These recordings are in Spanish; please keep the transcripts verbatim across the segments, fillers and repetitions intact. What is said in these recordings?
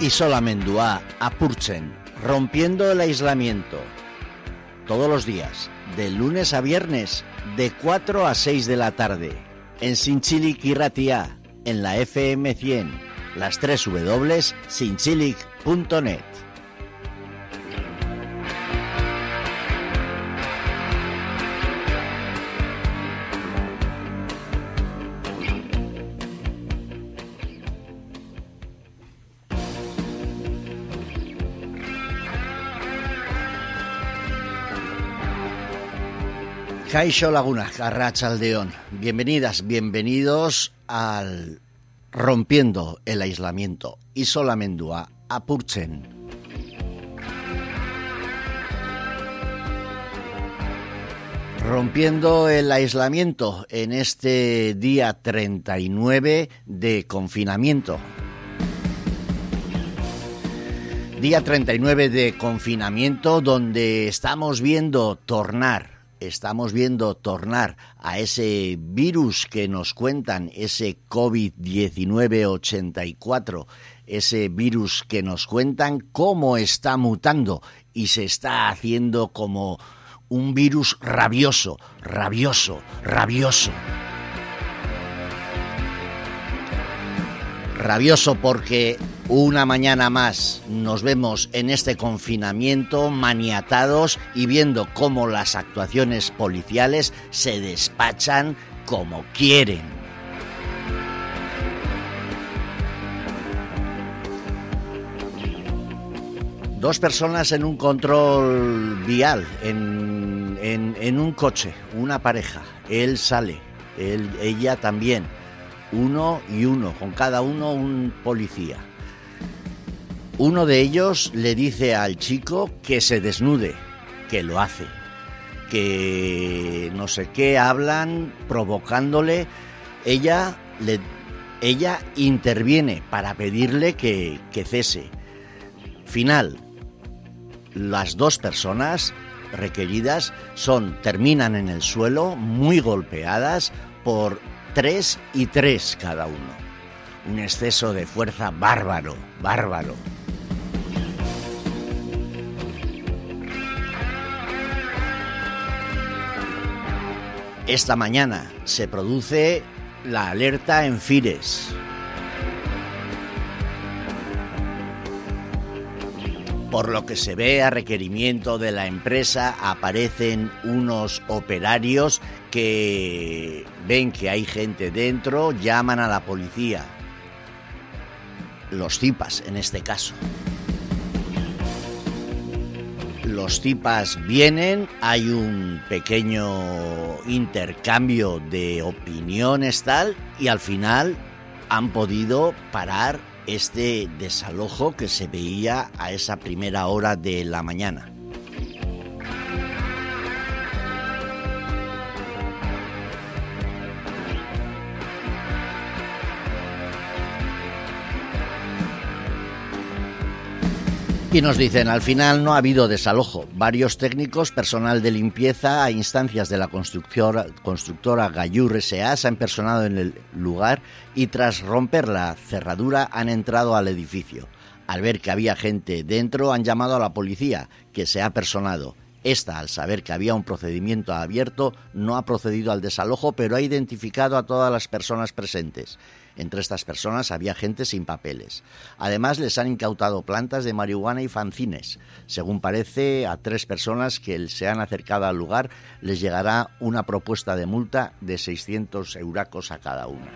Isola Mendua, Apurtzen, rompiendo el aislamiento. Todos los días, de lunes a viernes, de cuatro a seis de la tarde. En Zintzilik Irratia, en la F M cien, las tres W, zintzilik punto net. Kaixo Lagunak, Arratsaldeon. Bienvenidas, bienvenidos al Rompiendo el Aislamiento. Isola Mendua, Apurtzen. Rompiendo el aislamiento en este día treinta y nueve de confinamiento. Día treinta y nueve de confinamiento donde estamos viendo tornar Estamos viendo tornar a ese virus que nos cuentan, ese COVID diecinueve ochenta y cuatro, ese virus que nos cuentan cómo está mutando y se está haciendo como un virus rabioso, rabioso, rabioso. Rabioso porque una mañana más nos vemos en este confinamiento maniatados y viendo cómo las actuaciones policiales se despachan como quieren. Dos personas en un control vial, en, en, en un coche, una pareja. Él sale, él, ella también. Uno y uno, con cada uno un policía. Uno de ellos le dice al chico que se desnude, que lo hace, que no sé qué hablan, provocándole. Ella, le, ella interviene para pedirle que, que cese. Final, las dos personas requeridas son, terminan en el suelo, muy golpeadas por tres y tres cada uno. Un exceso de fuerza bárbaro, bárbaro. Esta mañana se produce la alerta en Fires. Por lo que se ve, a requerimiento de la empresa, aparecen unos operarios que ven que hay gente dentro, llaman a la policía. Los tipas, en este caso. Los tipas vienen, hay un pequeño intercambio de opiniones tal, y al final han podido parar este desalojo que se veía a esa primera hora de la mañana. Y nos dicen, al final no ha habido desalojo. Varios técnicos, personal de limpieza a instancias de la constructora, constructora Gallur S A se han personado en el lugar y tras romper la cerradura han entrado al edificio. Al ver que había gente dentro han llamado a la policía, que se ha personado. Esta, al saber que había un procedimiento abierto, no ha procedido al desalojo, pero ha identificado a todas las personas presentes. Entre estas personas había gente sin papeles. Además, les han incautado plantas de marihuana y fanzines. Según parece, a tres personas que se han acercado al lugar les llegará una propuesta de multa de seiscientos euracos a cada una.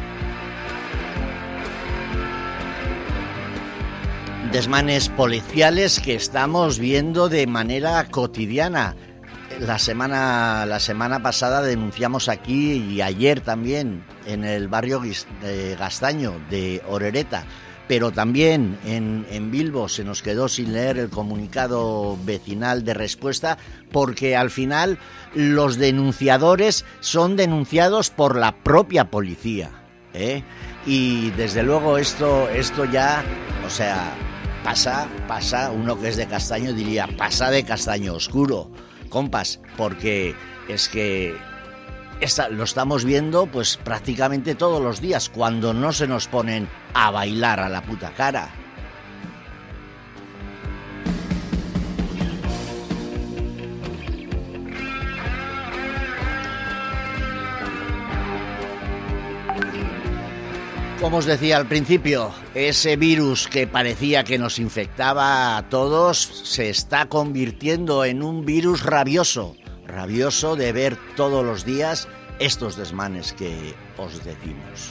Desmanes policiales que estamos viendo de manera cotidiana. La semana, la semana pasada denunciamos aquí, y ayer también, en el barrio de Gastaño de Orereta, pero también en, en Bilbo se nos quedó sin leer el comunicado vecinal de respuesta, porque al final los denunciadores son denunciados por la propia policía, ¿eh? Y desde luego esto, esto ya, o sea, pasa, pasa, uno que es de Castaño diría, pasa de castaño oscuro. Compas, porque es que esta, lo estamos viendo pues prácticamente todos los días, cuando no se nos ponen a bailar a la puta cara. Como os decía al principio, ese virus que parecía que nos infectaba a todos se está convirtiendo en un virus rabioso, rabioso de ver todos los días estos desmanes que os decimos.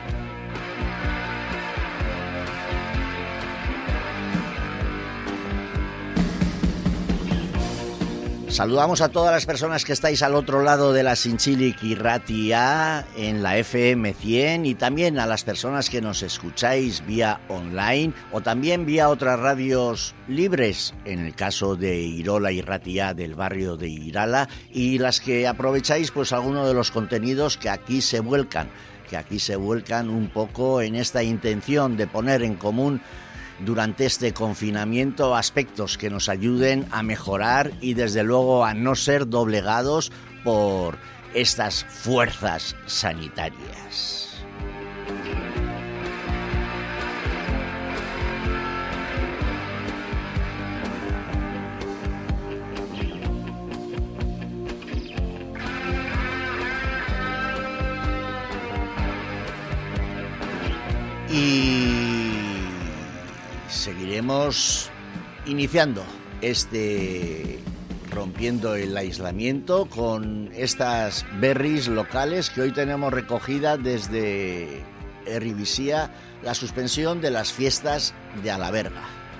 Saludamos a todas las personas que estáis al otro lado de la Zintzilik Irratia en la F M cien y también a las personas que nos escucháis vía online o también vía otras radios libres, en el caso de Irola Irratia del barrio de Irala, y las que aprovecháis pues alguno de los contenidos que aquí se vuelcan, que aquí se vuelcan un poco en esta intención de poner en común durante este confinamiento aspectos que nos ayuden a mejorar y desde luego a no ser doblegados por estas fuerzas sanitarias. Y seguiremos iniciando este rompiendo el aislamiento con estas berries locales que hoy tenemos recogida desde Erribisía, la suspensión de las fiestas de Alaberga.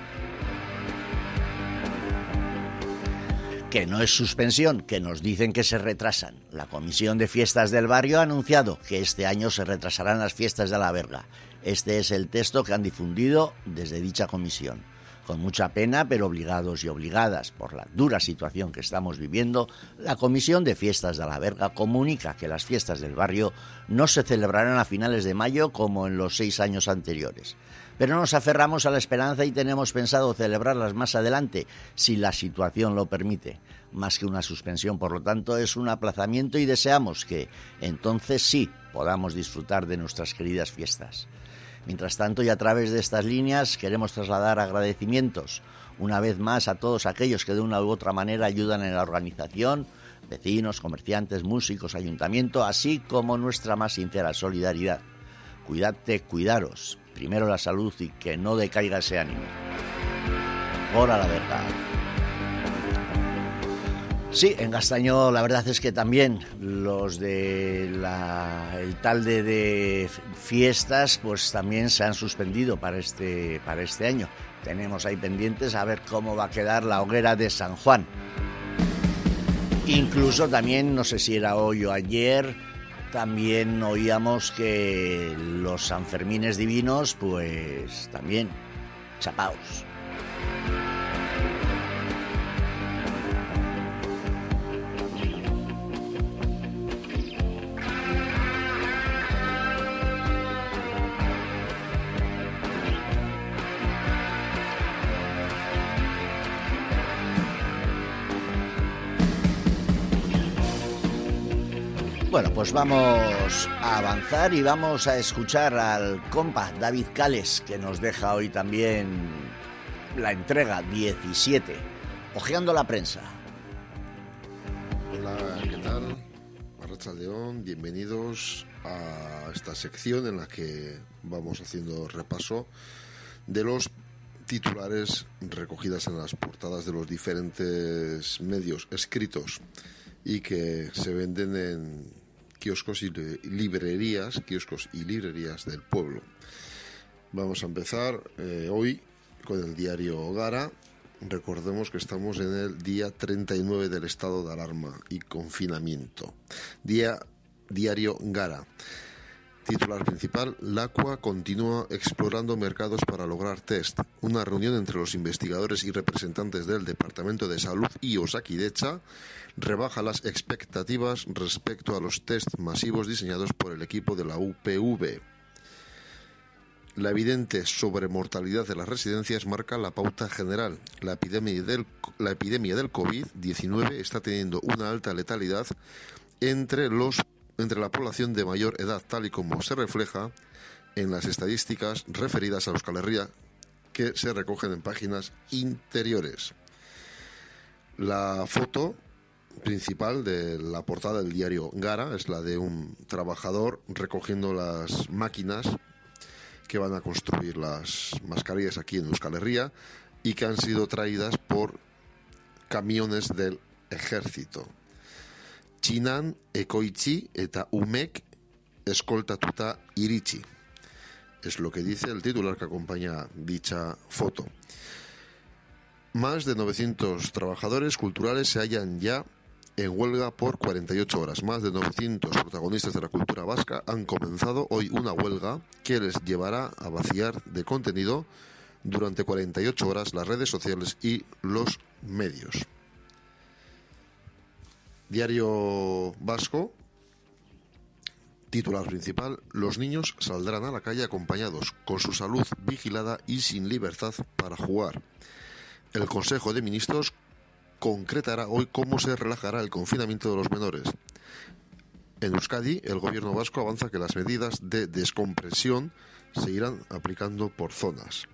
Que no es suspensión, que nos dicen que se retrasan. La Comisión de Fiestas del Barrio ha anunciado que este año se retrasarán las fiestas de Alaberga. Este es el texto que han difundido desde dicha comisión. Con mucha pena, pero obligados y obligadas por la dura situación que estamos viviendo, la Comisión de Fiestas de Alaberga comunica que las fiestas del barrio no se celebrarán a finales de mayo como en los seis años anteriores. Pero nos aferramos a la esperanza y tenemos pensado celebrarlas más adelante, si la situación lo permite. Más que una suspensión, por lo tanto, es un aplazamiento y deseamos que entonces sí podamos disfrutar de nuestras queridas fiestas. Mientras tanto, y a través de estas líneas, queremos trasladar agradecimientos una vez más a todos aquellos que de una u otra manera ayudan en la organización, vecinos, comerciantes, músicos, ayuntamiento, así como nuestra más sincera solidaridad. Cuidadte, cuidaros. Primero la salud y que no decaiga ese ánimo. Por Alaberga. Sí, en Gastañó la verdad es que también los de la, el talde de fiestas pues también se han suspendido para este, para este año. Tenemos ahí pendientes a ver cómo va a quedar la hoguera de San Juan. Incluso también, no sé si era hoy o ayer, también oíamos que los Sanfermines divinos pues también chapaos. Bueno, pues vamos a avanzar y vamos a escuchar al compa David Cales, que nos deja hoy también la entrega diecisiete, Ojeando la Prensa. Hola, ¿qué tal? Arratsaldeon, bienvenidos a esta sección en la que vamos haciendo repaso de los titulares recogidas en las portadas de los diferentes medios escritos y que se venden en kioscos y librerías, kioscos y librerías del pueblo. Vamos a empezar eh, hoy con el diario Gara. Recordemos que estamos en el día treinta y nueve del estado de alarma y confinamiento. Día Diario Gara. Titular principal: Lacua continúa explorando mercados para lograr test. Una reunión entre los investigadores y representantes del Departamento de Salud y Osakidetza rebaja las expectativas respecto a los test masivos diseñados por el equipo de la U P V. La evidente sobremortalidad de las residencias marca la pauta general. La epidemia del, la epidemia del COVID diecinueve está teniendo una alta letalidad entre los entre la población de mayor edad, tal y como se refleja en las estadísticas referidas a Euskal Herria que se recogen en páginas interiores. La foto principal de la portada del diario Gara es la de un trabajador recogiendo las máquinas que van a construir las mascarillas aquí en Euskal Herria y que han sido traídas por camiones del ejército. Txinan, ekoitzi eta umek eskoltatuta iritsi. Es lo que dice el titular que acompaña dicha foto. Más de novecientos trabajadores culturales se hallan ya en huelga por cuarenta y ocho horas. Más de novecientos protagonistas de la cultura vasca han comenzado hoy una huelga que les llevará a vaciar de contenido durante cuarenta y ocho horas las redes sociales y los medios. Diario Vasco, titular principal: los niños saldrán a la calle acompañados, con su salud vigilada y sin libertad para jugar. El Consejo de Ministros concretará hoy cómo se relajará el confinamiento de los menores. En Euskadi, el gobierno vasco avanza que las medidas de descompresión se irán aplicando por zonas.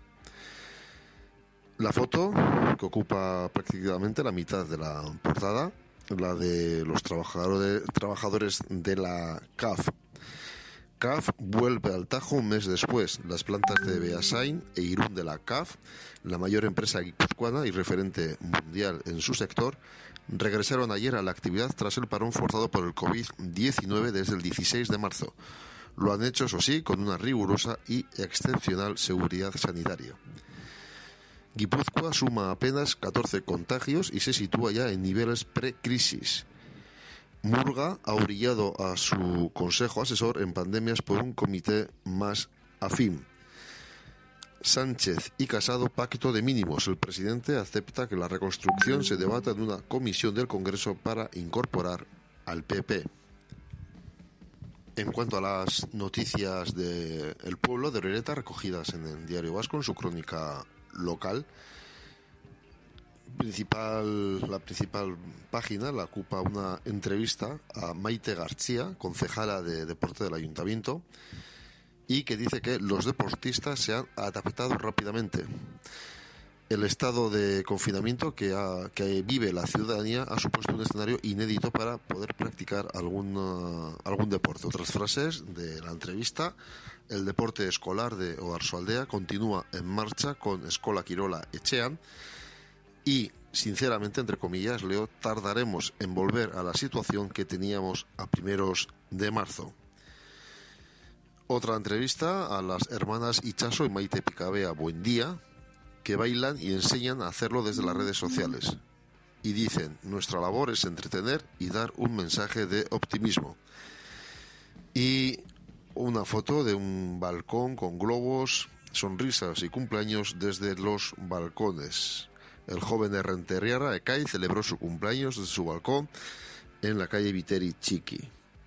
La foto, que ocupa prácticamente la mitad de la portada, la de los trabajadores, trabajadores de la C A F. C A F vuelve al Tajo un mes después. Las plantas de Beasain e Irún de la C A F, la mayor empresa guipuzcoana y referente mundial en su sector, regresaron ayer a la actividad tras el parón forzado por el covid diecinueve desde el dieciséis de marzo. Lo han hecho, eso sí, con una rigurosa y excepcional seguridad sanitaria. Guipúzcoa suma apenas catorce contagios y se sitúa ya en niveles pre-crisis. Murga ha orillado a su consejo asesor en pandemias por un comité más afín. Sánchez y Casado, pacto de mínimos. El presidente acepta que la reconstrucción se debata en una comisión del Congreso para incorporar al P P. En cuanto a las noticias del pueblo de Orereta, recogidas en el Diario Vasco en su crónica local, Principal, la principal página la ocupa una entrevista a Maite García, concejala de deporte del ayuntamiento, y que dice que los deportistas se han adaptado rápidamente. El estado de confinamiento que, ha, que vive la ciudadanía ha supuesto un escenario inédito para poder practicar alguna, algún deporte. Otras frases de la entrevista: el deporte escolar de Oarsoaldea continúa en marcha con Eskola Kirola Etxean. Y, sinceramente, entre comillas, leo, tardaremos en volver a la situación que teníamos a primeros de marzo. Otra entrevista a las hermanas Itxaso y Maite Picabea Buendía, que bailan y enseñan a hacerlo desde las redes sociales. Y dicen: nuestra labor es entretener y dar un mensaje de optimismo. Y una foto de un balcón con globos, sonrisas y cumpleaños desde los balcones. El joven de Renterriara, Ekai, celebró su cumpleaños desde su balcón en la calle Viteri Chiqui.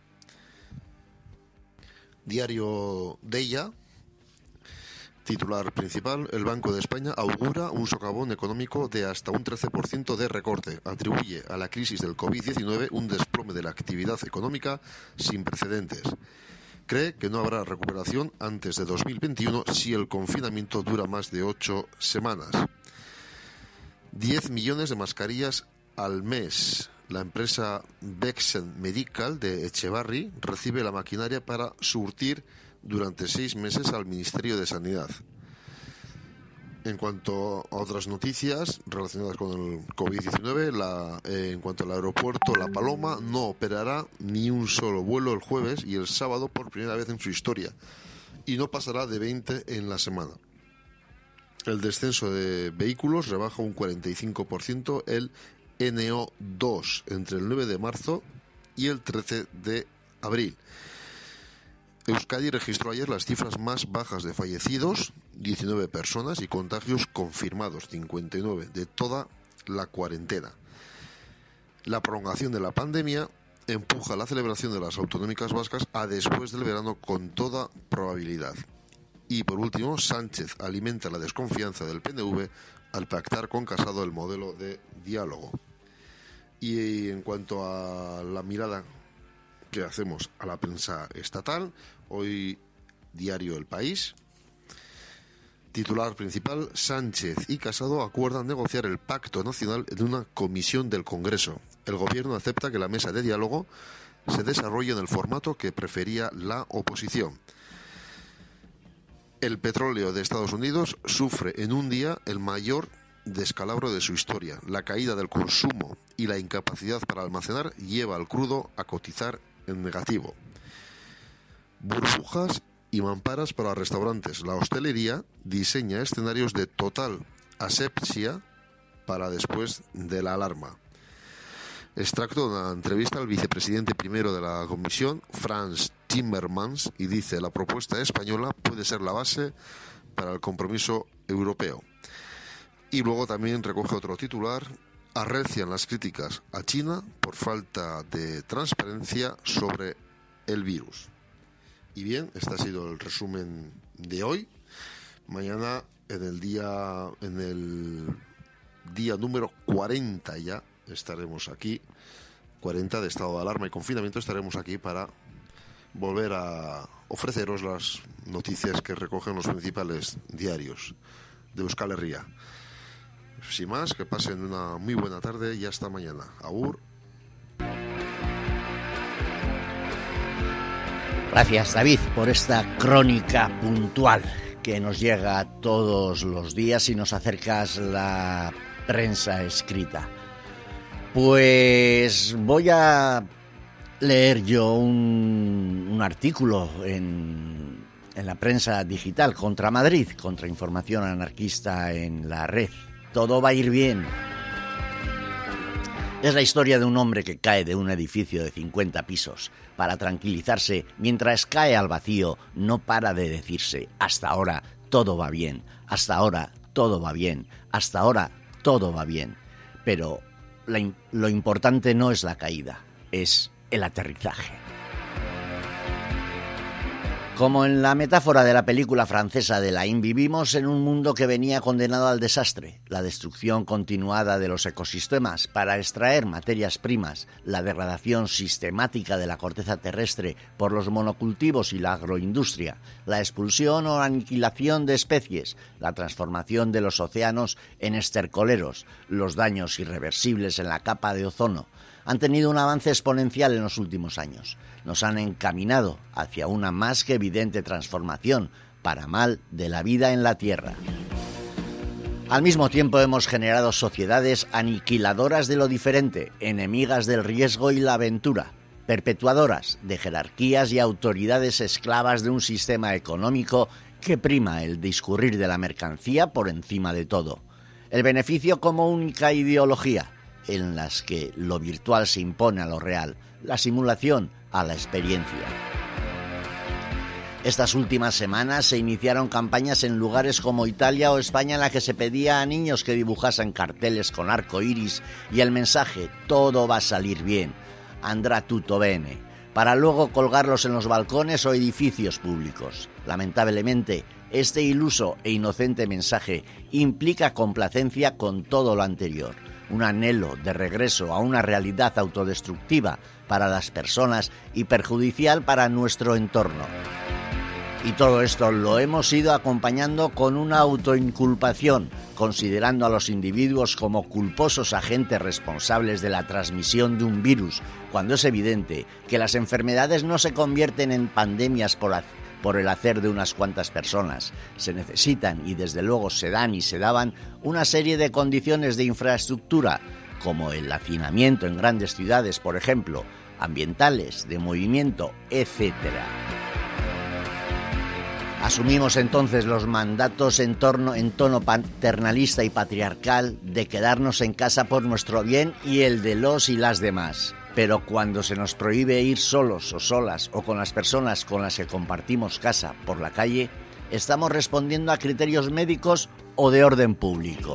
Diario Deia, titular principal: el Banco de España augura un socavón económico de hasta un trece por ciento de recorte. Atribuye a la crisis del covid diecinueve un desplome de la actividad económica sin precedentes. Cree que no habrá recuperación antes de dos mil veintiuno si el confinamiento dura más de ocho semanas. diez millones de mascarillas al mes. La empresa Bexen Medical de Echevarri recibe la maquinaria para surtir durante seis meses al Ministerio de Sanidad. En cuanto a otras noticias relacionadas con el covid diecinueve, la, eh, en cuanto al aeropuerto La Paloma, no operará ni un solo vuelo el jueves y el sábado por primera vez en su historia, y no pasará de veinte en la semana. El descenso de vehículos rebaja un cuarenta y cinco por ciento el N O dos entre el nueve de marzo y el trece de abril. Euskadi registró ayer las cifras más bajas de fallecidos, diecinueve personas, y contagios confirmados, cincuenta y nueve, de toda la cuarentena. La prolongación de la pandemia empuja la celebración de las autonómicas vascas a después del verano con toda probabilidad. Y por último, Sánchez alimenta la desconfianza del P N V al pactar con Casado el modelo de diálogo. Y en cuanto a la mirada que hacemos a la prensa estatal, hoy Diario El País, titular principal: Sánchez y Casado acuerdan negociar el pacto nacional en una comisión del Congreso. El gobierno acepta que la mesa de diálogo se desarrolle en el formato que prefería la oposición. El petróleo de Estados Unidos sufre en un día el mayor descalabro de su historia. La caída del consumo y la incapacidad para almacenar lleva al crudo a cotizar en negativo. Burbujas y mamparas para restaurantes. La hostelería diseña escenarios de total asepsia para después de la alarma. Extracto de una entrevista al vicepresidente primero de la Comisión, Frans Timmermans, y dice: la propuesta española puede ser la base para el compromiso europeo. Y luego también recoge otro titular: arrecian las críticas a China por falta de transparencia sobre el virus. Y bien, este ha sido el resumen de hoy. Mañana, en el día, en el día número cuarenta ya, estaremos aquí, cuarenta de estado de alarma y confinamiento, estaremos aquí para volver a ofreceros las noticias que recogen los principales diarios de Euskal Herria. Sin más, que pasen una muy buena tarde y hasta mañana. Agur. Gracias, David, por esta crónica puntual que nos llega todos los días y nos acercas la prensa escrita. Pues voy a leer yo un, un artículo en, en la prensa digital contra Madrid, contra información anarquista en la red. Todo va a ir bien. Es la historia de un hombre que cae de un edificio de cincuenta pisos. Para tranquilizarse, mientras cae al vacío, no para de decirse: hasta ahora todo va bien, hasta ahora todo va bien, hasta ahora todo va bien. Pero la, lo importante no es la caída, es el aterrizaje. Como en la metáfora de la película francesa de Lain, vivimos en un mundo que venía condenado al desastre, la destrucción continuada de los ecosistemas para extraer materias primas, la degradación sistemática de la corteza terrestre por los monocultivos y la agroindustria, la expulsión o aniquilación de especies, la transformación de los océanos en estercoleros, los daños irreversibles en la capa de ozono, han tenido un avance exponencial en los últimos años. Nos han encaminado hacia una más que evidente transformación para mal de la vida en la Tierra. Al mismo tiempo hemos generado sociedades aniquiladoras de lo diferente, enemigas del riesgo y la aventura, perpetuadoras de jerarquías y autoridades esclavas de un sistema económico que prima el discurrir de la mercancía por encima de todo, el beneficio como única ideología, en las que lo virtual se impone a lo real, la simulación a la experiencia. Estas últimas semanas se iniciaron campañas en lugares como Italia o España en las que se pedía a niños que dibujasen carteles con arco iris y el mensaje «todo va a salir bien, andrà tutto bene», para luego colgarlos en los balcones o edificios públicos. Lamentablemente, este iluso e inocente mensaje implica complacencia con todo lo anterior, un anhelo de regreso a una realidad autodestructiva para las personas y perjudicial para nuestro entorno. Y todo esto lo hemos ido acompañando con una autoinculpación, considerando a los individuos como culposos agentes responsables de la transmisión de un virus, cuando es evidente que las enfermedades no se convierten en pandemias por hacer por el hacer de unas cuantas personas. Se necesitan, y desde luego se dan y se daban, una serie de condiciones de infraestructura, como el hacinamiento en grandes ciudades, por ejemplo, ambientales, de movimiento, etcétera. Asumimos entonces los mandatos en, torno, en tono paternalista y patriarcal de quedarnos en casa por nuestro bien y el de los y las demás. Pero cuando se nos prohíbe ir solos o solas o con las personas con las que compartimos casa por la calle, estamos respondiendo a criterios médicos o de orden público.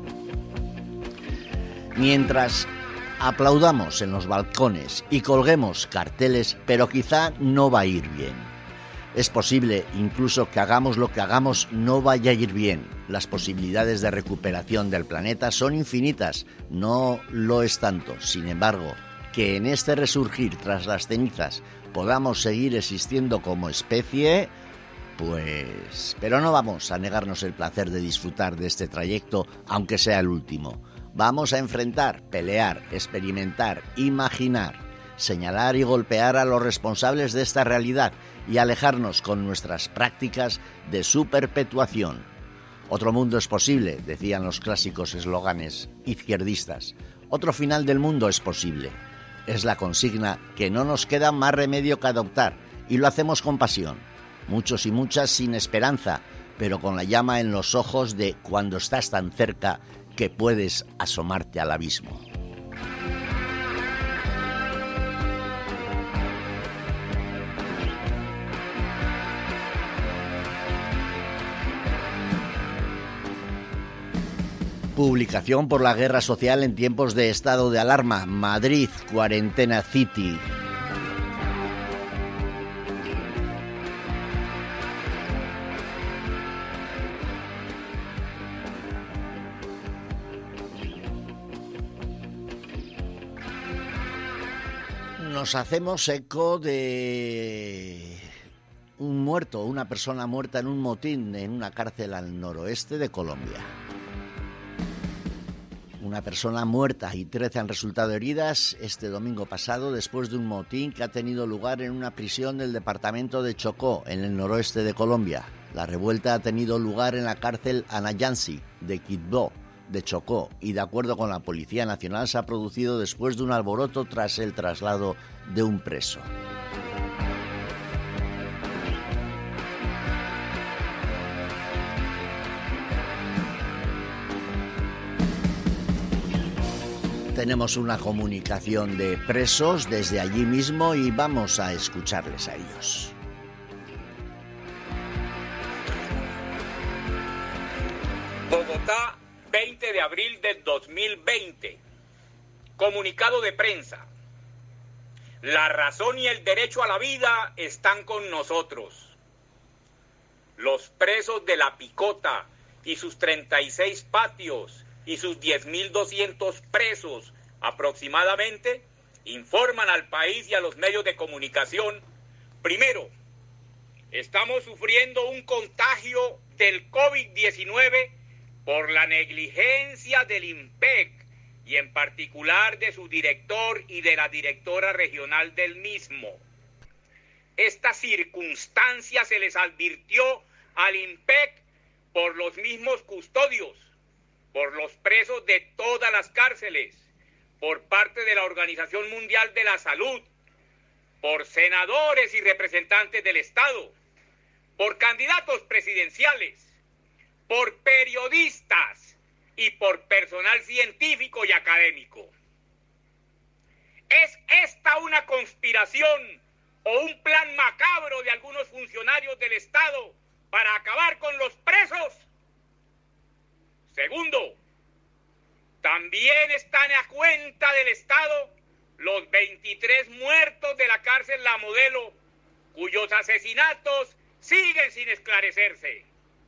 Mientras aplaudamos en los balcones y colguemos carteles, pero quizá no va a ir bien. Es posible incluso que hagamos lo que hagamos no vaya a ir bien. Las posibilidades de recuperación del planeta son infinitas, no lo es tanto. Sin embargo, que en este resurgir tras las cenizas podamos seguir existiendo como especie, pues... Pero no vamos a negarnos el placer de disfrutar de este trayecto, aunque sea el último. Vamos a enfrentar, pelear, experimentar, imaginar, señalar y golpear a los responsables de esta realidad y alejarnos con nuestras prácticas de su perpetuación. Otro mundo es posible, decían los clásicos eslóganes izquierdistas. Otro final del mundo es posible. Es la consigna que no nos queda más remedio que adoptar, y lo hacemos con pasión. Muchos y muchas sin esperanza, pero con la llama en los ojos de cuando estás tan cerca que puedes asomarte al abismo. Publicación por la guerra social en tiempos de estado de alarma. Madrid, Cuarentena City. Nos hacemos eco de un muerto, una persona muerta en un motín en una cárcel al noroeste de Colombia. Una persona muerta y trece han resultado heridas este domingo pasado después de un motín que ha tenido lugar en una prisión del departamento de Chocó, en el noroeste de Colombia. La revuelta ha tenido lugar en la cárcel Anayansi de Quibdó, de Chocó, y de acuerdo con la Policía Nacional se ha producido después de un alboroto tras el traslado de un preso. Tenemos una comunicación de presos desde allí mismo y vamos a escucharles a ellos. Bogotá, veinte de abril del dos mil veinte. Comunicado de prensa. La razón y el derecho a la vida están con nosotros. Los presos de La Picota y sus treinta y seis patios y sus diez mil doscientos presos aproximadamente informan al país y a los medios de comunicación. Primero, estamos sufriendo un contagio del COVID diecinueve por la negligencia del INPEC y en particular de su director y de la directora regional del mismo. Esta circunstancia se les advirtió al INPEC por los mismos custodios, por los presos de todas las cárceles, por parte de la Organización Mundial de la Salud, por senadores y representantes del Estado, por candidatos presidenciales, por periodistas y por personal científico y académico. ¿Es esta una conspiración o un plan macabro de algunos funcionarios del Estado para acabar con los presos? Segundo, también están a cuenta del Estado los veintitrés muertos de la cárcel La Modelo, cuyos asesinatos siguen sin esclarecerse.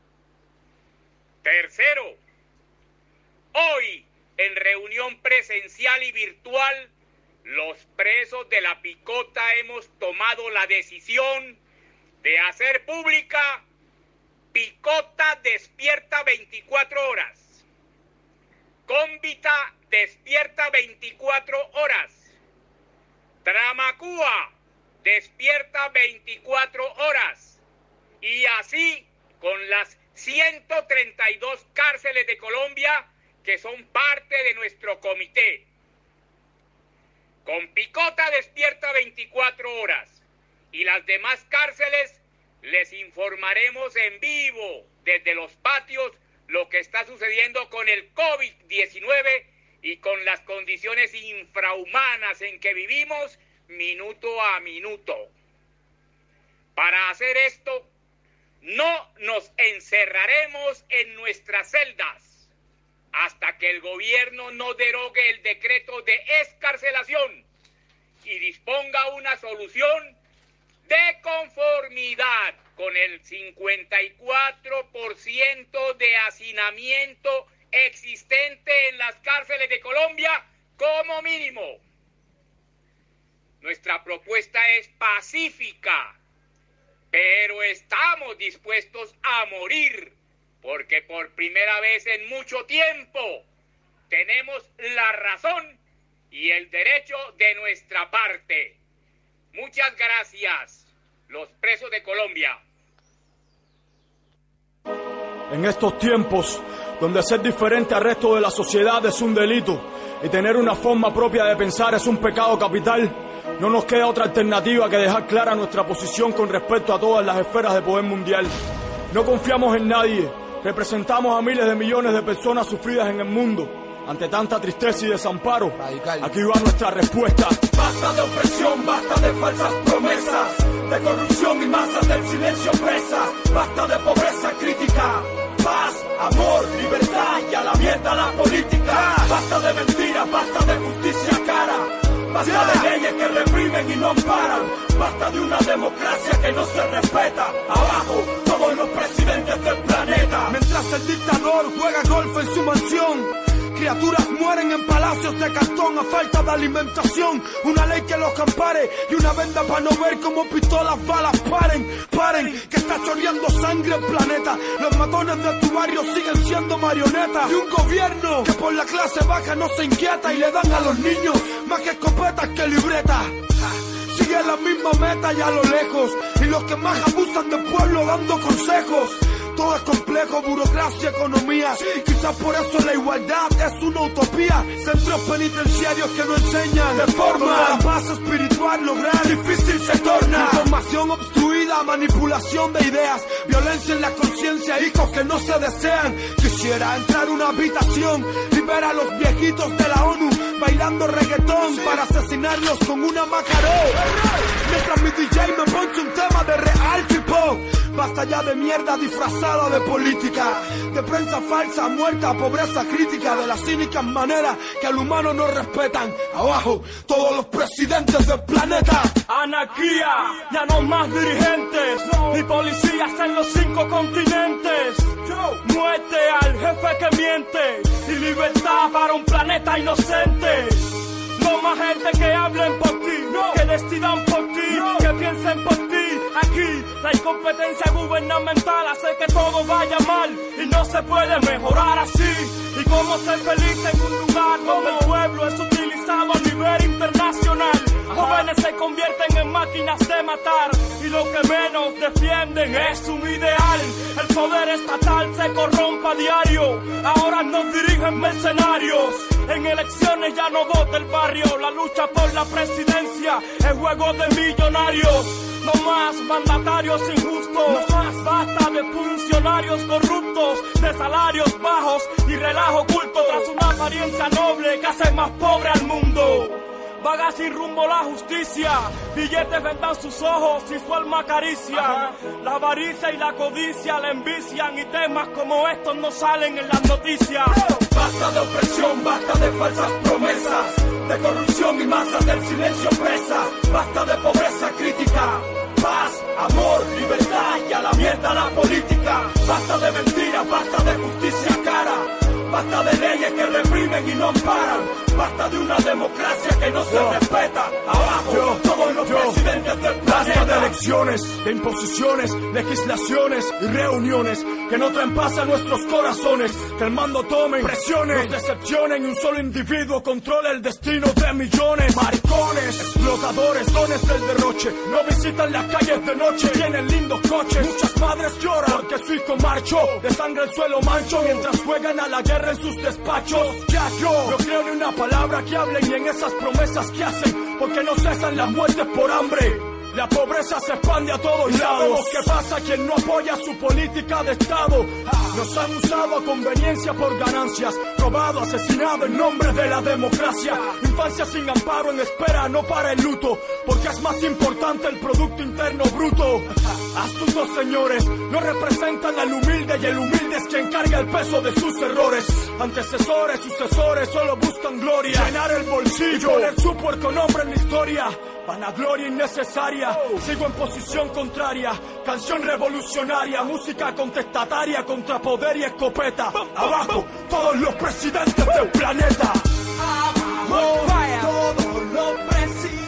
Tercero, hoy, en reunión presencial y virtual, los presos de La Picota hemos tomado la decisión de hacer pública Picota despierta veinticuatro horas, Cómbita despierta veinticuatro horas, Tramacúa despierta veinticuatro horas, y así con las ciento treinta y dos cárceles de Colombia que son parte de nuestro comité. Con Picota despierta veinticuatro horas y las demás cárceles les informaremos en vivo desde los patios lo que está sucediendo con el COVID diecinueve y con las condiciones infrahumanas en que vivimos minuto a minuto. Para hacer esto, no nos encerraremos en nuestras celdas hasta que el gobierno no derogue el decreto de excarcelación y disponga una solución de conformidad con el cincuenta y cuatro por ciento de hacinamiento existente en las cárceles de Colombia como mínimo. Nuestra propuesta es pacífica, pero estamos dispuestos a morir porque por primera vez en mucho tiempo tenemos la razón y el derecho de nuestra parte. Muchas gracias. los presos de Colombia. En estos tiempos, donde ser diferente al resto de la sociedad es un delito y tener una forma propia de pensar es un pecado capital, no nos queda otra alternativa que dejar clara nuestra posición con respecto a todas las esferas de poder mundial. No confiamos en nadie, representamos a miles de millones de personas sufridas en el mundo. Ante tanta tristeza y desamparo, radical, aquí va nuestra respuesta. Basta de opresión, basta de falsas promesas, de corrupción y masas del silencio presas. Basta de pobreza crítica, paz, amor, libertad y a la mierda la política. Basta de mentiras, basta de justicia cara, basta de leyes que reprimen y no amparan. Basta de una democracia que no se respeta. Abajo, todos los presidentes del planeta. Mientras el dictador juega golf en su mansión, criaturas mueren en palacios de cartón a falta de alimentación. Una ley que los ampare y una venda para no ver cómo pistolas balas paren, paren, que está chorreando sangre el planeta. Los matones de tu barrio siguen siendo marionetas de un gobierno que por la clase baja no se inquieta y le dan a los niños más que escopetas que libretas. Siguen la misma meta y a lo lejos, y los que más abusan del pueblo dando consejos. Todo es complejo, burocracia, economía. Quizás por eso la igualdad es una utopía. Centros penitenciarios que no enseñan de forma la paz espiritual lograr difícil se torna. Información obstruida, manipulación de ideas, violencia en la conciencia, hijos que no se desean. Quisiera entrar a una habitación y ver a los viejitos de la ONU bailando reggaetón para asesinarlos con una macarón. Mientras mi D J me ponche un tema de real tipo. Basta ya de mierda disfrazada de política, de prensa falsa, muerta, pobreza crítica, de las cínicas maneras que al humano no respetan. Abajo, todos los presidentes del planeta. Anarquía, ya no más dirigentes, ni policías en los cinco continentes. Muerte al jefe que miente y libertad para un planeta inocente. No más gente que hablen por ti, no, que decidan por ti, no, que piensen por ti. Aquí la incompetencia gubernamental hace que todo vaya mal y no se puede mejorar así. Y cómo ser feliz en un lugar donde el pueblo es utilizado a nivel internacional. Jóvenes se convierten en máquinas de matar y lo que menos defienden es un ideal. El poder estatal se corrompe a diario, ahora nos dirigen mercenarios. En elecciones ya no vota el barrio, la lucha por la presidencia es juego de millonarios. No más mandatarios injustos, no más basta de funcionarios corruptos, de salarios bajos y relajo oculto tras una apariencia noble que hace más pobre al mundo. Vaga sin rumbo la justicia, billetes vendan sus ojos y su alma acaricia. Ajá. La avaricia y la codicia le envician y temas como estos no salen en las noticias. Basta de opresión, basta de falsas promesas, de corrupción y masas del silencio presas. Basta de pobreza crítica, paz, amor, libertad y a la mierda la política. Basta de mentiras, basta de justicia cara, basta de leyes que reprimen y no amparan. Basta de una democracia que no se yo, respeta. Abajo, yo, todos los yo, presidentes del planeta. Basta de elecciones, de imposiciones, legislaciones y reuniones que no traen paz a nuestros corazones. Que el mando tomen, presiones, nos decepcionen y un solo individuo controle el destino de millones. Maricones, explotadores, dones del derroche, no visitan las calles de noche, tienen lindos coches. Muchas madres lloran porque su hijo marchó, de sangre el suelo mancho mientras juegan a la guerra en sus despachos. Ya yo no creo ni una palabra que hablen y en esas promesas que hacen, porque no cesan las muertes por hambre. La pobreza se expande a todos lados. Sabemos qué pasa a quien no apoya su política de Estado. Nos han usado a conveniencia por ganancias, robado, asesinado en nombre de la democracia. Infancia sin amparo en espera, no para el luto, porque es más importante el Producto Interno Bruto. Astutos señores, no representan al humilde y el humilde es quien carga el peso de sus errores. Antecesores, sucesores, solo buscan gloria, llenar el bolsillo y poner su puerco nombre en la historia. Vanagloria innecesaria, sigo en posición contraria. Canción revolucionaria, música contestataria contra poder y escopeta. Abajo, todos los presidentes del planeta. Abajo, todos los presidentes.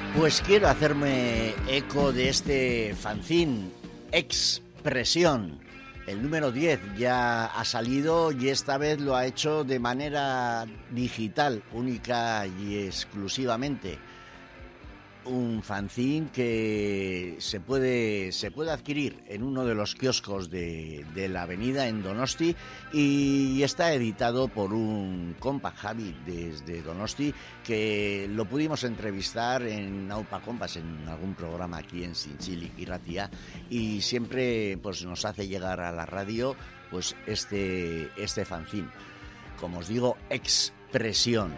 Pues quiero hacerme eco de este fanzine, Expresión. El número diez ya ha salido y esta vez lo ha hecho de manera digital, única y exclusivamente. Un fanzine que se puede, se puede adquirir en uno de los kioscos de, de la avenida en Donosti y está editado por un compa, Javi, desde Donosti, que lo pudimos entrevistar en Naupa Compas, en algún programa aquí en Zintzilik Irratia, y siempre pues, nos hace llegar a la radio pues, este, este fanzine. Como os digo, Expresión.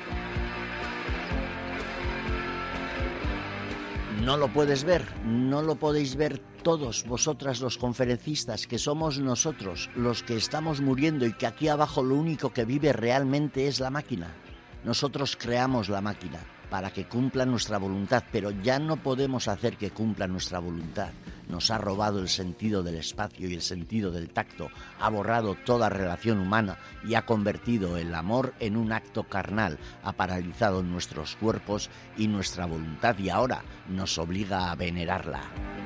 No lo puedes ver, no lo podéis ver todos vosotras los conferencistas, que somos nosotros los que estamos muriendo y que aquí abajo lo único que vive realmente es la máquina. Nosotros creamos la máquina para que cumpla nuestra voluntad, pero ya no podemos hacer que cumpla nuestra voluntad. Nos ha robado el sentido del espacio y el sentido del tacto, ha borrado toda relación humana y ha convertido el amor en un acto carnal, ha paralizado nuestros cuerpos y nuestra voluntad y ahora nos obliga a venerarla.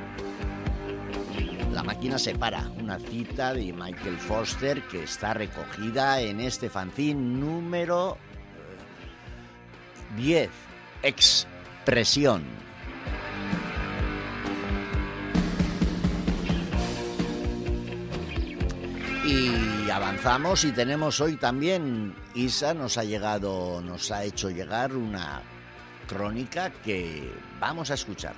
La máquina se para, una cita de Michael Foster que está recogida en este fanzine número diez, Expresión. Y avanzamos y tenemos hoy también, Isa nos ha llegado, nos ha hecho llegar una crónica que vamos a escucharla.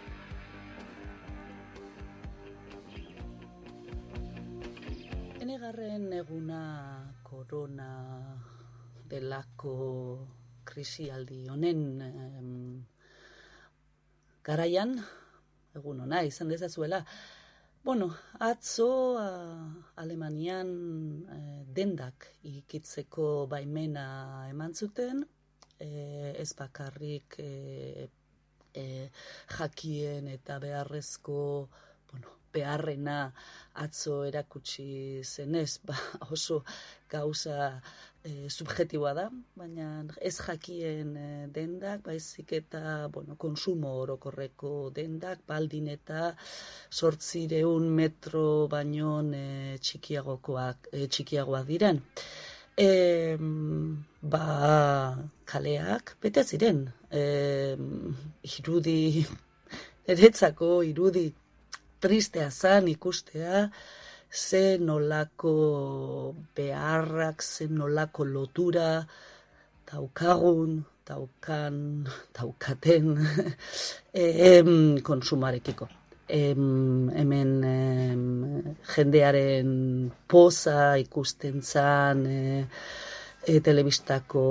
Enegarren eguna korona delako krisialdi honen em, garaian, egun ona izan dezazuela. Bueno, atzo uh, Alemanian uh, dendak ikitzeko baimena eman zuten, eh, ez bakarrik eh, eh, jakien eta beharrezko, bueno, beharrena atzo erakutsi zenez, ba, oso gauza e, subjetiboa da, baina ez jakien e, dendak, baizik eta bueno, konsumo orokorreko dendak, baldin eta zortzireun metro baino e, txikiagokoak, e, txikiagoak diren. E, ba, kaleak bete ziren, e, irudi, eretzako irudi tristea zan ikustea, ze nolako beharrak, ze nolako lotura daukagun, daukan, daukaten em, konsumarekiko. Em, hemen em, jendearen poza ikusten zan, e, e, telebistako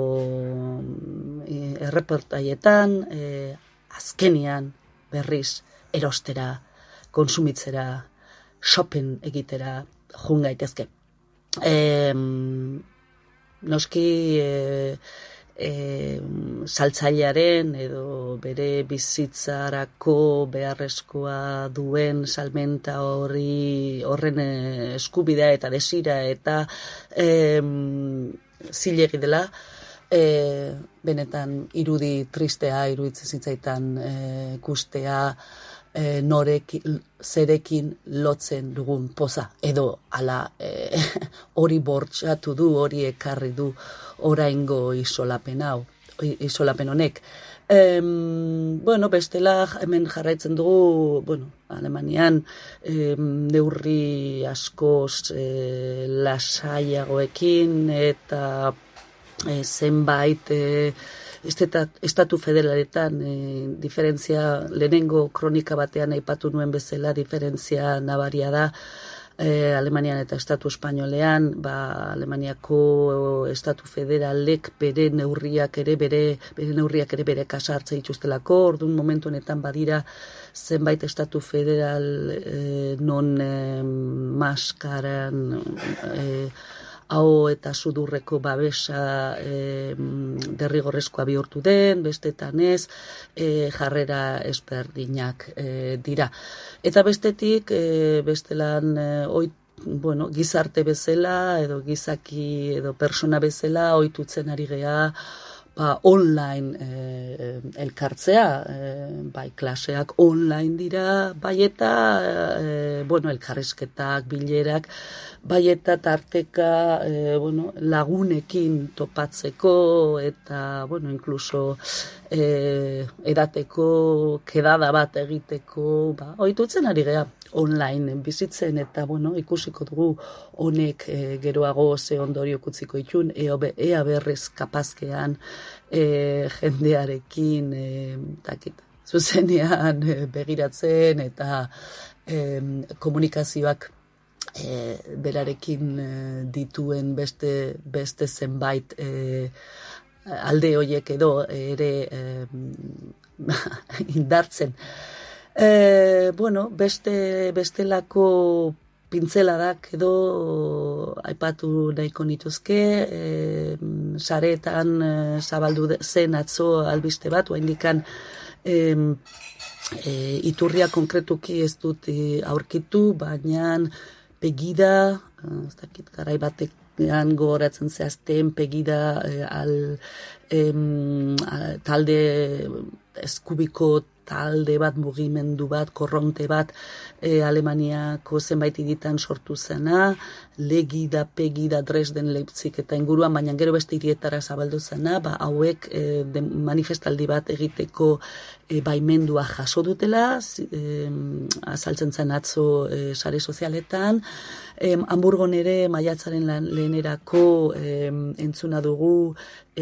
e, erreportaietan, e, azkenian berriz erostera, konsumitzera, shopping egitera joan gaitezke. E, noski e, e, saltzailearen edo bere bizitzarako beharrezkoa duen salmenta hori horren eskubidea eta desira eta e, zilegi dela, e, benetan irudi tristea iruditzen zitzaitan e, ikustea E, norek, zerekin lotzen dugun poza, edo ala hori e, bortxatu du, hori ekarri du oraingo isolapen hau, isolapen honek. E, bueno, bestela hemen jarraitzen dugu, bueno, Alemanian e, neurri askoz e, lasaiagoekin eta e, zenbait e, Estatu federaletan e, diferentzia, lehenengo kronika batean aipatu nuen bezala, diferentzia nabaria da e, Alemanian eta Estatu Espainolean, ba, Alemaniako Estatu federalek bere neurriak ere bere, bere neurriak ere bere kasartzen dituztelako, orduan momentu honetan badira zenbait Estatu federal e, non e, maskaran e, hau eta sudurreko babesa e, derrigorrezkoa bihurtu den, bestetan ez, e, jarrera ezberdinak e, dira. Eta bestetik, e, bestelan, e, oit, bueno, gizarte bezala, edo gizaki, edo persona bezala, ohitutzen ari gea, ba, online e, elkartzea, e, bai klaseak online dira, bai eta e, bueno, elkarrizketak, bilerak, bai eta tarteka e, bueno, lagunekin topatzeko eta bueno, incluso e, edateko kedada bat egiteko, ba, ohitutzen ari gea online bizitzen eta bueno, ikusiko dugu honek e, geroago ze ondorio kutziko itun, ea, ea berrez kapazkean e, jendearekin e, takit, zuzenean e, begiratzen eta e, komunikazioak e, berarekin e, dituen beste, beste zenbait e, alde horiek edo ere e, indartzen. E, bueno, beste bestelako pintzeladak edo aipatu nahiko nituzke, e, saretan e, zabaldu zen atzo albiste bat, oaindikan e, e, iturria konkretuki ez dut e, aurkitu, baina Pegida, ez dakit garai batean gogoratzen zehazten, Pegida e, al em, a, talde eskubiko talde bat, mugimendu bat, korronte bat e, Alemaniako zenbait hiritan sortu zena, Legida, Pegida, Dresden, Leipzig eta inguruan, baina gero beste hirietara zabaldu zena, ba, hauek e, de, manifestaldi bat egiteko e, baimendua jaso dutela, e, azaltzen zen atzo e, sare sozialetan, e, Hamburgon ere maiatzaren lehenerako e, entzuna dugu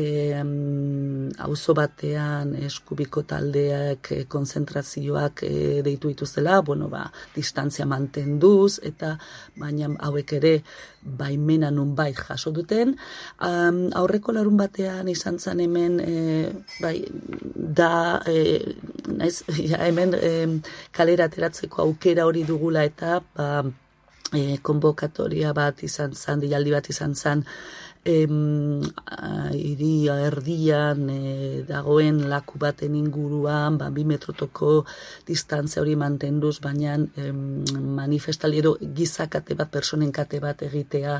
auzo batean eskubiko taldeak e, konzentrazioak e, deitu dituzela, bueno, ba, distantzia mantenduz, eta baina hauek ere baimena nunbait jaso duten. Um, aurreko larun batean izan zen hemen, e, bai, da, e, naiz, ja, hemen e, kalera ateratzeko aukera hori dugula eta, ba, e, konbokatoria bat izan zen, dialdi bat izan zen, Em, hiri erdian e, dagoen laku baten inguruan, ba, bi metrotoko distantzia hori mantenduz, baina em, manifestali edo gizakate bat, personen kate bat egitea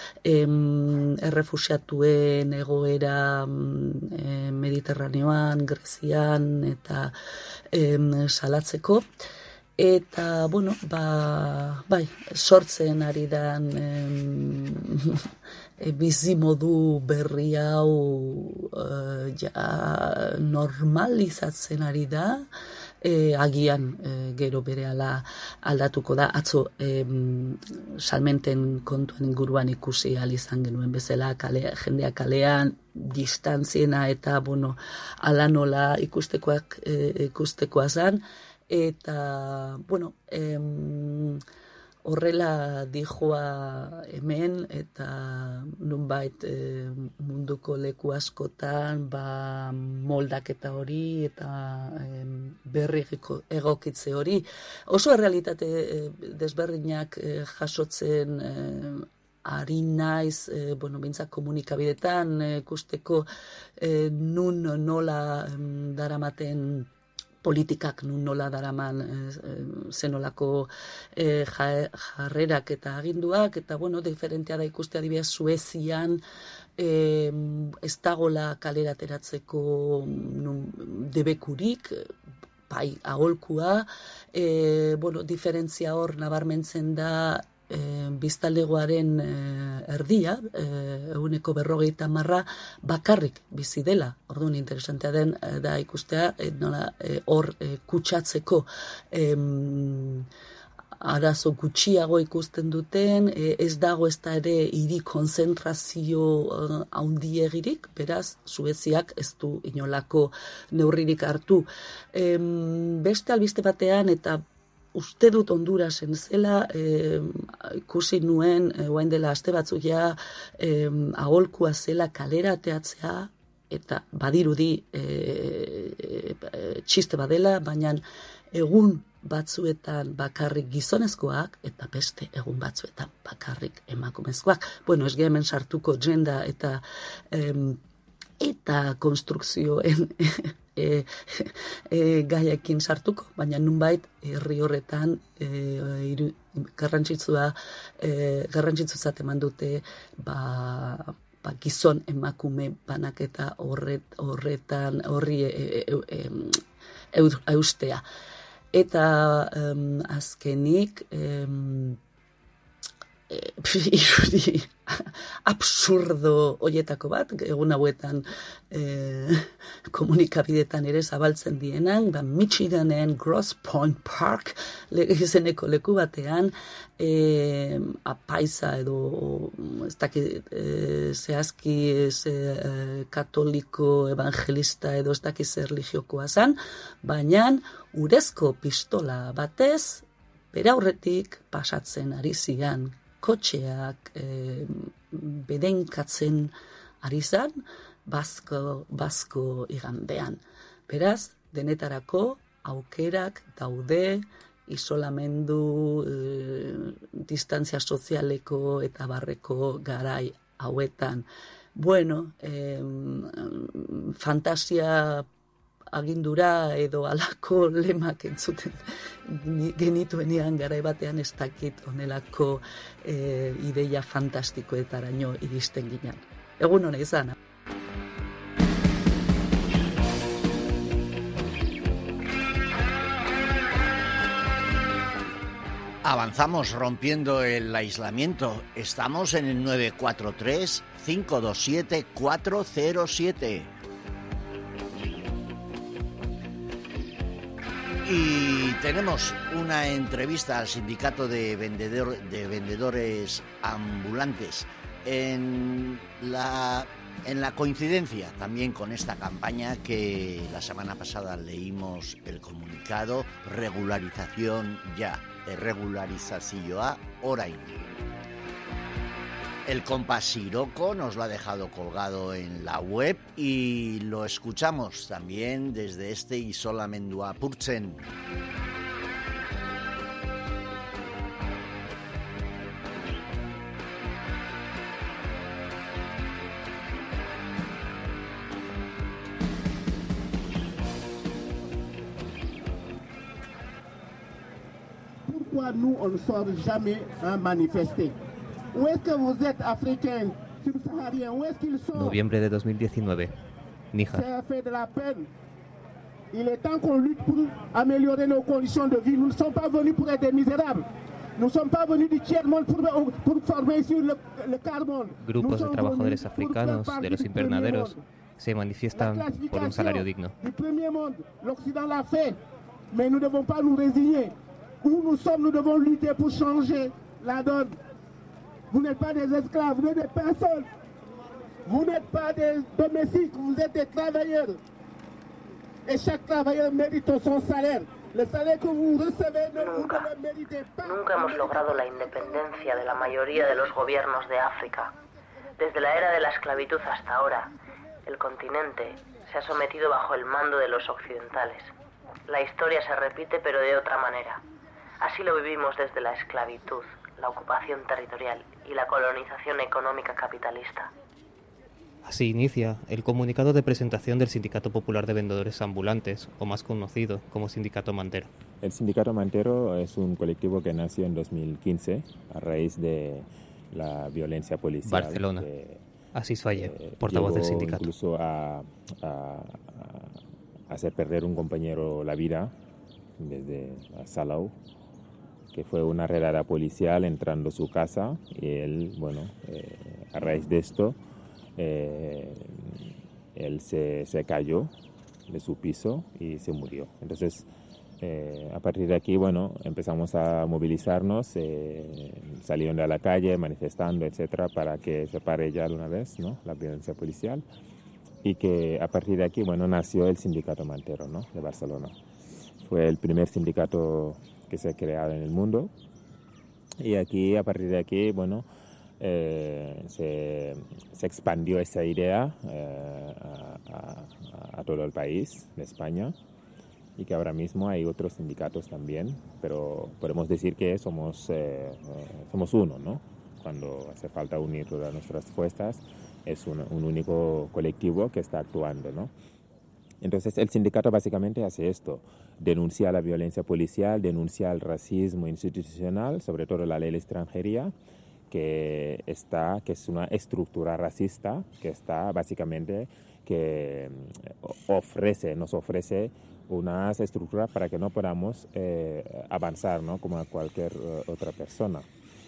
em, errefusiatuen egoera e, Mediterraneoan, Grezian eta em, salatzeko. Eta, bueno, ba, bai, sortzen ari dan em, e, bizimodu berri hau e, ja, normalizatzen ari da, e, agian e, gero berehala aldatuko da. Atzo e, salmenten kontuen inguruan ikusi ahal izan genuen bezala, kale, jendea kalean, distantziena eta, bueno, ala nola ikustekoak e, ikustekoa zan. Eta, bueno, em, horrela dijoa hemen, eta nunbait e, munduko leku askotan, ba, moldaketa hori eta em, berri egokitze hori. Oso errealitate e, desberdinak e, jasotzen e, ari naiz, e, bueno, bintzak komunikabidetan, e, ikusteko e, nun nola em, daramaten politikak nun nola daraman e, zenolako e, jarrerak eta aginduak, eta bueno, diferentea da ikuste adibidez Suezian e, ez dagola kalera ateratzeko debekurik, bai aholkua, e, bueno, diferentzia hor nabarmentzen da E, biztaldegoaren e, erdia, e, ehuneko berrogeita marra bakarrik bizi dela. Orduan interesantea den e, da ikustea e, nola hor e, e, kutsatzeko e, arazo gutxiago ikusten duten, e, ez dago ez da ere hiri konzentrazio uh, handiegirik, beraz Sueziak ez du inolako neurririk hartu. E, beste albiste batean eta uste dut Hondurasen zela, eh, ikusi nuen, eh, oain dela aste batzuk ja, eh, aholkua zela kalera ateatzea, eta badirudi eh, eh, txiste badela, baina egun batzuetan bakarrik gizonezkoak, eta beste egun batzuetan bakarrik emakumezkoak. Bueno, ez hemen sartuko jenda eta eh, eta konstrukzioen e, e, gaiekin sartuko, baina nunbait herri horretan e, iru, garrantzitsua e, garrantzitzuzat eman dute ba, ba, gizon emakume banaketa horret, horretan horri e, e, e, eustea. Eta um, azkenik um, e, irudi absurdo hoietako bat, egun hauetan e, komunikabidetan ere zabaltzen dienan, ba, Michiganen Grosse Point Park izeneko leku batean, e, apaisa edo ez dakit e, zehazki ez, e, katoliko evangelista edo ez dakit zer religiokoa zan, baina urezko pistola batez bere aurretik pasatzen ari zian kotxeak e, bedenkatzen ari zan bazko, bazko igandean. Beraz, denetarako aukerak daude, isolamendu, e, distantzia sozialeko eta barreko garai hauetan. Bueno, e, fantasia agindura edo alako lemak entzuten genituenean garai batean ez dakit honelako e, ideia fantastikoetaraino iristen ginen. Egun hona izan. Avanzamos rompiendo el aislamiento. Estamos en el nueve cuatro tres, cinco dos siete, cuatro cero siete. Y tenemos una entrevista al sindicato de, vendedor, de vendedores ambulantes en la, en la coincidencia también con esta campaña que la semana pasada leímos el comunicado regularización ya, regularizazioa orain. El compa Siroko nos lo ha dejado colgado en la web y lo escuchamos también desde este isolamendua apurtzen. Pourquoi nous on ne sort jamais à manifester? Où est-ce que vous êtes africains, subsahariens? Où est-ce qu'ils sont? Noviembre de dos mil diecinueve. Níjar. Ça fait de la peine. Il est temps qu'on lutte pour améliorer nos conditions de vie. Nous ne sommes pas venus pour être des misérables. Nous ne sommes pas venus du tiers-monde pour, pour former sur le, le carbone. Grupos de trabajadores africanos de los invernaderos se manifiestan por un salario digno. Du premier monde, l'Occident l'a fait, mais nous ne devons pas nous résigner. Où nous sommes, nous devons lutter pour changer la donne. Vous n'êtes pas des esclaves, vous êtes des personnes. Vous n'êtes pas des domestiques, vous êtes des travailleurs. Et chaque travailleur mérite son salaire. Le salaire que vous recevez, vous ne le méritez pas. Nunca hemos logrado la independencia de la mayoría de los gobiernos de África. Desde la era de la esclavitud hasta ahora, el continente se ha sometido bajo el mando de los occidentales. La historia se repite, pero de otra manera. Así lo vivimos desde la esclavitud, la ocupación territorial y la colonización económica capitalista. Así inicia el comunicado de presentación del Sindicato Popular de Vendedores Ambulantes, o más conocido como Sindicato Mantero. El Sindicato Mantero es un colectivo que nació en dos mil quince a raíz de la violencia policial. Barcelona. Que, Asís Falle, eh, portavoz del sindicato. Incluso a, a, a hacer perder un compañero la vida desde Salau, que fue una redada policial entrando a su casa y él, bueno, eh, a raíz de esto, eh, él se, se cayó de su piso y se murió. Entonces, eh, a partir de aquí, bueno, empezamos a movilizarnos, eh, saliendo a la calle, manifestando, etcétera, para que se pare ya de una vez, ¿no?, la violencia policial, y que a partir de aquí, bueno, nació el Sindicato Mantero, ¿no?, de Barcelona. Fue el primer sindicato que se ha creado en el mundo, y aquí, a partir de aquí, bueno, eh, se, se expandió esa idea eh, a, a, a todo el país de España, y que ahora mismo hay otros sindicatos también, pero podemos decir que somos, eh, somos uno, ¿no? Cuando hace falta unir todas nuestras fuerzas, es un, un único colectivo que está actuando, ¿no? Entonces el sindicato básicamente hace esto: denuncia la violencia policial, denuncia el racismo institucional, sobre todo la ley de extranjería, que que está, que es una estructura racista que está básicamente, que ofrece, nos ofrece unas estructuras para que no podamos eh, avanzar, ¿no? Como cualquier uh, otra persona.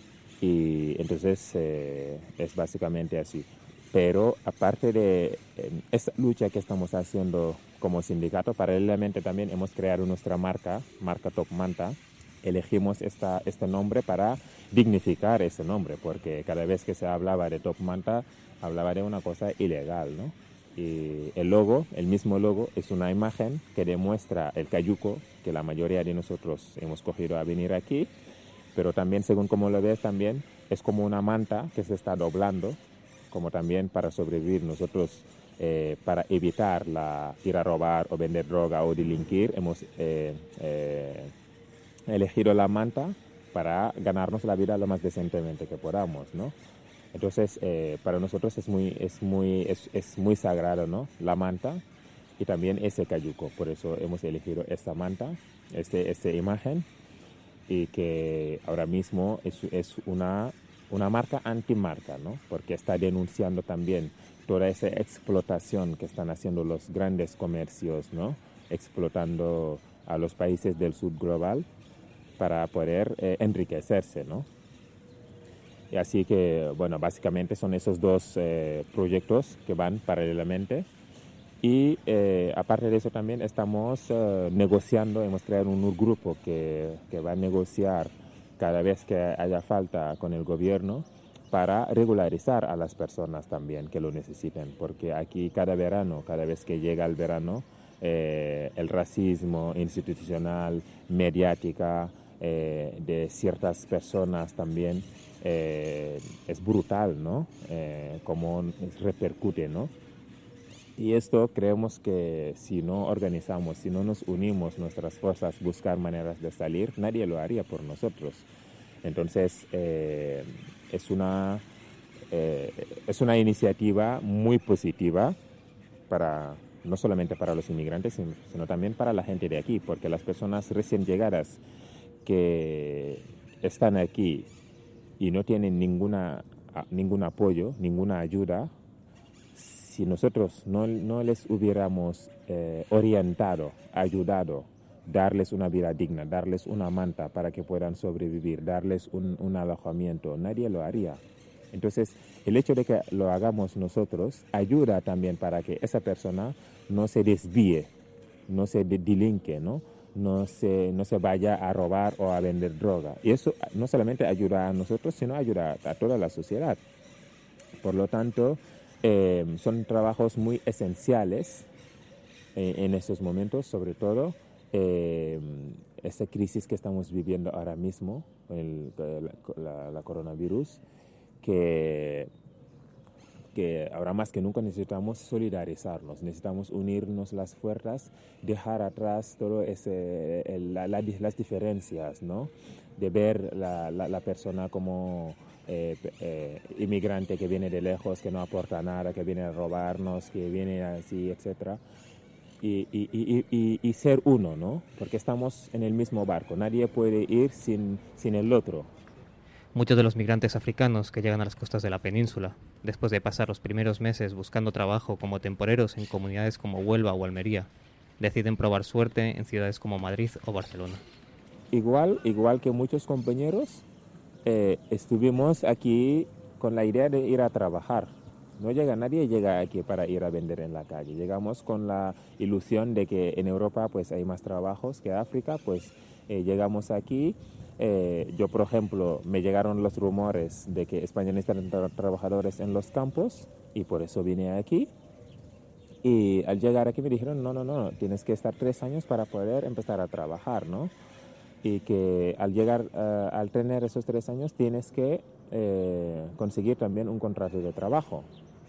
Y entonces eh, es básicamente así. Pero aparte de eh, esa lucha que estamos haciendo como sindicato, paralelamente también hemos creado nuestra marca, marca Top Manta. Elegimos esta, este nombre para dignificar ese nombre, porque cada vez que se hablaba de Top Manta, hablaba de una cosa ilegal, ¿no? Y el logo, el mismo logo, es una imagen que demuestra el cayuco, que la mayoría de nosotros hemos cogido a venir aquí, pero también, según como lo ves, también es como una manta que se está doblando, como también para sobrevivir nosotros, eh, para evitar la, ir a robar o vender droga o delinquir, hemos eh, eh, elegido la manta para ganarnos la vida lo más decentemente que podamos, ¿no? Entonces, eh, para nosotros es muy, es, muy, es, es muy sagrado, ¿no? La manta y también ese cayuco. Por eso hemos elegido esta manta, este, esta imagen, y que ahora mismo es, es una, una marca antimarca, ¿no? Porque está denunciando también toda esa explotación que están haciendo los grandes comercios, ¿no? Explotando a los países del sur global para poder eh, enriquecerse, ¿no? Y así que, bueno, básicamente son esos dos eh, proyectos que van paralelamente. Y eh, aparte de eso también estamos eh, negociando, hemos creado un grupo que, que va a negociar cada vez que haya falta con el gobierno para regularizar a las personas también que lo necesiten. Porque aquí cada verano, cada vez que llega el verano, eh, el racismo institucional, mediática, eh, de ciertas personas también, Eh, es brutal, ¿no? Eh, cómo repercute, ¿no? Y esto creemos que si no organizamos, si no nos unimos nuestras fuerzas, buscar maneras de salir, nadie lo haría por nosotros. Entonces, eh, es una, eh, es una iniciativa muy positiva para, no solamente para los inmigrantes, sino, sino también para la gente de aquí, porque las personas recién llegadas que están aquí y no tienen ninguna, ningún apoyo, ninguna ayuda, si nosotros no, no les hubiéramos eh, orientado, ayudado, darles una vida digna, darles una manta para que puedan sobrevivir, darles un, un alojamiento, nadie lo haría. Entonces, el hecho de que lo hagamos nosotros ayuda también para que esa persona no se desvíe, no se delinque, ¿no? No se, no se vaya a robar o a vender droga. Y eso no solamente ayuda a nosotros, sino ayuda a toda la sociedad. Por lo tanto, eh, son trabajos muy esenciales eh, en estos momentos, sobre todo eh, esta crisis que estamos viviendo ahora mismo, el, la, la coronavirus, que... que ahora más que nunca necesitamos solidarizarnos, necesitamos unirnos las fuerzas, dejar atrás todo ese, el, la, la, las diferencias, ¿no? De ver la, la, la persona como eh, eh, inmigrante que viene de lejos, que no aporta nada, que viene a robarnos, que viene así, etcétera. Y, y, y, y, y ser uno, ¿no? Porque estamos en el mismo barco, nadie puede ir sin, sin el otro. Muchos de los migrantes africanos que llegan a las costas de la península, después de pasar los primeros meses buscando trabajo como temporeros en comunidades como Huelva o Almería, deciden probar suerte en ciudades como Madrid o Barcelona. Igual, igual que muchos compañeros, eh, estuvimos aquí con la idea de ir a trabajar. No llega, nadie llega aquí para ir a vender en la calle. Llegamos con la ilusión de que en Europa pues hay más trabajos que África, pues eh, llegamos aquí. Eh, yo, por ejemplo, me llegaron los rumores de que España necesita tra- trabajadores en los campos y por eso vine aquí. Y al llegar aquí me dijeron, no, no, no, tienes que estar tres años para poder empezar a trabajar, ¿no? Y que al llegar, uh, al tener esos tres años, tienes que eh, conseguir también un contrato de trabajo.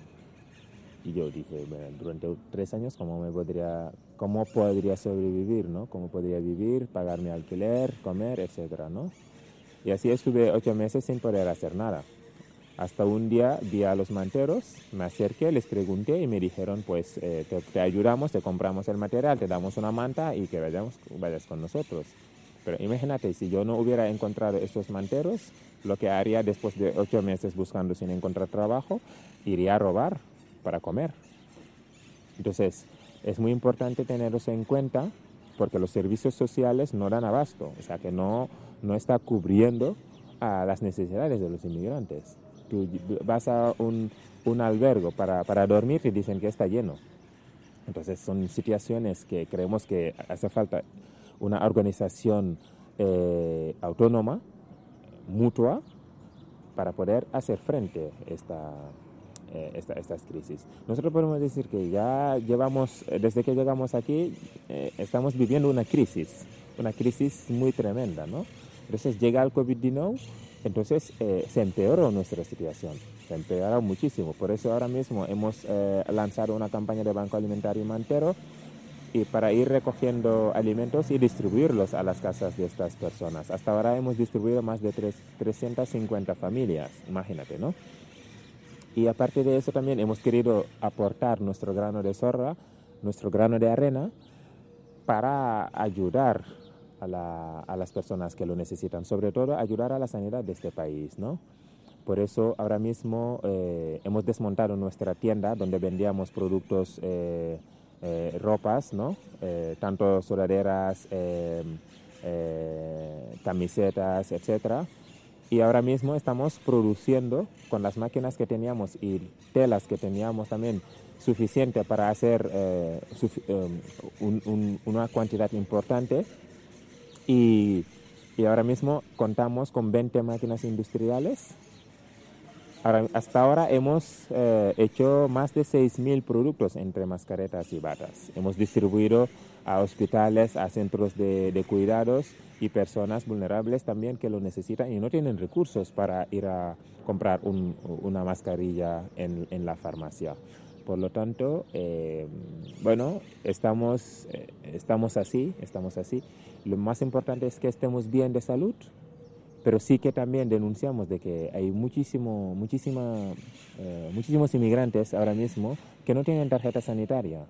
Y yo dije, bueno, durante tres años, ¿cómo me podría, cómo podría sobrevivir, ¿no? ¿Cómo podría vivir, pagar mi alquiler, comer, etcétera, ¿no? Y así estuve ocho meses sin poder hacer nada. Hasta un día vi a los manteros, me acerqué, les pregunté y me dijeron, pues eh, te, te ayudamos, te compramos el material, te damos una manta y que vayamos, vayas con nosotros. Pero imagínate, si yo no hubiera encontrado estos manteros, lo que haría después de ocho meses buscando sin encontrar trabajo, iría a robar para comer. Entonces, es muy importante tenerlos en cuenta porque los servicios sociales no dan abasto, o sea que no, no está cubriendo a las necesidades de los inmigrantes. Tú vas a un, un albergue para, para dormir y dicen que está lleno. Entonces son situaciones que creemos que hace falta una organización eh, autónoma, mutua, para poder hacer frente a esta, eh, esta, estas crisis. Nosotros podemos decir que ya llevamos, desde que llegamos aquí, eh, estamos viviendo una crisis, una crisis muy tremenda, ¿no? Entonces llega el COVID diecinueve, entonces eh, se empeoró nuestra situación, se empeoró muchísimo. Por eso ahora mismo hemos eh, lanzado una campaña de Banco Alimentario Mantero y para ir recogiendo alimentos y distribuirlos a las casas de estas personas. Hasta ahora hemos distribuido más de trescientas cincuenta familias, imagínate, ¿no? Y aparte de eso también hemos querido aportar nuestro grano de sorra, nuestro grano de arena, para ayudar a, la, a las personas que lo necesitan, sobre todo ayudar a la sanidad de este país, ¿no? Por eso ahora mismo eh, hemos desmontado nuestra tienda donde vendíamos productos, eh, eh, ropas, ¿no? Eh, tanto sudaderas, eh, eh, camisetas, etcétera. Y ahora mismo estamos produciendo con las máquinas que teníamos y telas que teníamos también suficiente para hacer eh, sufi um, un, un, una cantidad importante. Y, y ahora mismo contamos con veinte máquinas industriales. Ahora, hasta ahora hemos eh, hecho más de seis mil productos entre mascaretas y batas. Hemos distribuido a hospitales, a centros de, de cuidados y personas vulnerables también que lo necesitan y no tienen recursos para ir a comprar un, una mascarilla en, en la farmacia. Por lo tanto, eh, bueno, estamos, eh, estamos así, estamos así. Lo más importante es que estemos bien de salud, pero sí que también denunciamos de que hay muchísimo, muchísima, eh, muchísimos inmigrantes ahora mismo que no tienen tarjeta sanitaria.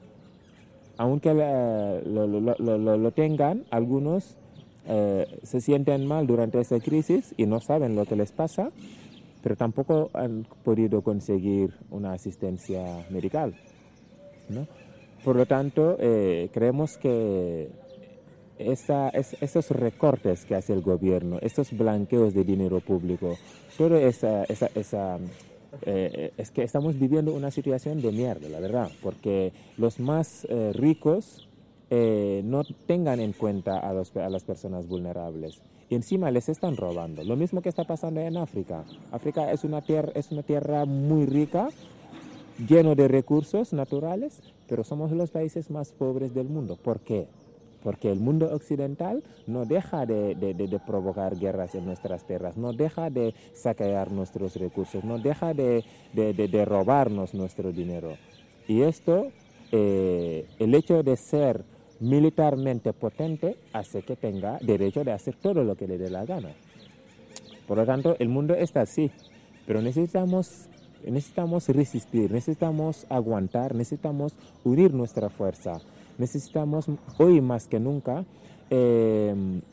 Aunque eh, lo, lo, lo, lo tengan, algunos eh, se sienten mal durante esta crisis y no saben lo que les pasa, pero tampoco han podido conseguir una asistencia medical, ¿no? Por lo tanto, eh, creemos que esa, es, esos recortes que hace el gobierno, esos blanqueos de dinero público, todo esa, esa, esa eh, es que estamos viviendo una situación de mierda, la verdad, porque los más eh, ricos eh, no tengan en cuenta a, los, a las personas vulnerables. Y encima les están robando. Lo mismo que está pasando en África. África es una tierra, es una tierra muy rica, lleno de recursos naturales, pero somos los países más pobres del mundo. ¿Por qué? Porque el mundo occidental no deja de, de, de, de provocar guerras en nuestras tierras, no deja de saquear nuestros recursos, no deja de, de, de, de robarnos nuestro dinero. Y esto, eh, el hecho de ser militarmente potente hace que tenga derecho de hacer todo lo que le dé la gana. Por lo tanto, el mundo está así, pero necesitamos, necesitamos resistir, necesitamos aguantar, necesitamos unir nuestra fuerza, necesitamos hoy más que nunca eh,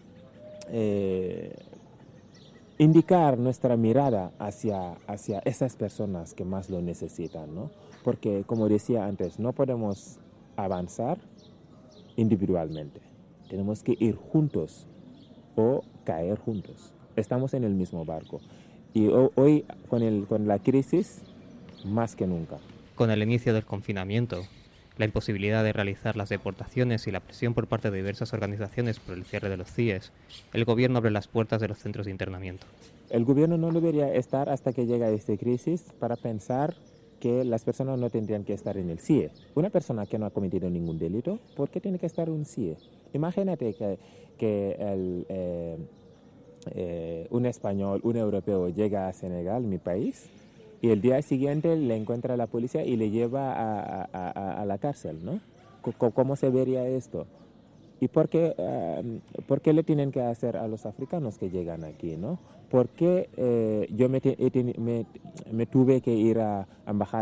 eh, indicar nuestra mirada hacia, hacia esas personas que más lo necesitan, ¿no? Porque, como decía antes, no podemos avanzar individualmente. Tenemos que ir juntos o caer juntos. Estamos en el mismo barco. Y hoy, con, el, con la crisis, más que nunca. Con el inicio del confinamiento, la imposibilidad de realizar las deportaciones y la presión por parte de diversas organizaciones por el cierre de los C I Es, el gobierno abre las puertas de los centros de internamiento. El gobierno no debería estar hasta que llega esta crisis para pensar que las personas no tendrían que estar en el C I E. Una persona que no ha cometido ningún delito, ¿por qué tiene que estar en un C I E? Imagínate que, que el, eh, eh, un español, un europeo llega a Senegal, mi país, y el día siguiente le encuentra la policía y le lleva a, a, a, a la cárcel, ¿no? ¿Cómo se vería esto? ¿Y por qué, uh, por qué le tienen que hacer a los africanos que llegan aquí, no? ¿Por qué eh, yo me, me, me tuve que ir a embajada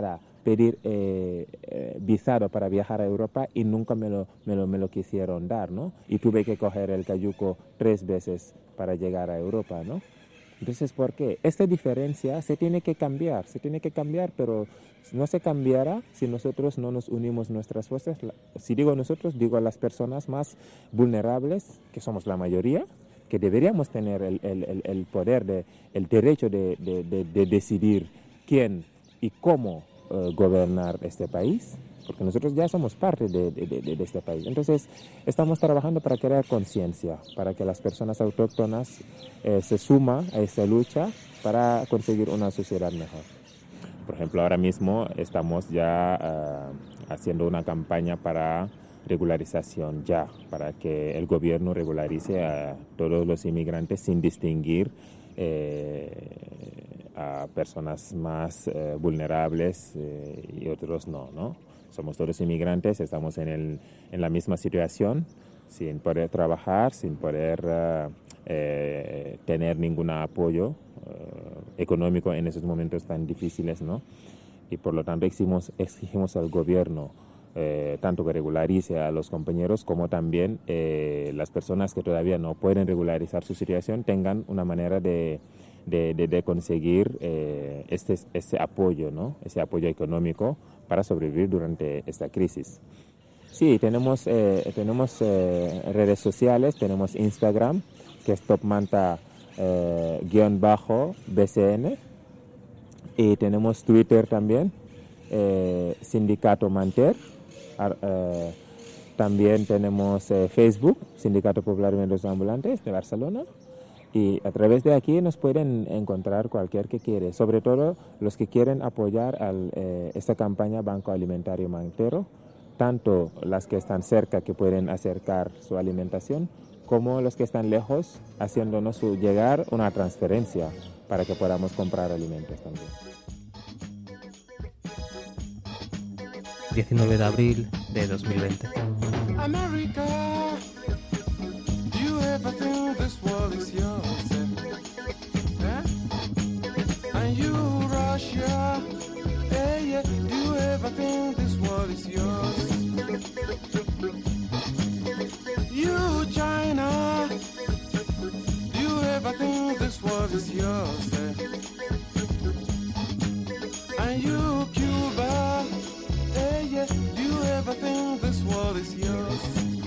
pedir eh, eh, visado para viajar a Europa y nunca me lo, me, lo, me lo quisieron dar, ¿no? Y tuve que coger el cayuco tres veces para llegar a Europa, ¿no? Entonces, ¿por qué? Esta diferencia se tiene que cambiar, se tiene que cambiar, pero no se cambiará si nosotros no nos unimos nuestras fuerzas. Si digo nosotros, digo a las personas más vulnerables, que somos la mayoría, que deberíamos tener el, el, el poder, de, el derecho de, de, de, de decidir quién y cómo uh, gobernar este país, porque nosotros ya somos parte de, de, de, de este país. Entonces, estamos trabajando para crear conciencia, para que las personas autóctonas eh, se suman a esta lucha para conseguir una sociedad mejor. Por ejemplo, ahora mismo estamos ya uh, haciendo una campaña para regularización ya, para que el gobierno regularice a todos los inmigrantes sin distinguir eh, a personas más eh, vulnerables eh, y otros no, ¿no? Somos todos inmigrantes, estamos en, el, en la misma situación, sin poder trabajar, sin poder uh, eh, tener ningún apoyo uh, económico en esos momentos tan difíciles, ¿no? Y por lo tanto exigimos, exigimos al gobierno eh, tanto que regularice a los compañeros como también eh, las personas que todavía no pueden regularizar su situación tengan una manera de, de, de, de conseguir eh, este, este apoyo, ¿no? Ese apoyo económico para sobrevivir durante esta crisis. Sí, tenemos, eh, tenemos eh, redes sociales, tenemos Instagram, que es topmanta eh, guión bajo B C N, y tenemos Twitter también, eh, Sindicato Manter, eh, también tenemos eh, Facebook, Sindicato Popular de Médicos Ambulantes de Barcelona, y a través de aquí nos pueden encontrar cualquier que quiere, sobre todo los que quieren apoyar a eh, esta campaña Banco Alimentario Mantero, tanto las que están cerca que pueden acercar su alimentación, como los que están lejos haciéndonos llegar una transferencia para que podamos comprar alimentos también. diecinueve de abril de dos mil veinte. America, do you ever think this world is yours? Eh? And you, Russia, hey, yeah, do you ever think this world is yours? You, China, do you ever think this world is yours? Eh? And you, Cuba, hey, yeah, do you ever think this world is yours?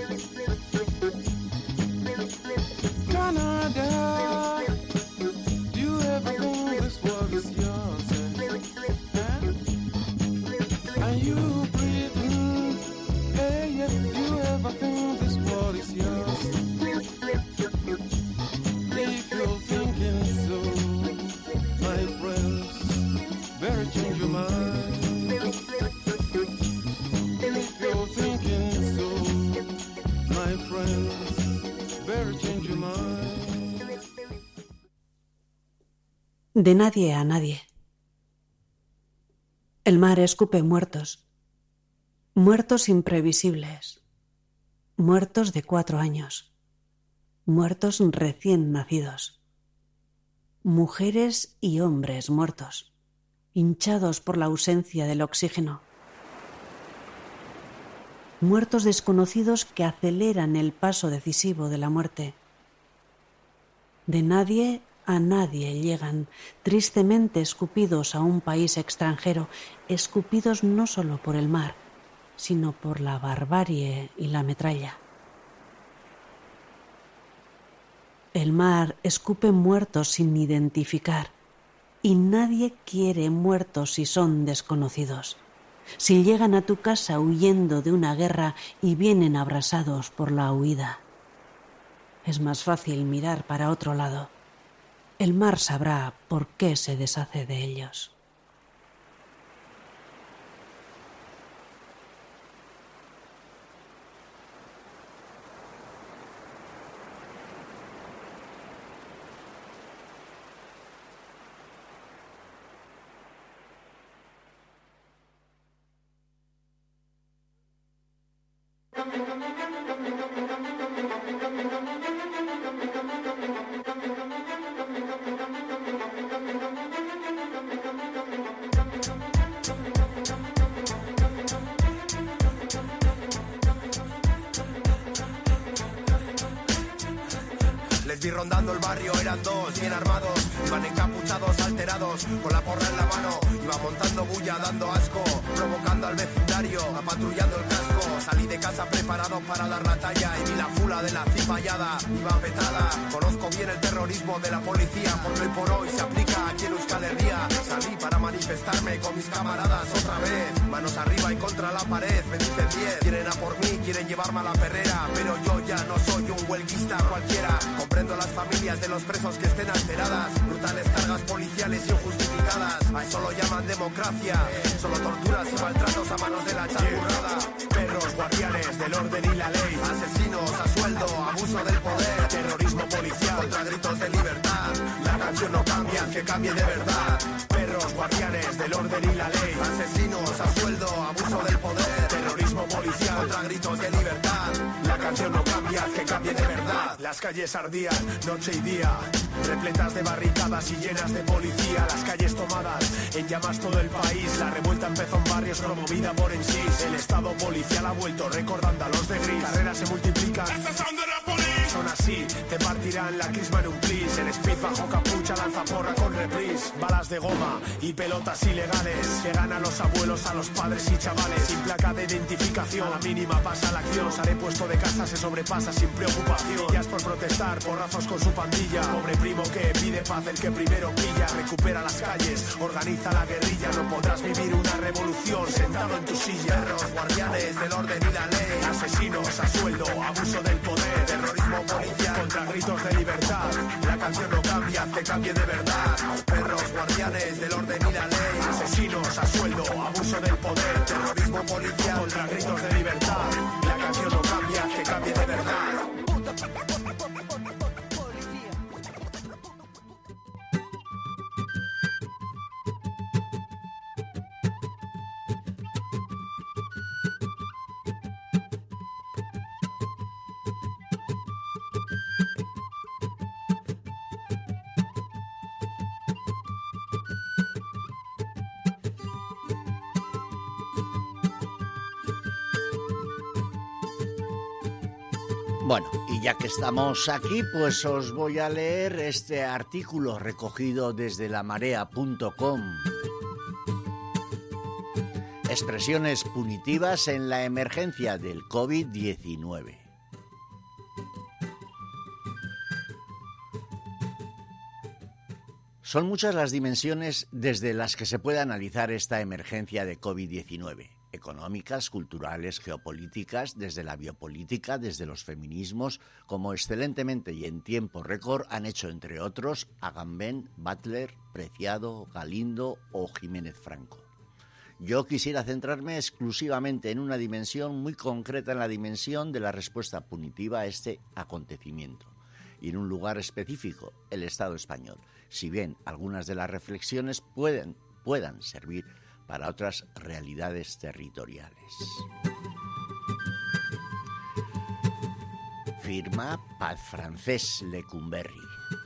Canada, do you ever think this world is yours? Eh? And you, Britain, hey, yeah, do you ever think this world is yours? If you're thinking so, my friends, better change your mind. If you're thinking so, my friends, better change your mind. De nadie a nadie. El mar escupe muertos, muertos imprevisibles, muertos de cuatro años, muertos recién nacidos, mujeres y hombres muertos, hinchados por la ausencia del oxígeno, muertos desconocidos que aceleran el paso decisivo de la muerte. De nadie a nadie llegan, tristemente escupidos a un país extranjero, escupidos no solo por el mar, sino por la barbarie y la metralla. El mar escupe muertos sin identificar, y nadie quiere muertos si son desconocidos. Si llegan a tu casa huyendo de una guerra y vienen abrasados por la huida, es más fácil mirar para otro lado. El mar sabrá por qué se deshace de ellos. vi rondando el barrio, eran dos, bien armados, iban encapuchados, alterados, con la porra en la mano, iban montando bulla, dando asco, provocando al vecindario, apatrullando el casco. Salí de casa preparado para dar la talla y vi la fula de la cipallada, iba petada. Conozco bien el terrorismo de la policía, porque hoy por hoy se aplica aquí en Euskal Herria. Salí para manifestarme con mis camaradas otra vez, manos arriba y contra la pared, me dicen diez, quieren a por mí, quieren llevarme a la perrera, pero yo ya no soy un huelguista cualquiera. Comprendo las familias de los presos que estén alteradas, brutales cargas policiales injustificadas, a eso lo llaman democracia, solo torturas y maltratos a manos de la chapurrada. Perros guardianes del orden y la ley, asesinos a sueldo, abuso del poder, terrorismo policial, contra gritos de libertad. La canción no cambia, que cambie de verdad. Perros guardianes del orden y la ley, asesinos a sueldo, abuso del poder, terrorismo policial, contra gritos de libertad. La canción no cambia, que cambie de verdad. Las calles ardían noche y día, repletas de barricadas y llenas de policía. Las calles tomadas, en llamas todo el país. La revuelta empezó en barrios promovida por Ensís. El estado policial ha vuelto recordando a los de gris. Carreras se multiplican, son así, te partirán la crisma en un plis. El speed bajo capucha lanza porra con reprise. Balas de goma y pelotas ilegales que ganan los abuelos a los padres y chavales. Sin placa de identificación, a la mínima pasa la acción. Sale puesto de casa, se sobrepasa sin preocupación. Ya es por protestar, porrazos con su pandilla. Pobre primo que pide paz, el que primero pilla. Recupera las calles, organiza la guerrilla. No podrás vivir una revolución sentado en tu silla. Perros guardianes del orden y la ley, asesinos a sueldo, abuso del poder, terrorismo policial, contra gritos de libertad. La canción no cambia, que cambie de verdad. Perros guardianes del orden y la ley, asesinos a sueldo, abuso del poder, terrorismo policial, contra gritos de libertad. La canción no cambia, que cambie de verdad. Bueno, y ya que estamos aquí, pues os voy a leer este artículo recogido desde la marea punto com. Expresiones punitivas en la emergencia del COVID diecinueve. Son muchas las dimensiones desde las que se puede analizar esta emergencia de COVID diecinueve. Económicas, culturales, geopolíticas, desde la biopolítica, desde los feminismos, como excelentemente y en tiempo récord han hecho, entre otros, Agamben, Butler, Preciado, Galindo o Jiménez Franco. Yo quisiera centrarme exclusivamente en una dimensión muy concreta, en la dimensión de la respuesta punitiva a este acontecimiento, y en un lugar específico, el Estado español, si bien algunas de las reflexiones pueden, puedan servir para otras realidades territoriales. Firma Paz Francés Lecumberri.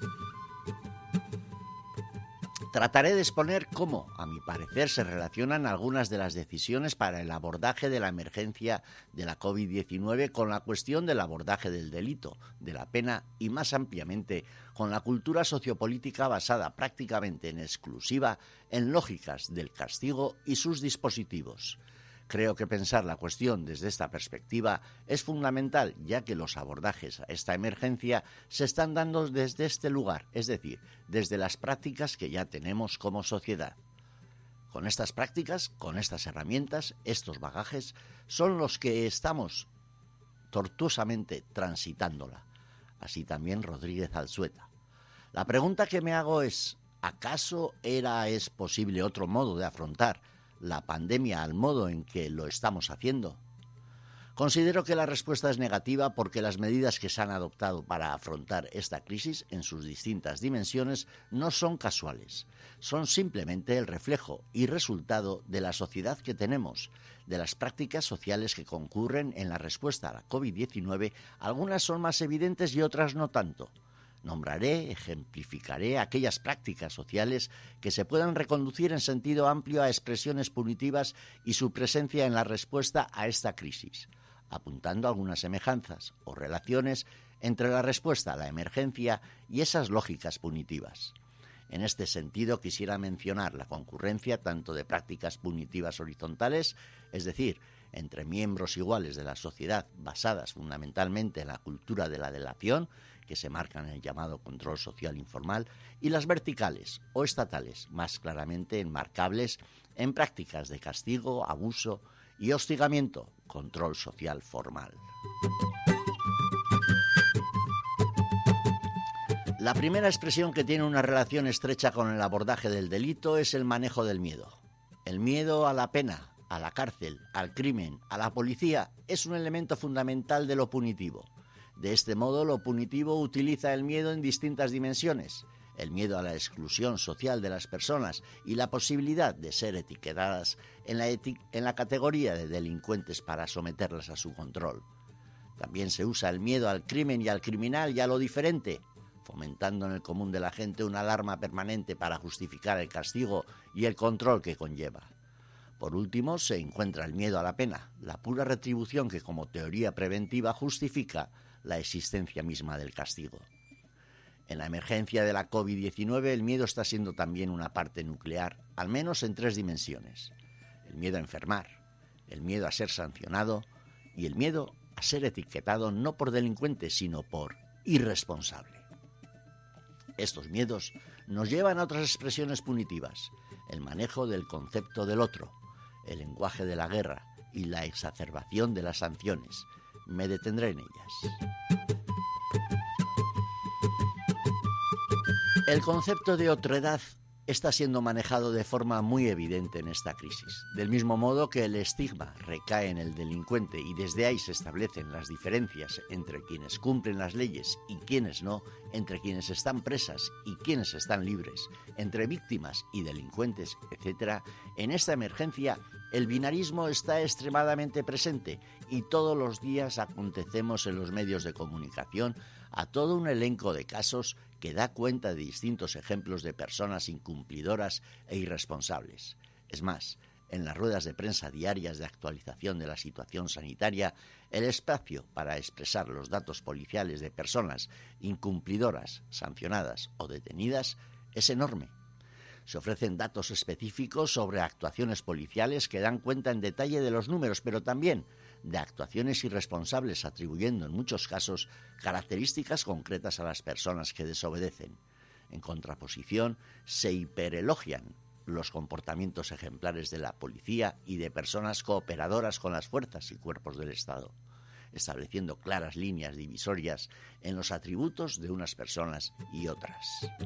Trataré de exponer cómo, a mi parecer, se relacionan algunas de las decisiones para el abordaje de la emergencia de la COVID diecinueve con la cuestión del abordaje del delito, de la pena y, más ampliamente, con la cultura sociopolítica basada prácticamente en exclusiva en lógicas del castigo y sus dispositivos. Creo que pensar la cuestión desde esta perspectiva es fundamental, ya que los abordajes a esta emergencia se están dando desde este lugar, es decir, desde las prácticas que ya tenemos como sociedad. Con estas prácticas, con estas herramientas, estos bagajes, son los que estamos tortuosamente transitándola. Así también Rodríguez Alzueta. La pregunta que me hago es, ¿acaso era es posible otro modo de afrontar la pandemia al modo en que lo estamos haciendo? Considero que la respuesta es negativa porque las medidas que se han adoptado para afrontar esta crisis en sus distintas dimensiones no son casuales, son simplemente el reflejo y resultado de la sociedad que tenemos, de las prácticas sociales que concurren en la respuesta a la COVID diecinueve. Algunas son más evidentes y otras no tanto. Nombraré, ejemplificaré aquellas prácticas sociales que se puedan reconducir en sentido amplio a expresiones punitivas y su presencia en la respuesta a esta crisis, apuntando algunas semejanzas o relaciones entre la respuesta a la emergencia y esas lógicas punitivas. En este sentido, quisiera mencionar la concurrencia tanto de prácticas punitivas horizontales, es decir, entre miembros iguales de la sociedad basadas fundamentalmente en la cultura de la delación, que se marcan en el llamado control social informal, y las verticales o estatales, más claramente enmarcables en prácticas de castigo, abuso y hostigamiento, control social formal. La primera expresión que tiene una relación estrecha con el abordaje del delito es el manejo del miedo. El miedo a la pena, a la cárcel, al crimen, a la policía, es un elemento fundamental de lo punitivo. De este modo, lo punitivo utiliza el miedo en distintas dimensiones. El miedo a la exclusión social de las personas y la posibilidad de ser etiquetadas en la, eti- en la categoría de delincuentes para someterlas a su control. También se usa el miedo al crimen y al criminal y a lo diferente, fomentando en el común de la gente una alarma permanente para justificar el castigo y el control que conlleva. Por último, se encuentra el miedo a la pena, la pura retribución que como teoría preventiva justifica la existencia misma del castigo. En la emergencia de la COVID diecinueve, el miedo está siendo también una parte nuclear, al menos en tres dimensiones. El miedo a enfermar, el miedo a ser sancionado y el miedo a ser etiquetado no por delincuente, sino por irresponsable. Estos miedos nos llevan a otras expresiones punitivas, el manejo del concepto del otro, el lenguaje de la guerra y la exacerbación de las sanciones. Me detendré en ellas. El concepto de otredad está siendo manejado de forma muy evidente en esta crisis. Del mismo modo que el estigma recae en el delincuente y desde ahí se establecen las diferencias entre quienes cumplen las leyes y quienes no, entre quienes están presas y quienes están libres, entre víctimas y delincuentes, etcétera, en esta emergencia el binarismo está extremadamente presente y todos los días acontecemos en los medios de comunicación a todo un elenco de casos que da cuenta de distintos ejemplos de personas incumplidoras e irresponsables. Es más, en las ruedas de prensa diarias de actualización de la situación sanitaria, el espacio para expresar los datos policiales de personas incumplidoras, sancionadas o detenidas es enorme. Se ofrecen datos específicos sobre actuaciones policiales que dan cuenta en detalle de los números, pero también de actuaciones irresponsables, atribuyendo en muchos casos características concretas a las personas que desobedecen. En contraposición, se hiperelogian los comportamientos ejemplares de la policía y de personas cooperadoras con las fuerzas y cuerpos del Estado, estableciendo claras líneas divisorias en los atributos de unas personas y otras.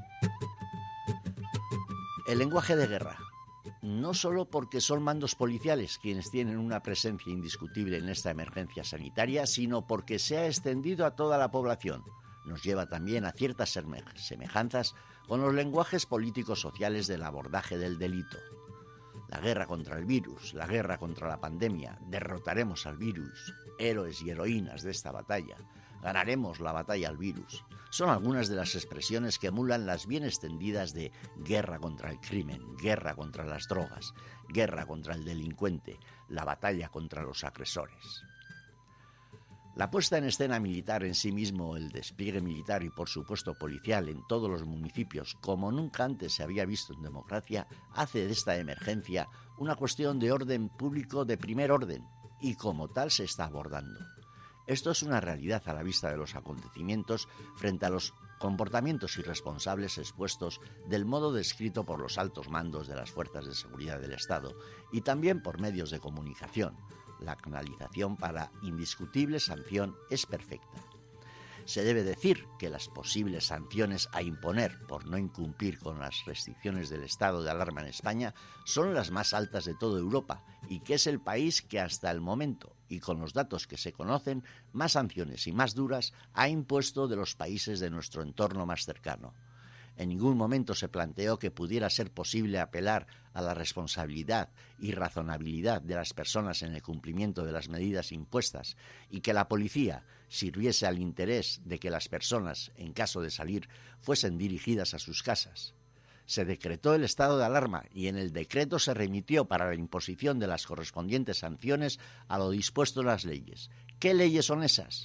El lenguaje de guerra. No solo porque son mandos policiales quienes tienen una presencia indiscutible en esta emergencia sanitaria, sino porque se ha extendido a toda la población. Nos lleva también a ciertas semejanzas con los lenguajes políticos sociales del abordaje del delito. La guerra contra el virus, la guerra contra la pandemia, derrotaremos al virus, héroes y heroínas de esta batalla, ganaremos la batalla al virus. Son algunas de las expresiones que emulan las bien extendidas de guerra contra el crimen, guerra contra las drogas, guerra contra el delincuente, la batalla contra los agresores. La puesta en escena militar en sí mismo, el despliegue militar y por supuesto policial en todos los municipios, como nunca antes se había visto en democracia, hace de esta emergencia una cuestión de orden público de primer orden y como tal se está abordando. Esto es una realidad a la vista de los acontecimientos frente a los comportamientos irresponsables expuestos del modo descrito por los altos mandos de las fuerzas de seguridad del Estado y también por medios de comunicación. La canalización para indiscutible sanción es perfecta. Se debe decir que las posibles sanciones a imponer por no incumplir con las restricciones del estado de alarma en España son las más altas de toda Europa y que es el país que hasta el momento, y con los datos que se conocen, más sanciones y más duras ha impuesto de los países de nuestro entorno más cercano. En ningún momento se planteó que pudiera ser posible apelar a la responsabilidad y razonabilidad de las personas en el cumplimiento de las medidas impuestas y que la policía sirviese al interés de que las personas, en caso de salir, fuesen dirigidas a sus casas. Se decretó el estado de alarma y en el decreto se remitió para la imposición de las correspondientes sanciones a lo dispuesto en las leyes. ¿Qué leyes son esas?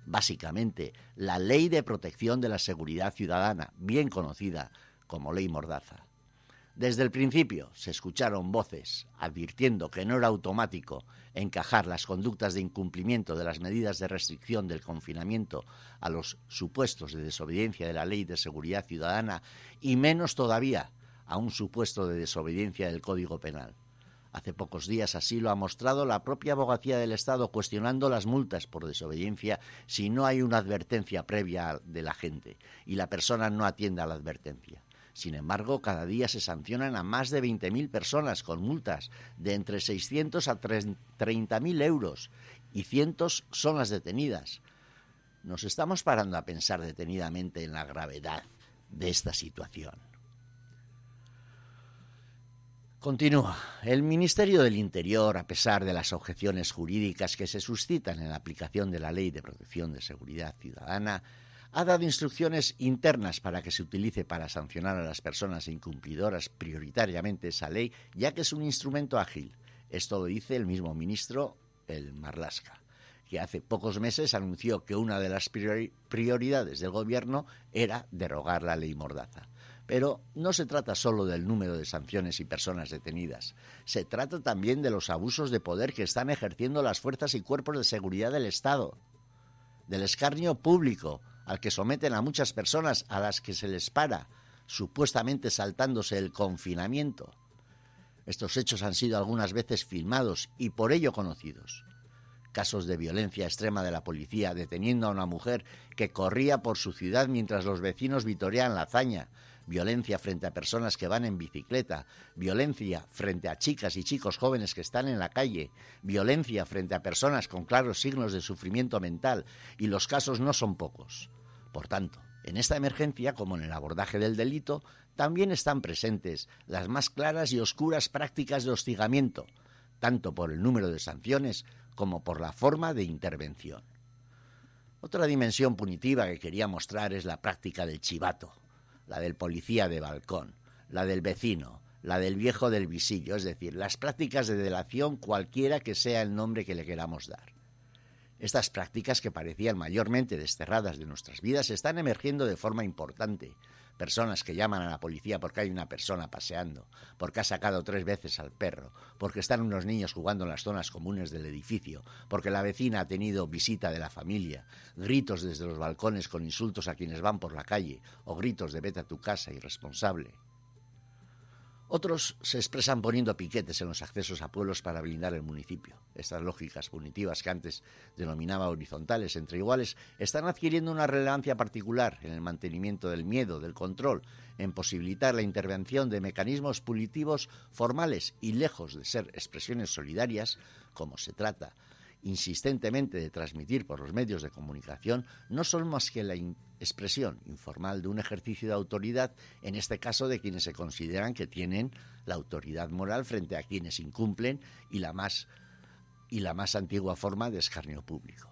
básicamente la Ley de Protección de la Seguridad Ciudadana, bien conocida como Ley Mordaza. Desde el principio se escucharon voces advirtiendo que no era automático encajar las conductas de incumplimiento de las medidas de restricción del confinamiento a los supuestos de desobediencia de la Ley de Seguridad Ciudadana y menos todavía a un supuesto de desobediencia del Código Penal. Hace pocos días así lo ha mostrado la propia Abogacía del Estado, cuestionando las multas por desobediencia si no hay una advertencia previa de la gente y la persona no atiende a la advertencia. Sin embargo, cada día se sancionan a más de veinte mil personas con multas de entre seiscientos a treinta mil euros y cientos son las detenidas. Nos estamos parando a pensar detenidamente en la gravedad de esta situación. Continúa. El Ministerio del Interior, a pesar de las objeciones jurídicas que se suscitan en la aplicación de la Ley de Protección de Seguridad Ciudadana, ha dado instrucciones internas para que se utilice para sancionar a las personas incumplidoras prioritariamente esa ley, ya que es un instrumento ágil. Esto lo dice el mismo ministro, el Marlaska, que hace pocos meses anunció que una de las priori- prioridades del gobierno era derogar la ley Mordaza. Pero no se trata solo del número de sanciones y personas detenidas. Se trata también de los abusos de poder que están ejerciendo las fuerzas y cuerpos de seguridad del Estado, del escarnio público al que someten a muchas personas a las que se les para, supuestamente saltándose el confinamiento. Estos hechos han sido algunas veces filmados y por ello conocidos. Casos de violencia extrema de la policía deteniendo a una mujer que corría por su ciudad mientras los vecinos vitorean la hazaña, violencia frente a personas que van en bicicleta, violencia frente a chicas y chicos jóvenes que están en la calle, violencia frente a personas con claros signos de sufrimiento mental, y los casos no son pocos. Por tanto, en esta emergencia, como en el abordaje del delito, también están presentes las más claras y oscuras prácticas de hostigamiento, tanto por el número de sanciones como por la forma de intervención. Otra dimensión punitiva que quería mostrar es la práctica del chivato, la del policía de balcón, la del vecino, la del viejo del visillo, es decir, las prácticas de delación cualquiera que sea el nombre que le queramos dar. Estas prácticas, que parecían mayormente desterradas de nuestras vidas, están emergiendo de forma importante. Personas que llaman a la policía porque hay una persona paseando, porque ha sacado tres veces al perro, porque están unos niños jugando en las zonas comunes del edificio, porque la vecina ha tenido visita de la familia, gritos desde los balcones con insultos a quienes van por la calle, o gritos de vete a tu casa, irresponsable. Otros se expresan poniendo piquetes en los accesos a pueblos para blindar el municipio. Estas lógicas punitivas que antes denominaba horizontales entre iguales están adquiriendo una relevancia particular en el mantenimiento del miedo, del control, en posibilitar la intervención de mecanismos punitivos formales y, lejos de ser expresiones solidarias, como se trata insistentemente de transmitir por los medios de comunicación, no son más que la in- expresión informal de un ejercicio de autoridad, en este caso de quienes se consideran que tienen la autoridad moral frente a quienes incumplen, y la más, y la más antigua forma de escarnio público.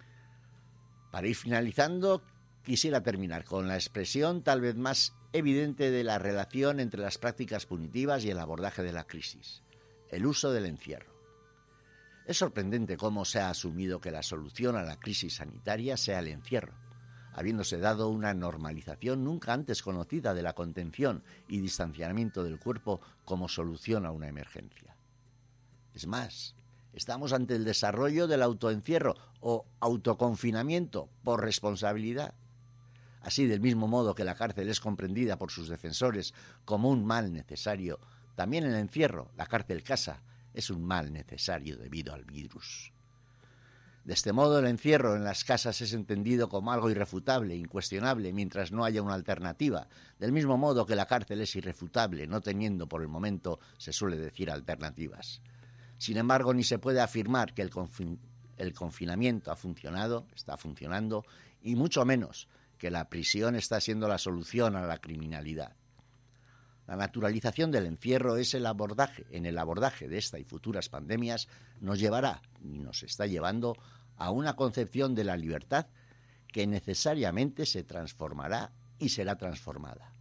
Para ir finalizando, quisiera terminar con la expresión tal vez más evidente de la relación entre las prácticas punitivas y el abordaje de la crisis: el uso del encierro. Es sorprendente cómo se ha asumido que la solución a la crisis sanitaria sea el encierro, habiéndose dado una normalización nunca antes conocida de la contención y distanciamiento del cuerpo como solución a una emergencia. Es más, estamos ante el desarrollo del autoencierro o autoconfinamiento por responsabilidad. Así, del mismo modo que la cárcel es comprendida por sus defensores como un mal necesario, también el encierro, la cárcel casa, es un mal necesario debido al virus. De este modo, el encierro en las casas es entendido como algo irrefutable, incuestionable, mientras no haya una alternativa, del mismo modo que la cárcel es irrefutable, no teniendo por el momento, se suele decir, alternativas. Sin embargo, ni se puede afirmar que el, confin- el confinamiento ha funcionado, está funcionando, y mucho menos que la prisión está siendo la solución a la criminalidad. La naturalización del encierro es el abordaje, en el abordaje de esta y futuras pandemias, nos llevará, y nos está llevando, a una concepción de la libertad que necesariamente se transformará y será transformada.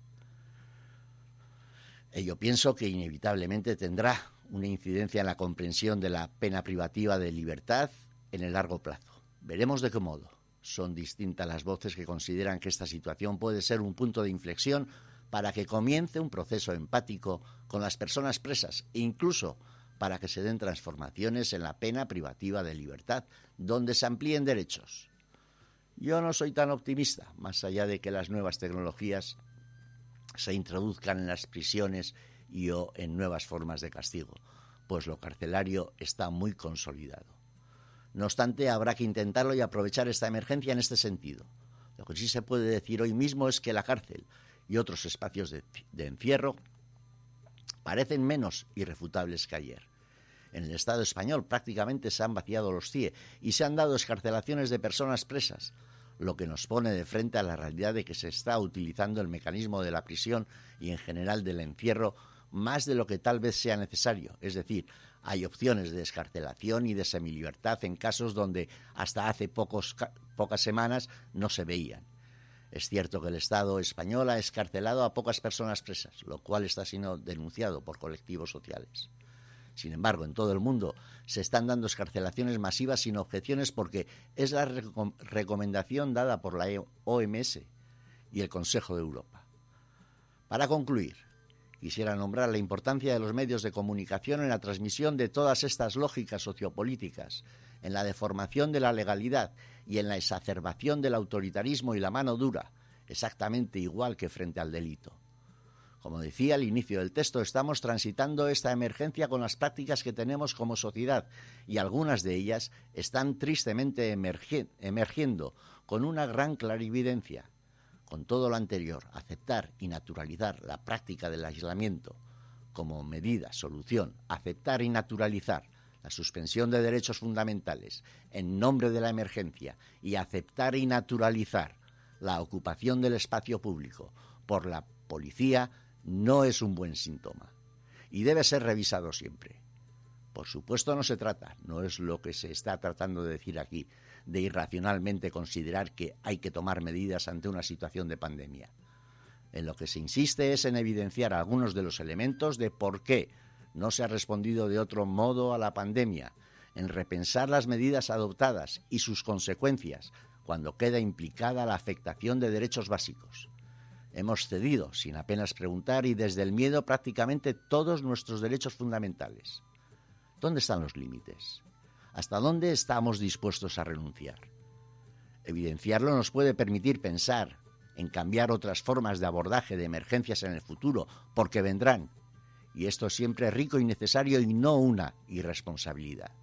Ello pienso que inevitablemente tendrá una incidencia en la comprensión de la pena privativa de libertad en el largo plazo. Veremos de qué modo. Son distintas las voces que consideran que esta situación puede ser un punto de inflexión para que comience un proceso empático con las personas presas e incluso para que se den transformaciones en la pena privativa de libertad, donde se amplíen derechos. Yo no soy tan optimista, más allá de que las nuevas tecnologías se introduzcan en las prisiones y o en nuevas formas de castigo, pues lo carcelario está muy consolidado. No obstante, habrá que intentarlo y aprovechar esta emergencia en este sentido. Lo que sí se puede decir hoy mismo es que la cárcel y otros espacios de, de encierro parecen menos irrefutables que ayer. En el Estado español prácticamente se han vaciado los C I E y se han dado excarcelaciones de personas presas, lo que nos pone de frente a la realidad de que se está utilizando el mecanismo de la prisión y en general del encierro más de lo que tal vez sea necesario. Es decir, hay opciones de excarcelación y de semilibertad en casos donde hasta hace pocos, pocas semanas no se veían. Es cierto que el Estado español ha excarcelado a pocas personas presas, lo cual está siendo denunciado por colectivos sociales. Sin embargo, en todo el mundo se están dando excarcelaciones masivas sin objeciones porque es la recom- recomendación dada por la O M S y el Consejo de Europa. Para concluir, quisiera nombrar la importancia de los medios de comunicación en la transmisión de todas estas lógicas sociopolíticas, en la deformación de la legalidad y en la exacerbación del autoritarismo y la mano dura, exactamente igual que frente al delito. Como decía al inicio del texto, estamos transitando esta emergencia con las prácticas que tenemos como sociedad y algunas de ellas están tristemente emergi- emergiendo con una gran clarividencia. Con todo lo anterior, aceptar y naturalizar la práctica del aislamiento como medida, solución, aceptar y naturalizar la suspensión de derechos fundamentales en nombre de la emergencia y aceptar y naturalizar la ocupación del espacio público por la policía no es un buen síntoma y debe ser revisado siempre. Por supuesto no se trata, no es lo que se está tratando de decir aquí, de irracionalmente considerar que hay que tomar medidas ante una situación de pandemia. En lo que se insiste es en evidenciar algunos de los elementos de por qué no se ha respondido de otro modo a la pandemia, en repensar las medidas adoptadas y sus consecuencias cuando queda implicada la afectación de derechos básicos. Hemos cedido, sin apenas preguntar y desde el miedo, prácticamente todos nuestros derechos fundamentales. ¿Dónde están los límites? ¿Hasta dónde estamos dispuestos a renunciar? Evidenciarlo nos puede permitir pensar en cambiar otras formas de abordaje de emergencias en el futuro, porque vendrán. Y esto siempre es rico y necesario y no una irresponsabilidad.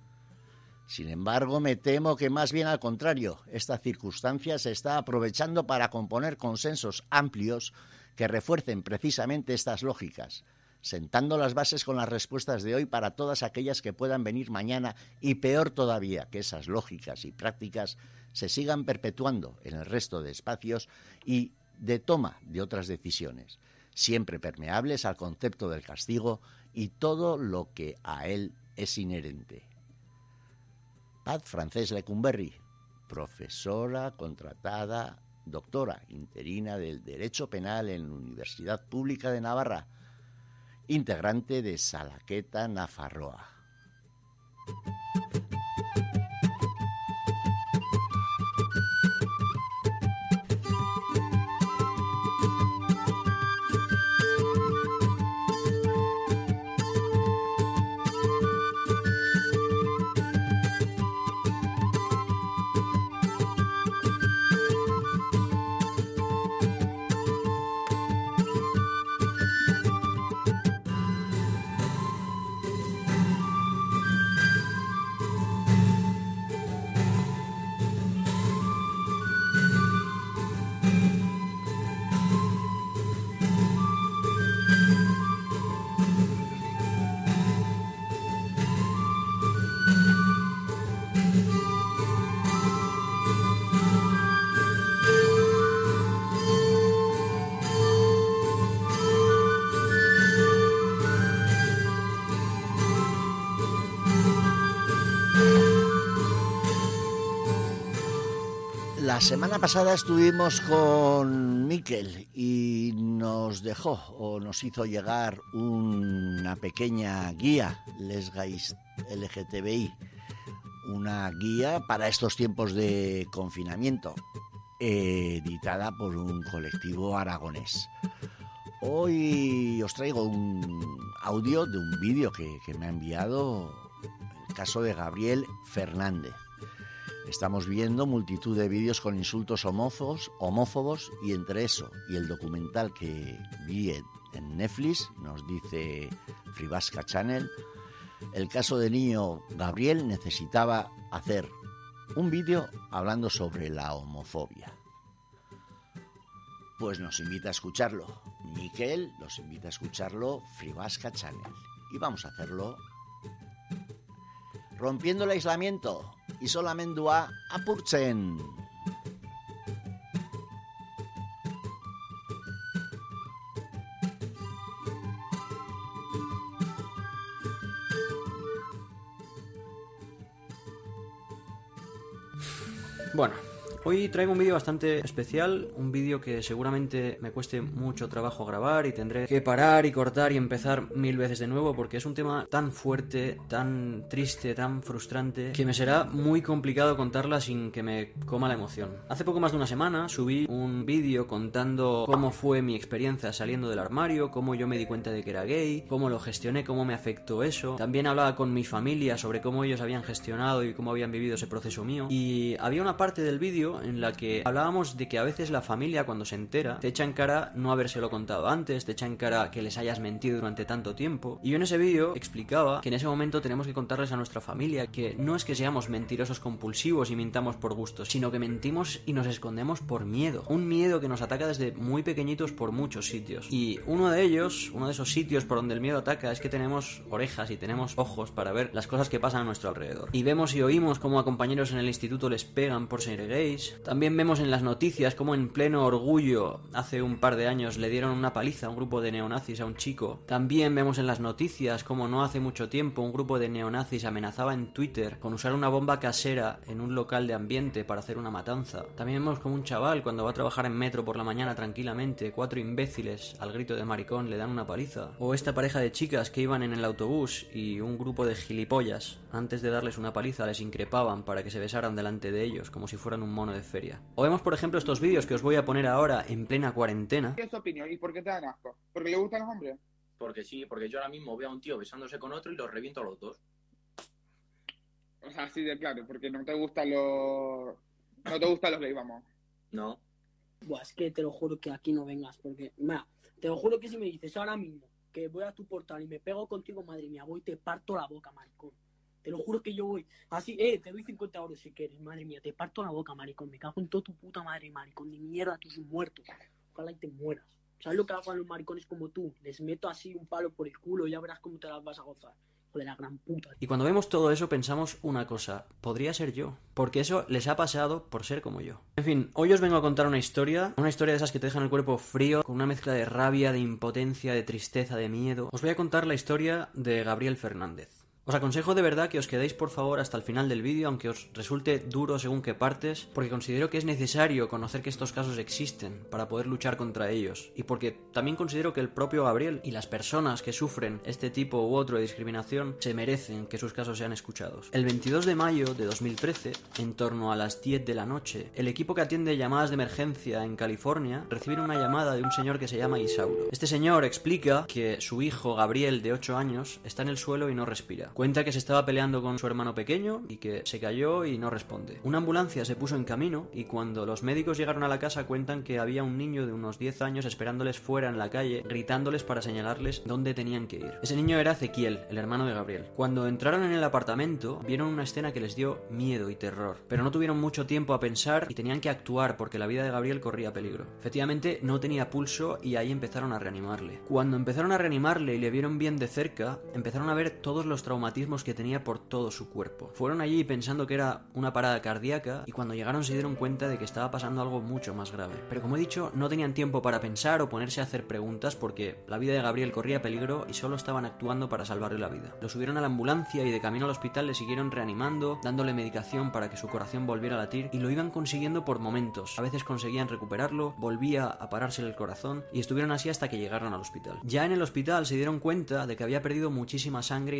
Sin embargo, me temo que más bien al contrario, esta circunstancia se está aprovechando para componer consensos amplios que refuercen precisamente estas lógicas, sentando las bases con las respuestas de hoy para todas aquellas que puedan venir mañana y peor todavía que esas lógicas y prácticas se sigan perpetuando en el resto de espacios y de toma de otras decisiones, siempre permeables al concepto del castigo y todo lo que a él es inherente. Pat Frances Lecumberri, profesora contratada, doctora interina del Derecho Penal en la Universidad Pública de Navarra, integrante de Salaqueta Nafarroa. La semana pasada estuvimos con Miquel y nos dejó o nos hizo llegar una pequeña guía Les Gais L G T B I, una guía para estos tiempos de confinamiento, editada por un colectivo aragonés. Hoy os traigo un audio de un vídeo que, que me ha enviado el caso de Gabriel Fernández. Estamos viendo multitud de vídeos con insultos homófobos, homófobos y entre eso y el documental que vi en, en Netflix, nos dice Fribasca Channel, el caso del niño Gabriel necesitaba hacer un vídeo hablando sobre la homofobia. Pues nos invita a escucharlo. Miquel nos invita a escucharlo Fribasca Channel. Y vamos a hacerlo rompiendo el aislamiento y solamente a apurtzen. Bueno, hoy traigo un vídeo bastante especial, un vídeo que seguramente me cueste mucho trabajo grabar y tendré que parar y cortar y empezar mil veces de nuevo porque es un tema tan fuerte, tan triste, tan frustrante que me será muy complicado contarla sin que me coma la emoción. Hace poco más de una semana subí un vídeo contando cómo fue mi experiencia saliendo del armario, cómo yo me di cuenta de que era gay, cómo lo gestioné, cómo me afectó eso. También hablaba con mi familia sobre cómo ellos habían gestionado y cómo habían vivido ese proceso mío. Y había una parte del vídeo en la que hablábamos de que a veces la familia cuando se entera te echa en cara no habérselo contado antes, te echa en cara que les hayas mentido durante tanto tiempo. Y yo en ese vídeo explicaba que en ese momento tenemos que contarles a nuestra familia que no es que seamos mentirosos compulsivos y mintamos por gusto, sino que mentimos y nos escondemos por miedo. Un miedo que nos ataca desde muy pequeñitos por muchos sitios. Y uno de ellos, uno de esos sitios por donde el miedo ataca es que tenemos orejas y tenemos ojos para ver las cosas que pasan a nuestro alrededor. Y vemos y oímos cómo a compañeros en el instituto les pegan por ser gays. También vemos en las noticias cómo en pleno orgullo hace un par de años le dieron una paliza a un grupo de neonazis a un chico. También vemos en las noticias cómo no hace mucho tiempo un grupo de neonazis amenazaba en Twitter con usar una bomba casera en un local de ambiente para hacer una matanza. También vemos como un chaval cuando va a trabajar en metro por la mañana tranquilamente, cuatro imbéciles al grito de maricón le dan una paliza. O esta pareja de chicas que iban en el autobús y un grupo de gilipollas antes de darles una paliza les increpaban para que se besaran delante de ellos como si fueran un mono de feria. O vemos por ejemplo estos vídeos que os voy a poner ahora en plena cuarentena. ¿Qué es tu opinión? ¿Y por qué te dan asco? ¿Porque le gustan los hombres? Porque sí, porque yo ahora mismo veo a un tío besándose con otro y los reviento a los dos. O sea, así de claro, porque no te gustan los... No te gustan los gays, vamos. No. Buah, es que te lo juro que aquí no vengas, porque... Mira, te lo juro que si me dices ahora mismo que voy a tu portal y me pego contigo, madre mía, voy y te parto la boca, maricón. Te lo juro que yo voy. Así, eh, te doy cincuenta euros si quieres, madre mía, te parto la boca, maricón. Me cago en toda tu puta madre, maricón. De mierda, tú sos muerto. Ojalá y te mueras. ¿Sabes lo que hago a los maricones como tú? Les meto así un palo por el culo y ya verás cómo te las vas a gozar. De la gran puta. Y cuando vemos todo eso pensamos una cosa, podría ser yo, porque eso les ha pasado por ser como yo. En fin, hoy os vengo a contar una historia, una historia de esas que te dejan el cuerpo frío, con una mezcla de rabia, de impotencia, de tristeza, de miedo. Os voy a contar la historia de Gabriel Fernández. Os aconsejo de verdad que os quedéis por favor hasta el final del vídeo, aunque os resulte duro según qué partes, porque considero que es necesario conocer que estos casos existen para poder luchar contra ellos, y porque también considero que el propio Gabriel y las personas que sufren este tipo u otro de discriminación se merecen que sus casos sean escuchados. El veintidós de mayo de dos mil trece, en torno a las diez de la noche, el equipo que atiende llamadas de emergencia en California recibe una llamada de un señor que se llama Isauro. Este señor explica que su hijo Gabriel, de ocho años, está en el suelo y no respira. Cuenta que se estaba peleando con su hermano pequeño y que se cayó y no responde. Una ambulancia se puso en camino y cuando los médicos llegaron a la casa cuentan que había un niño de unos diez años esperándoles fuera en la calle, gritándoles para señalarles dónde tenían que ir. Ese niño era Ezequiel, el hermano de Gabriel. Cuando entraron en el apartamento, vieron una escena que les dio miedo y terror, pero no tuvieron mucho tiempo a pensar y tenían que actuar porque la vida de Gabriel corría peligro. Efectivamente, no tenía pulso y ahí empezaron a reanimarle. Cuando empezaron a reanimarle y le vieron bien de cerca, empezaron a ver todos los traumatismos que tenía por todo su cuerpo. Fueron allí pensando que era una parada cardíaca y cuando llegaron se dieron cuenta de que estaba pasando algo mucho más grave. Pero como he dicho, no tenían tiempo para pensar o ponerse a hacer preguntas porque la vida de Gabriel corría peligro y solo estaban actuando para salvarle la vida. Lo subieron a la ambulancia y de camino al hospital le siguieron reanimando, dándole medicación para que su corazón volviera a latir y lo iban consiguiendo por momentos. A veces conseguían recuperarlo, volvía a pararse el corazón y estuvieron así hasta que llegaron al hospital. Ya en el hospital se dieron cuenta de que había perdido muchísima sangre y de que necesitaba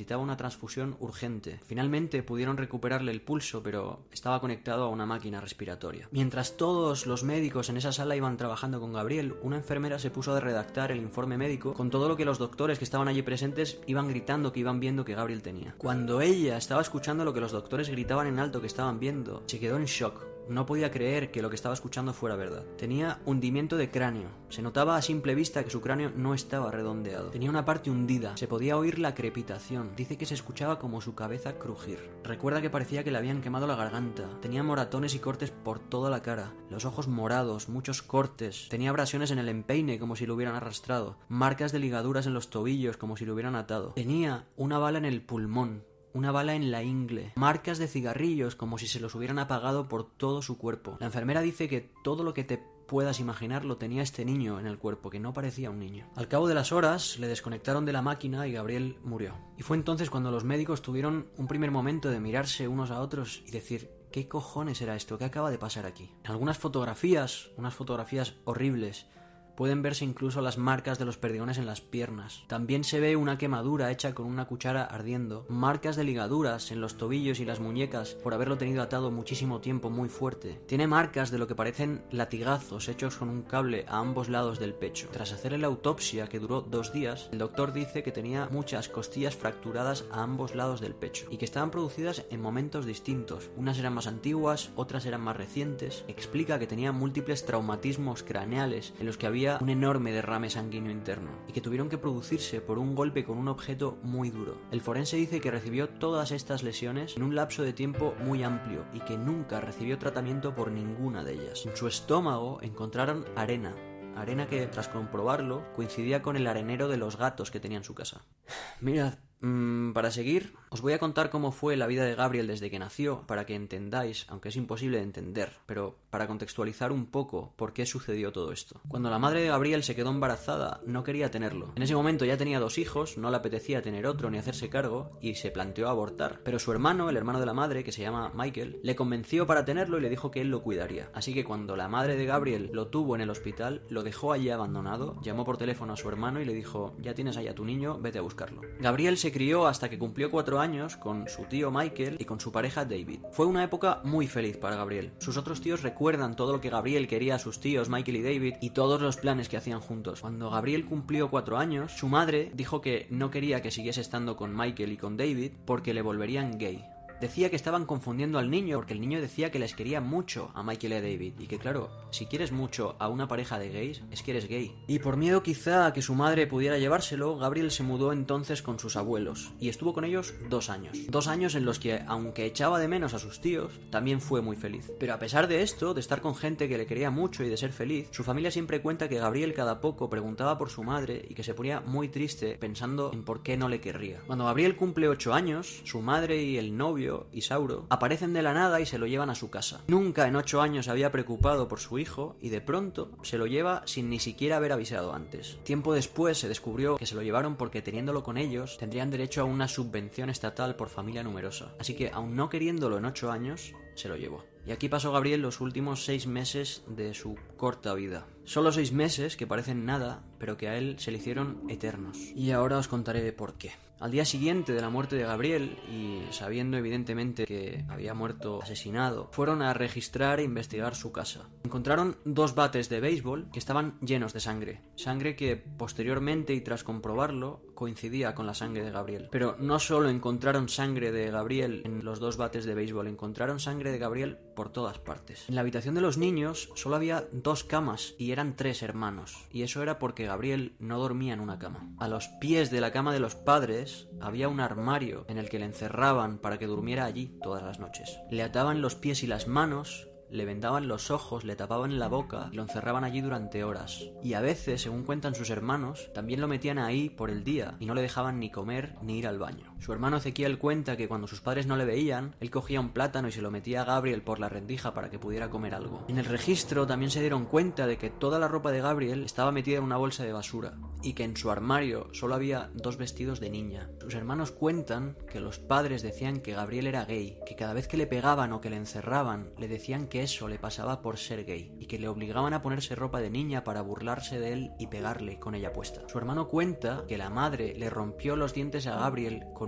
necesitaba una transfusión urgente. Finalmente pudieron recuperarle el pulso, pero estaba conectado a una máquina respiratoria. Mientras todos los médicos en esa sala iban trabajando con Gabriel, una enfermera se puso a redactar el informe médico con todo lo que los doctores que estaban allí presentes iban gritando que iban viendo que Gabriel tenía. Cuando ella estaba escuchando lo que los doctores gritaban en alto que estaban viendo, se quedó en shock. No podía creer que lo que estaba escuchando fuera verdad. Tenía hundimiento de cráneo. Se notaba a simple vista que su cráneo no estaba redondeado. Tenía una parte hundida. Se podía oír la crepitación. Dice que se escuchaba como su cabeza crujir. Recuerda que parecía que le habían quemado la garganta. Tenía moratones y cortes por toda la cara. Los ojos morados, muchos cortes. Tenía abrasiones en el empeine como si lo hubieran arrastrado. Marcas de ligaduras en los tobillos como si lo hubieran atado. Tenía una bala en el pulmón. Una bala en la ingle, marcas de cigarrillos como si se los hubieran apagado por todo su cuerpo. La enfermera dice que todo lo que te puedas imaginar lo tenía este niño en el cuerpo, que no parecía un niño. Al cabo de las horas le desconectaron de la máquina y Gabriel murió. Y fue entonces cuando los médicos tuvieron un primer momento de mirarse unos a otros y decir: ¿qué cojones era esto? ¿Qué acaba de pasar aquí? En algunas fotografías, unas fotografías horribles, pueden verse incluso las marcas de los perdigones en las piernas. También se ve una quemadura hecha con una cuchara ardiendo, marcas de ligaduras en los tobillos y las muñecas por haberlo tenido atado muchísimo tiempo muy fuerte. Tiene marcas de lo que parecen latigazos hechos con un cable a ambos lados del pecho. Tras hacerle la autopsia, que duró dos días, el doctor dice que tenía muchas costillas fracturadas a ambos lados del pecho y que estaban producidas en momentos distintos. Unas eran más antiguas, otras eran más recientes. Explica que tenía múltiples traumatismos craneales en los que había un enorme derrame sanguíneo interno y que tuvieron que producirse por un golpe con un objeto muy duro. El forense dice que recibió todas estas lesiones en un lapso de tiempo muy amplio y que nunca recibió tratamiento por ninguna de ellas. En su estómago encontraron arena, arena que tras comprobarlo coincidía con el arenero de los gatos que tenía en su casa. Mirad, mmm, para seguir, os voy a contar cómo fue la vida de Gabriel desde que nació, para que entendáis, aunque es imposible de entender, pero para contextualizar un poco por qué sucedió todo esto. Cuando la madre de Gabriel se quedó embarazada, no quería tenerlo. En ese momento ya tenía dos hijos, no le apetecía tener otro ni hacerse cargo, y se planteó abortar. Pero su hermano, el hermano de la madre, que se llama Michael, le convenció para tenerlo y le dijo que él lo cuidaría. Así que cuando la madre de Gabriel lo tuvo en el hospital, lo dejó allí abandonado, llamó por teléfono a su hermano y le dijo: ya tienes ahí a tu niño, vete a buscarlo. Gabriel se crió hasta que cumplió cuatro años con su tío Michael y con su pareja David. Fue una época muy feliz para Gabriel. Sus otros tíos recuerdan todo lo que Gabriel quería a sus tíos Michael y David y todos los planes que hacían juntos. Cuando Gabriel cumplió cuatro años, su madre dijo que no quería que siguiese estando con Michael y con David porque le volverían gay. Decía que estaban confundiendo al niño porque el niño decía que les quería mucho a Michael y a David y que claro, si quieres mucho a una pareja de gays es que eres gay. Y por miedo quizá a que su madre pudiera llevárselo, Gabriel se mudó entonces con sus abuelos y estuvo con ellos dos años. Dos años en los que, aunque echaba de menos a sus tíos, también fue muy feliz. Pero a pesar de esto, de estar con gente que le quería mucho y de ser feliz, su familia siempre cuenta que Gabriel cada poco preguntaba por su madre y que se ponía muy triste pensando en por qué no le querría. Cuando Gabriel cumple ocho años, su madre y el novio Isauro aparecen de la nada y se lo llevan a su casa. Nunca en ocho años se había preocupado por su hijo y de pronto se lo lleva sin ni siquiera haber avisado antes. Tiempo después se descubrió que se lo llevaron porque teniéndolo con ellos tendrían derecho a una subvención estatal por familia numerosa. Así que aun no queriéndolo en ocho años, se lo llevó. Y aquí pasó Gabriel los últimos seis meses de su corta vida. Solo seis meses que parecen nada, pero que a él se le hicieron eternos. Y ahora os contaré por qué. Al día siguiente de la muerte de Gabriel, y sabiendo evidentemente que había muerto asesinado, fueron a registrar e investigar su casa. Encontraron dos bates de béisbol que estaban llenos de sangre. Sangre que posteriormente y tras comprobarlo coincidía con la sangre de Gabriel. Pero no solo encontraron sangre de Gabriel en los dos bates de béisbol, encontraron sangre de Gabriel por todas partes. En la habitación de los niños solo había dos camas y eran tres hermanos. Y eso era porque Gabriel no dormía en una cama. A los pies de la cama de los padres había un armario en el que le encerraban para que durmiera allí todas las noches. Le ataban los pies y las manos, le vendaban los ojos, le tapaban la boca y lo encerraban allí durante horas. Y a veces, según cuentan sus hermanos, también lo metían ahí por el día y no le dejaban ni comer ni ir al baño. Su hermano Ezequiel cuenta que cuando sus padres no le veían, él cogía un plátano y se lo metía a Gabriel por la rendija para que pudiera comer algo. En el registro también se dieron cuenta de que toda la ropa de Gabriel estaba metida en una bolsa de basura y que en su armario solo había dos vestidos de niña. Sus hermanos cuentan que los padres decían que Gabriel era gay, que cada vez que le pegaban o que le encerraban le decían que eso le pasaba por ser gay y que le obligaban a ponerse ropa de niña para burlarse de él y pegarle con ella puesta. Su hermano cuenta que la madre le rompió los dientes a Gabriel con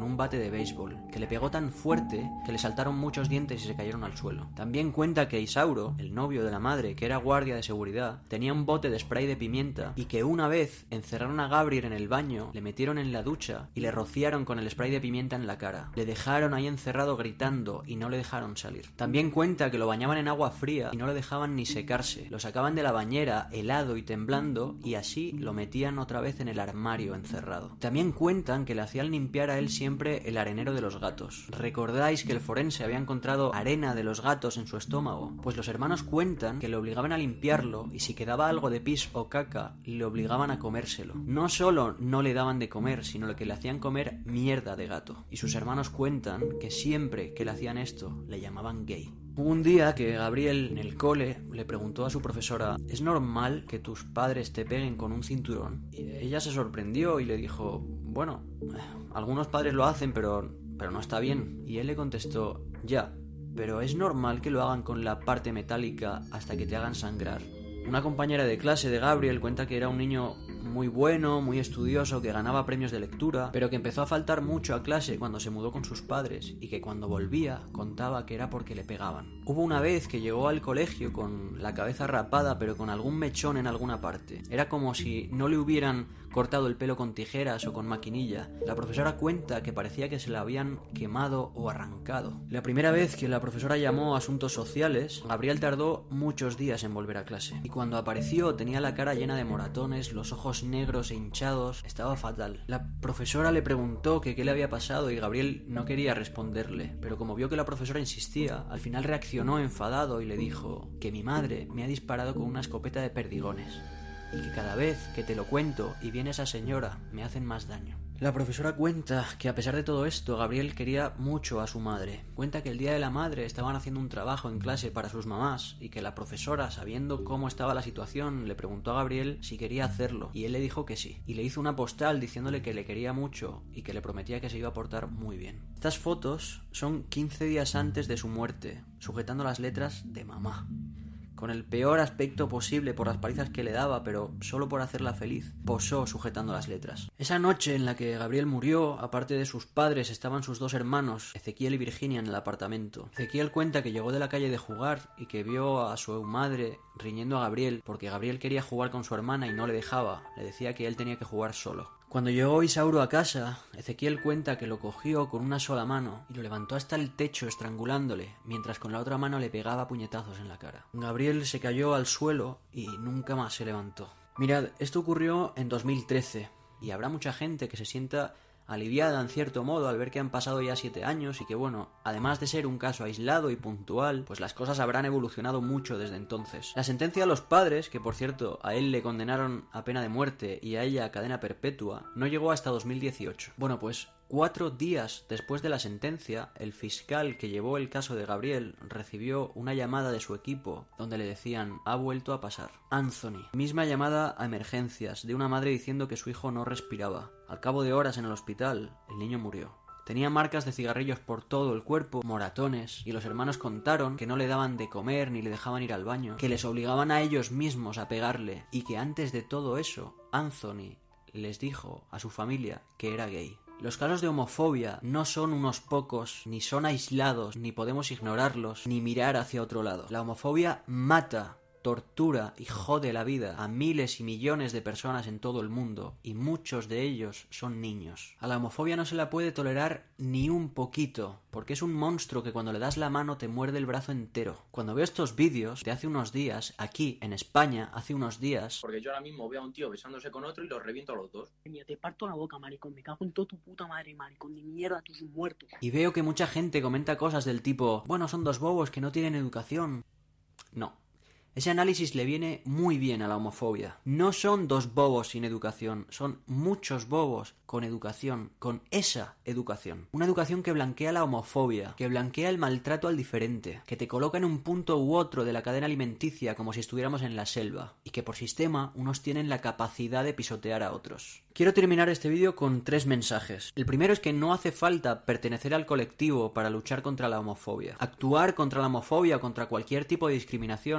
con un bate de béisbol, que le pegó tan fuerte que le saltaron muchos dientes y se cayeron al suelo. También cuenta que Isauro, el novio de la madre, que era guardia de seguridad, tenía un bote de spray de pimienta y que una vez encerraron a Gabriel en el baño, le metieron en la ducha y le rociaron con el spray de pimienta en la cara. Le dejaron ahí encerrado gritando y no le dejaron salir. También cuenta que lo bañaban en agua fría y no le dejaban ni secarse. Lo sacaban de la bañera helado y temblando y así lo metían otra vez en el armario encerrado. También cuentan que le hacían limpiar a él siempre el arenero de los gatos. ¿Recordáis que el forense había encontrado arena de los gatos en su estómago? Pues los hermanos cuentan que le obligaban a limpiarlo y si quedaba algo de pis o caca, le obligaban a comérselo. No solo no le daban de comer, sino que le hacían comer mierda de gato. Y sus hermanos cuentan que siempre que le hacían esto, le llamaban gay. Hubo un día que Gabriel en el cole le preguntó a su profesora: ¿es normal que tus padres te peguen con un cinturón? Y ella se sorprendió y le dijo: bueno, algunos padres lo hacen, pero, pero no está bien. Y él le contestó: ya, pero es normal que lo hagan con la parte metálica hasta que te hagan sangrar. Una compañera de clase de Gabriel cuenta que era un niño muy bueno, muy estudioso, que ganaba premios de lectura, pero que empezó a faltar mucho a clase cuando se mudó con sus padres y que cuando volvía contaba que era porque le pegaban. Hubo una vez que llegó al colegio con la cabeza rapada pero con algún mechón en alguna parte. Era como si no le hubieran cortado el pelo con tijeras o con maquinilla. La profesora cuenta que parecía que se la habían quemado o arrancado. La primera vez que la profesora llamó a asuntos sociales, Gabriel tardó muchos días en volver a clase. Y cuando apareció tenía la cara llena de moratones, los ojos negros e hinchados, estaba fatal. La profesora le preguntó que qué le había pasado y Gabriel no quería responderle, pero como vio que la profesora insistía, al final reaccionó enfadado y le dijo que mi madre me ha disparado con una escopeta de perdigones y que cada vez que te lo cuento y viene esa señora me hacen más daño. La profesora cuenta que a pesar de todo esto, Gabriel quería mucho a su madre. Cuenta que el día de la madre estaban haciendo un trabajo en clase para sus mamás y que la profesora, sabiendo cómo estaba la situación, le preguntó a Gabriel si quería hacerlo y él le dijo que sí. Y le hizo una postal diciéndole que le quería mucho y que le prometía que se iba a portar muy bien. Estas fotos son quince días antes de su muerte, sujetando las letras de mamá. Con el peor aspecto posible por las palizas que le daba, pero solo por hacerla feliz, posó sujetando las letras. Esa noche en la que Gabriel murió, aparte de sus padres, estaban sus dos hermanos, Ezequiel y Virginia, en el apartamento. Ezequiel cuenta que llegó de la calle de jugar y que vio a su madre riñendo a Gabriel porque Gabriel quería jugar con su hermana y no le dejaba, le decía que él tenía que jugar solo. Cuando llegó Isauro a casa, Ezequiel cuenta que lo cogió con una sola mano y lo levantó hasta el techo estrangulándole, mientras con la otra mano le pegaba puñetazos en la cara. Gabriel se cayó al suelo y nunca más se levantó. Mirad, esto ocurrió en dos mil trece y habrá mucha gente que se sienta aliviada en cierto modo al ver que han pasado ya siete años y que bueno, además de ser un caso aislado y puntual, pues las cosas habrán evolucionado mucho desde entonces. La sentencia a los padres, que por cierto a él le condenaron a pena de muerte y a ella a cadena perpetua, no llegó hasta dos mil dieciocho. Bueno, pues cuatro días después de la sentencia, el fiscal que llevó el caso de Gabriel recibió una llamada de su equipo donde le decían: ha vuelto a pasar. Anthony. Misma llamada a emergencias de una madre diciendo que su hijo no respiraba. Al cabo de horas en el hospital, el niño murió. Tenía marcas de cigarrillos por todo el cuerpo, moratones, y los hermanos contaron que no le daban de comer ni le dejaban ir al baño, que les obligaban a ellos mismos a pegarle y que antes de todo eso, Anthony les dijo a su familia que era gay. Los casos de homofobia no son unos pocos, ni son aislados, ni podemos ignorarlos, ni mirar hacia otro lado. La homofobia mata, tortura y jode la vida a miles y millones de personas en todo el mundo, y muchos de ellos son niños. A la homofobia no se la puede tolerar ni un poquito, porque es un monstruo que cuando le das la mano te muerde el brazo entero. Cuando veo estos vídeos de hace unos días, aquí en España, hace unos días... Porque yo ahora mismo veo a un tío besándose con otro y los reviento a los dos. Te parto la boca, maricón, me cago en toda tu puta madre, maricón, de mierda, tú sos muerto. Y veo que mucha gente comenta cosas del tipo: bueno, son dos bobos que no tienen educación. No. Ese análisis le viene muy bien a la homofobia. No son dos bobos sin educación, son muchos bobos con educación, con esa educación. Una educación que blanquea la homofobia, que blanquea el maltrato al diferente, que te coloca en un punto u otro de la cadena alimenticia como si estuviéramos en la selva, y que por sistema unos tienen la capacidad de pisotear a otros. Quiero terminar este vídeo con tres mensajes. El primero es que no hace falta pertenecer al colectivo para luchar contra la homofobia. Actuar contra la homofobia o contra cualquier tipo de discriminación no te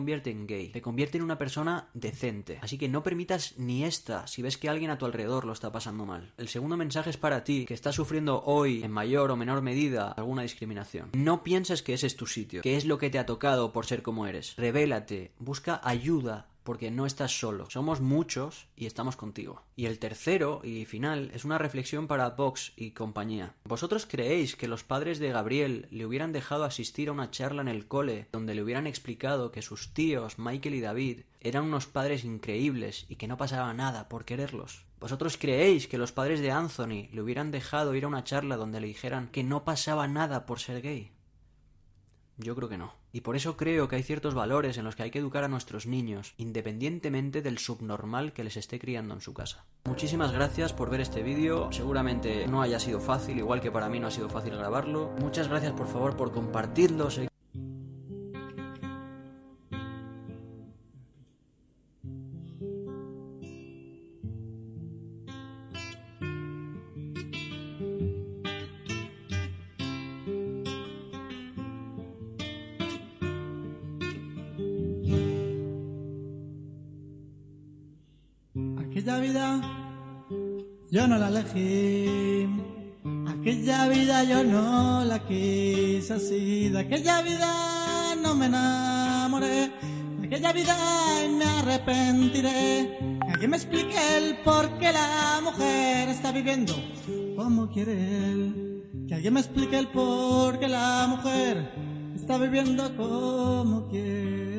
convierte en gay, te convierte en una persona decente. Así que no permitas ni esta si ves que alguien a tu alrededor lo está pasando mal. El segundo mensaje es para ti, que estás sufriendo hoy en mayor o menor medida alguna discriminación. No pienses que ese es tu sitio, que es lo que te ha tocado por ser como eres. Revélate, busca ayuda, porque no estás solo. Somos muchos y estamos contigo. Y el tercero y final es una reflexión para Vox y compañía. ¿Vosotros creéis que los padres de Gabriel le hubieran dejado asistir a una charla en el cole donde le hubieran explicado que sus tíos, Michael y David, eran unos padres increíbles y que no pasaba nada por quererlos? ¿Vosotros creéis que los padres de Anthony le hubieran dejado ir a una charla donde le dijeran que no pasaba nada por ser gay? Yo creo que no. Y por eso creo que hay ciertos valores en los que hay que educar a nuestros niños, independientemente del subnormal que les esté criando en su casa. Muchísimas gracias por ver este vídeo. Seguramente no haya sido fácil, igual que para mí no ha sido fácil grabarlo. Muchas gracias por favor por compartirlo. Aquella vida yo no la elegí, aquella vida yo no la quise así, de aquella vida no me enamoré, de aquella vida me arrepentiré. Que alguien me explique el por qué la mujer está viviendo como quiere él, que alguien me explique el por qué la mujer está viviendo como quiere.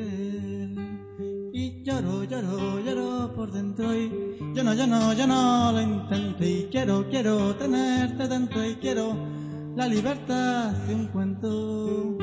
Y lloro, lloro, lloro por dentro y yo no, yo no, yo no lo intento y quiero, quiero tenerte dentro y quiero la libertad de un cuento.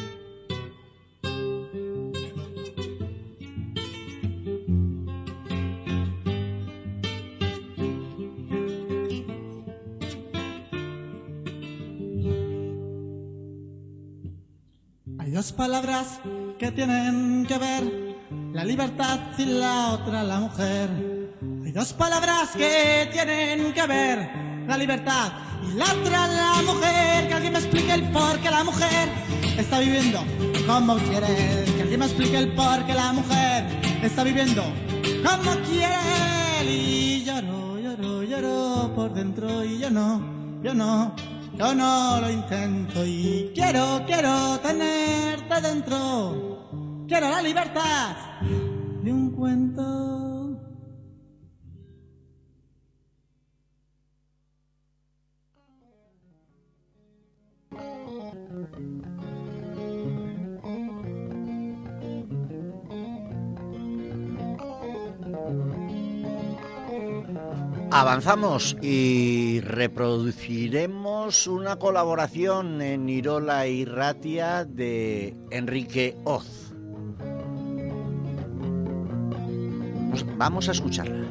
Hay dos palabras que tienen que ver, la libertad y la otra la mujer. Hay dos palabras que tienen que ver, la libertad y la otra la mujer. Que alguien me explique el por qué la mujer está viviendo como quiere. Que alguien me explique el por qué la mujer está viviendo como quiere. Y lloro, lloro, lloro por dentro y yo no, yo no, yo no lo intento y quiero, quiero tenerte dentro. Quiero la libertad de un cuento. Avanzamos y reproduciremos una colaboración en Irola y Ratia de Enrique Oz. Vamos a escucharla.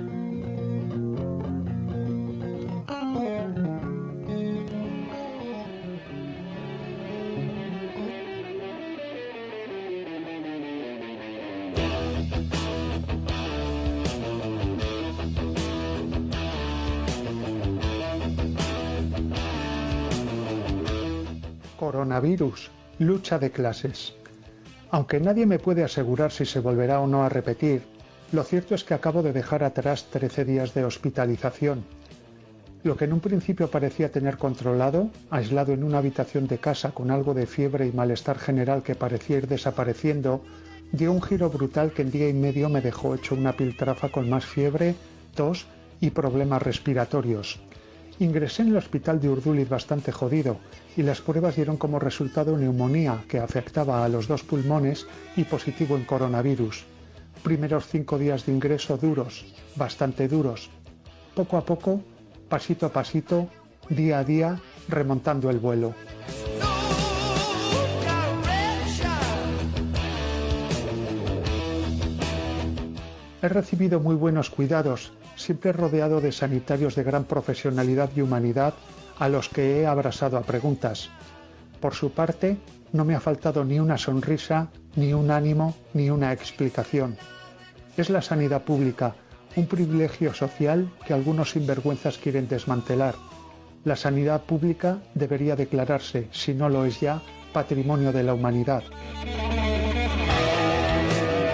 Coronavirus, lucha de clases. Aunque nadie me puede asegurar si se volverá o no a repetir, lo cierto es que acabo de dejar atrás trece días de hospitalización. Lo que en un principio parecía tener controlado, aislado en una habitación de casa con algo de fiebre y malestar general que parecía ir desapareciendo, dio un giro brutal que en día y medio me dejó hecho una piltrafa con más fiebre, tos y problemas respiratorios. Ingresé en el hospital de Urduliz bastante jodido y las pruebas dieron como resultado neumonía que afectaba a los dos pulmones y positivo en coronavirus. Primeros cinco días de ingreso duros, bastante duros. Poco a poco, pasito a pasito, día a día, remontando el vuelo. He recibido muy buenos cuidados, siempre rodeado de sanitarios de gran profesionalidad y humanidad a los que he abrazado a preguntas. Por su parte, no me ha faltado ni una sonrisa, ni un ánimo, ni una explicación. Es la sanidad pública, un privilegio social que algunos sinvergüenzas quieren desmantelar. La sanidad pública debería declararse, si no lo es ya, patrimonio de la humanidad.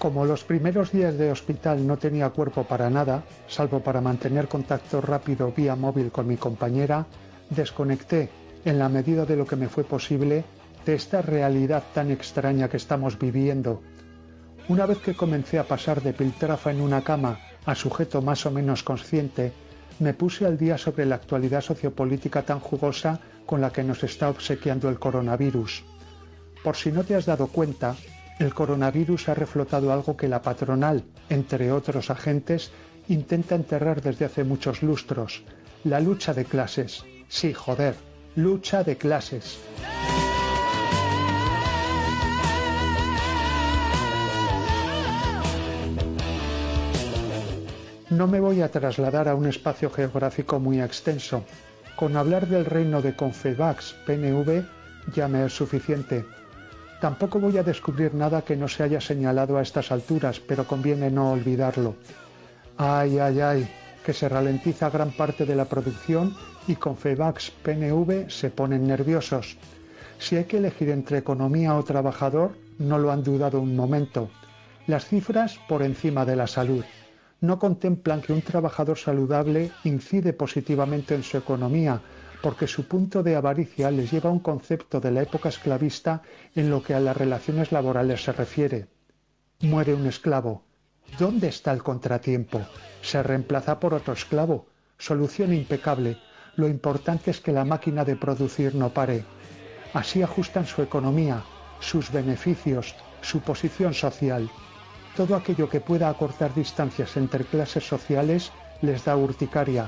Como los primeros días de hospital no tenía cuerpo para nada, salvo para mantener contacto rápido vía móvil con mi compañera, desconecté, en la medida de lo que me fue posible, de esta realidad tan extraña que estamos viviendo. Una vez que comencé a pasar de piltrafa en una cama a sujeto más o menos consciente, me puse al día sobre la actualidad sociopolítica tan jugosa con la que nos está obsequiando el coronavirus. Por si no te has dado cuenta, el coronavirus ha reflotado algo que la patronal, entre otros agentes, intenta enterrar desde hace muchos lustros: la lucha de clases. Sí, joder, lucha de clases. No me voy a trasladar a un espacio geográfico muy extenso. Con hablar del reino de Confebax P N V ya me es suficiente. Tampoco voy a descubrir nada que no se haya señalado a estas alturas, pero conviene no olvidarlo. Ay, ay, ay, que se ralentiza gran parte de la producción y Confebax P N V se ponen nerviosos. Si hay que elegir entre economía o trabajador, no lo han dudado un momento. Las cifras por encima de la salud. No contemplan que un trabajador saludable incide positivamente en su economía, porque su punto de avaricia les lleva a un concepto de la época esclavista en lo que a las relaciones laborales se refiere. Muere un esclavo. ¿Dónde está el contratiempo? Se reemplaza por otro esclavo. Solución impecable. Lo importante es que la máquina de producir no pare. Así ajustan su economía, sus beneficios, su posición social. Todo aquello que pueda acortar distancias entre clases sociales les da urticaria.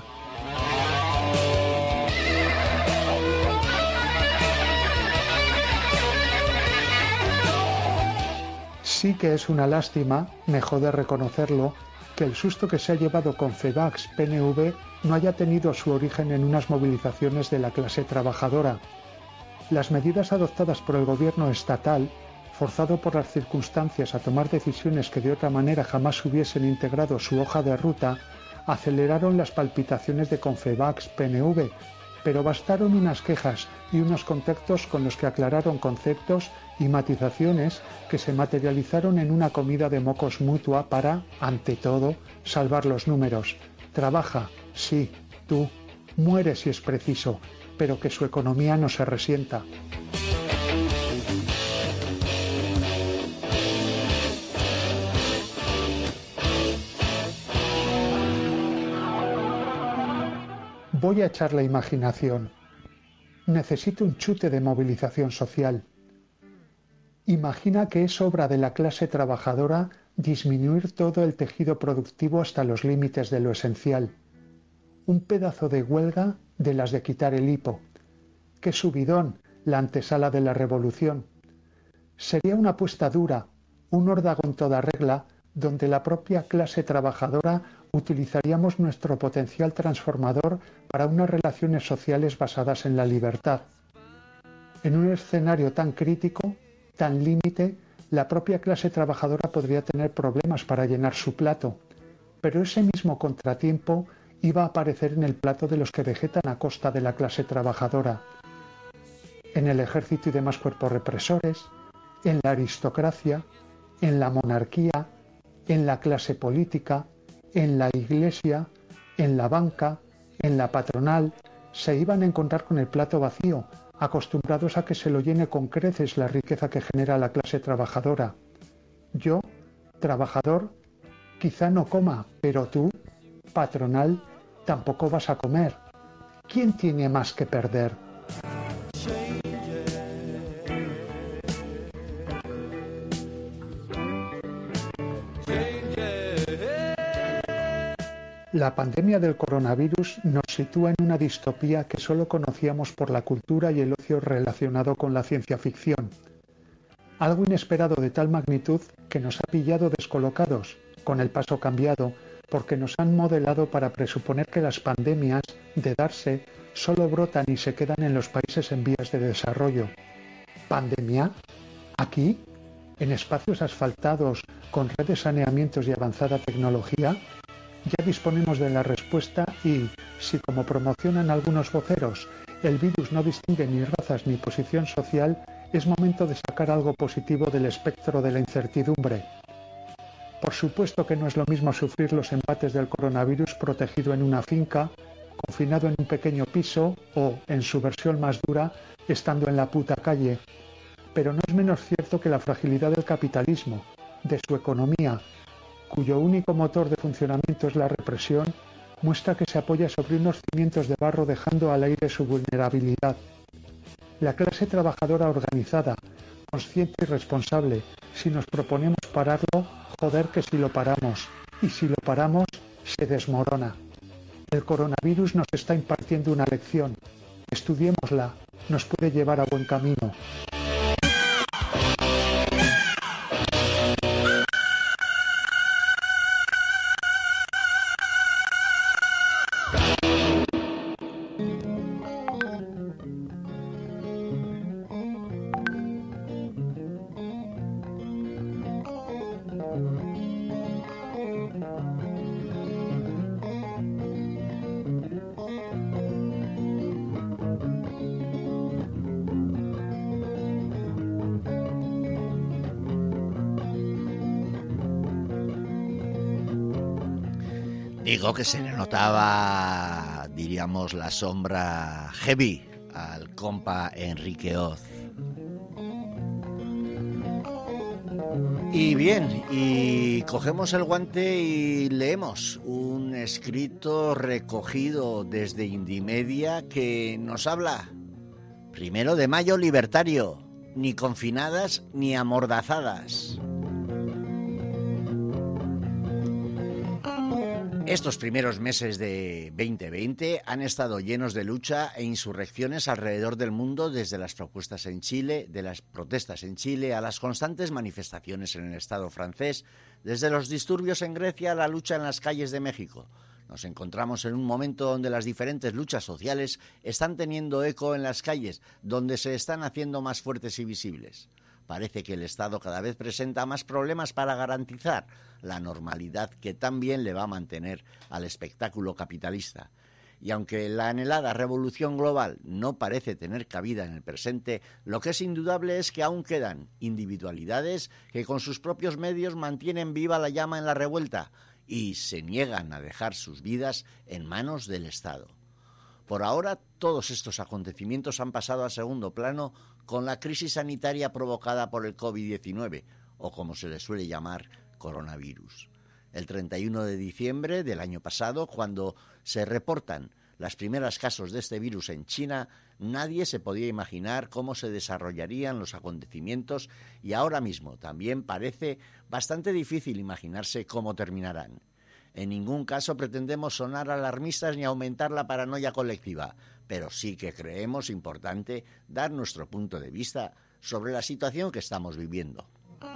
Sí que es una lástima, me jode reconocerlo, que el susto que se ha llevado Confebax P N V no haya tenido su origen en unas movilizaciones de la clase trabajadora. Las medidas adoptadas por el gobierno estatal, forzado por las circunstancias a tomar decisiones que de otra manera jamás hubiesen integrado su hoja de ruta, aceleraron las palpitaciones de Confebax P N V, pero bastaron unas quejas y unos contactos con los que aclararon conceptos y matizaciones que se materializaron en una comida de mocos mutua para, ante todo, salvar los números. Trabaja, sí, tú, muere si es preciso, pero que su economía no se resienta. Voy a echar la imaginación. Necesito un chute de movilización social. Imagina que es obra de la clase trabajadora disminuir todo el tejido productivo hasta los límites de lo esencial. Un pedazo de huelga de las de quitar el hipo. ¡Qué subidón! La antesala de la revolución. Sería una apuesta dura, un órdago en toda regla, donde la propia clase trabajadora utilizaríamos nuestro potencial transformador para unas relaciones sociales basadas en la libertad. En un escenario tan crítico, tan límite, la propia clase trabajadora podría tener problemas para llenar su plato, pero ese mismo contratiempo iba a aparecer en el plato de los que vegetan a costa de la clase trabajadora, en el ejército y demás cuerpos represores, en la aristocracia, en la monarquía, en la clase política, en la iglesia, en la banca, en la patronal, se iban a encontrar con el plato vacío, acostumbrados a que se lo llene con creces la riqueza que genera la clase trabajadora. Yo, trabajador, quizá no coma, pero tú, patronal, tampoco vas a comer. ¿Quién tiene más que perder? La pandemia del coronavirus nos sitúa en una distopía que solo conocíamos por la cultura y el ocio relacionado con la ciencia ficción. Algo inesperado de tal magnitud que nos ha pillado descolocados, con el paso cambiado, porque nos han modelado para presuponer que las pandemias, de darse, solo brotan y se quedan en los países en vías de desarrollo. ¿Pandemia? ¿Aquí? ¿En espacios asfaltados, con redes de saneamientos y avanzada tecnología? Ya disponemos de la respuesta y, si como promocionan algunos voceros, el virus no distingue ni razas ni posición social, es momento de sacar algo positivo del espectro de la incertidumbre. Por supuesto que no es lo mismo sufrir los embates del coronavirus protegido en una finca, confinado en un pequeño piso o, en su versión más dura, estando en la puta calle. Pero no es menos cierto que la fragilidad del capitalismo, de su economía, cuyo único motor de funcionamiento es la represión, muestra que se apoya sobre unos cimientos de barro dejando al aire su vulnerabilidad. La clase trabajadora organizada, consciente y responsable, si nos proponemos pararlo, joder que si lo paramos, y si lo paramos, se desmorona. El coronavirus nos está impartiendo una lección. Estudiémosla, nos puede llevar a buen camino. Digo que se le notaba, diríamos, la sombra heavy al compa Enrique Oz. Y bien, y cogemos el guante y leemos un escrito recogido desde Indymedia que nos habla, primero de mayo libertario, ni confinadas ni amordazadas. Estos primeros meses de veinte veinte han estado llenos de lucha e insurrecciones alrededor del mundo, desde las propuestas en Chile, de las protestas en Chile, a las constantes manifestaciones en el Estado francés, desde los disturbios en Grecia a la lucha en las calles de México. Nos encontramos en un momento donde las diferentes luchas sociales están teniendo eco en las calles, donde se están haciendo más fuertes y visibles. Parece que el Estado cada vez presenta más problemas para garantizar la normalidad que tan bien le va a mantener al espectáculo capitalista. Y aunque la anhelada revolución global no parece tener cabida en el presente, lo que es indudable es que aún quedan individualidades que con sus propios medios mantienen viva la llama en la revuelta y se niegan a dejar sus vidas en manos del Estado. Por ahora, todos estos acontecimientos han pasado a segundo plano con la crisis sanitaria provocada por el COVID diecinueve, o como se le suele llamar, coronavirus. El treinta y uno de diciembre del año pasado, cuando se reportan los primeros casos de este virus en China, nadie se podía imaginar cómo se desarrollarían los acontecimientos y ahora mismo también parece bastante difícil imaginarse cómo terminarán. En ningún caso pretendemos sonar alarmistas ni aumentar la paranoia colectiva, pero sí que creemos importante dar nuestro punto de vista sobre la situación que estamos viviendo.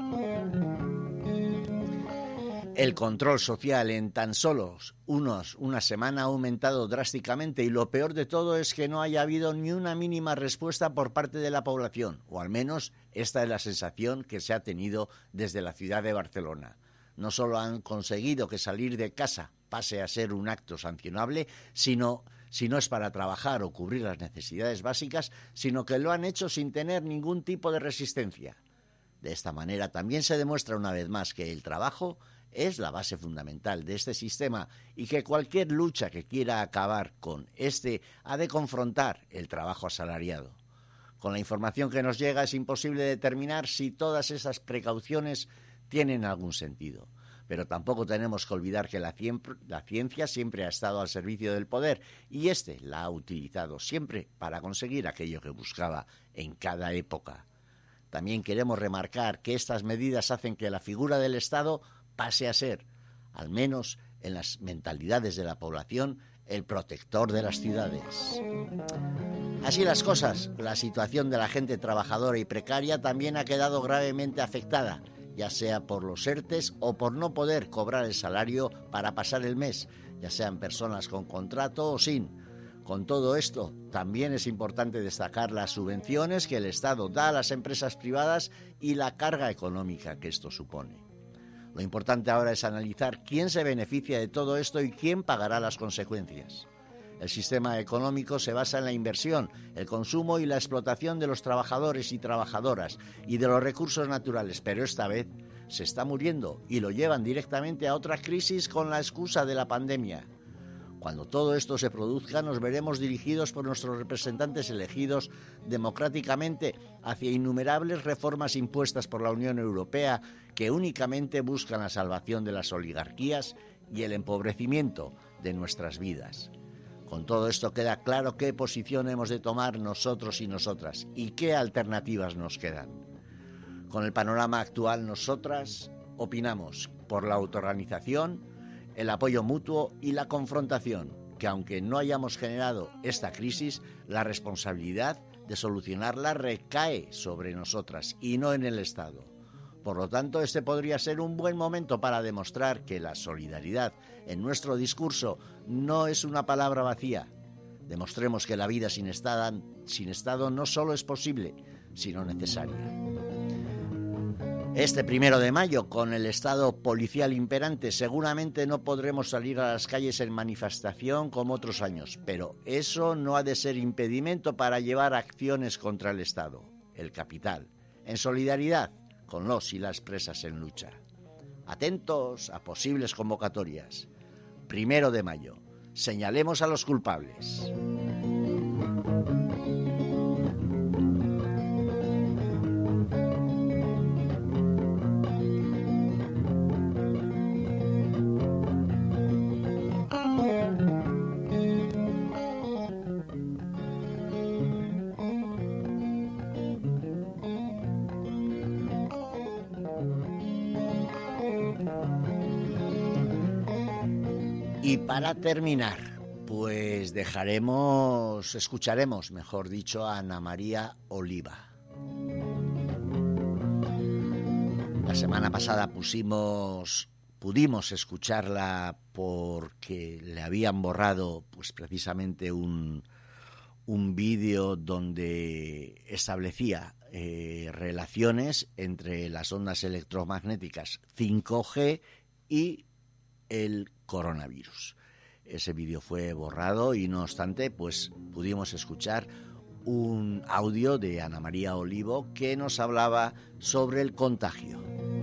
El control social en tan solo unos, una semana ha aumentado drásticamente y lo peor de todo es que no haya habido ni una mínima respuesta por parte de la población, o al menos esta es la sensación que se ha tenido desde la ciudad de Barcelona. No solo han conseguido que salir de casa pase a ser un acto sancionable, sino, si no es para trabajar o cubrir las necesidades básicas, sino que lo han hecho sin tener ningún tipo de resistencia. De esta manera también se demuestra una vez más que el trabajo es la base fundamental de este sistema y que cualquier lucha que quiera acabar con este ha de confrontar el trabajo asalariado. Con la información que nos llega es imposible determinar si todas esas precauciones tienen algún sentido. Pero tampoco tenemos que olvidar que la, cien, la ciencia siempre ha estado al servicio del poder y éste la ha utilizado siempre para conseguir aquello que buscaba en cada época. También queremos remarcar que estas medidas hacen que la figura del Estado pase a ser, al menos en las mentalidades de la población, el protector de las ciudades. Así las cosas, la situación de la gente trabajadora y precaria también ha quedado gravemente afectada, ya sea por los ERTES o por no poder cobrar el salario para pasar el mes, ya sean personas con contrato o sin. Con todo esto, también es importante destacar las subvenciones que el Estado da a las empresas privadas y la carga económica que esto supone. Lo importante ahora es analizar quién se beneficia de todo esto y quién pagará las consecuencias. El sistema económico se basa en la inversión, el consumo y la explotación de los trabajadores y trabajadoras y de los recursos naturales, pero esta vez se está muriendo y lo llevan directamente a otra crisis con la excusa de la pandemia. Cuando todo esto se produzca, nos veremos dirigidos por nuestros representantes elegidos democráticamente hacia innumerables reformas impuestas por la Unión Europea que únicamente buscan la salvación de las oligarquías y el empobrecimiento de nuestras vidas. Con todo esto queda claro qué posición hemos de tomar nosotros y nosotras y qué alternativas nos quedan. Con el panorama actual, nosotras opinamos por la autorganización, el apoyo mutuo y la confrontación, que aunque no hayamos generado esta crisis, la responsabilidad de solucionarla recae sobre nosotras y no en el Estado. Por lo tanto, este podría ser un buen momento para demostrar que la solidaridad en nuestro discurso no es una palabra vacía. Demostremos que la vida sin Estado, sin Estado no solo es posible, sino necesaria. Este primero de mayo, con el estado policial imperante, seguramente no podremos salir a las calles en manifestación como otros años, pero eso no ha de ser impedimento para llevar acciones contra el Estado, el capital, en solidaridad con los y las presas en lucha. Atentos a posibles convocatorias. Primero de mayo, señalemos a los culpables. Y para terminar, pues dejaremos, escucharemos, mejor dicho, a Ana María Oliva. La semana pasada pusimos, pudimos escucharla porque le habían borrado, pues precisamente un, un vídeo donde establecía eh, relaciones entre las ondas electromagnéticas cinco G y el coronavirus. Ese vídeo fue borrado y no obstante, pues pudimos escuchar un audio de Ana María Olivo que nos hablaba sobre el contagio.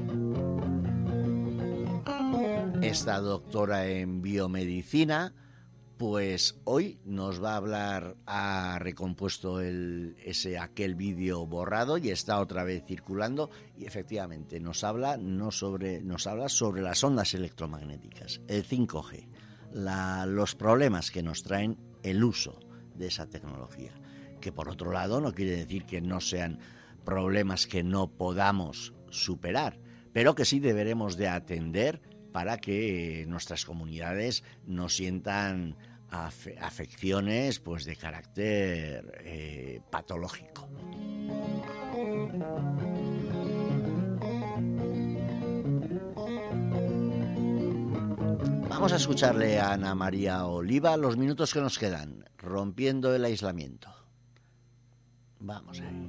Esta doctora en biomedicina, pues hoy nos va a hablar, ha recompuesto el, ese aquel vídeo borrado y está otra vez circulando y efectivamente nos habla no sobre nos habla sobre las ondas electromagnéticas, el cinco G, la, los problemas que nos traen el uso de esa tecnología, que por otro lado no quiere decir que no sean problemas que no podamos superar, pero que sí deberemos de atender para que nuestras comunidades no sientan afe- afecciones pues de carácter eh, patológico. Vamos a escucharle a Ana María Oliva los minutos que nos quedan, rompiendo el aislamiento. Vamos ahí.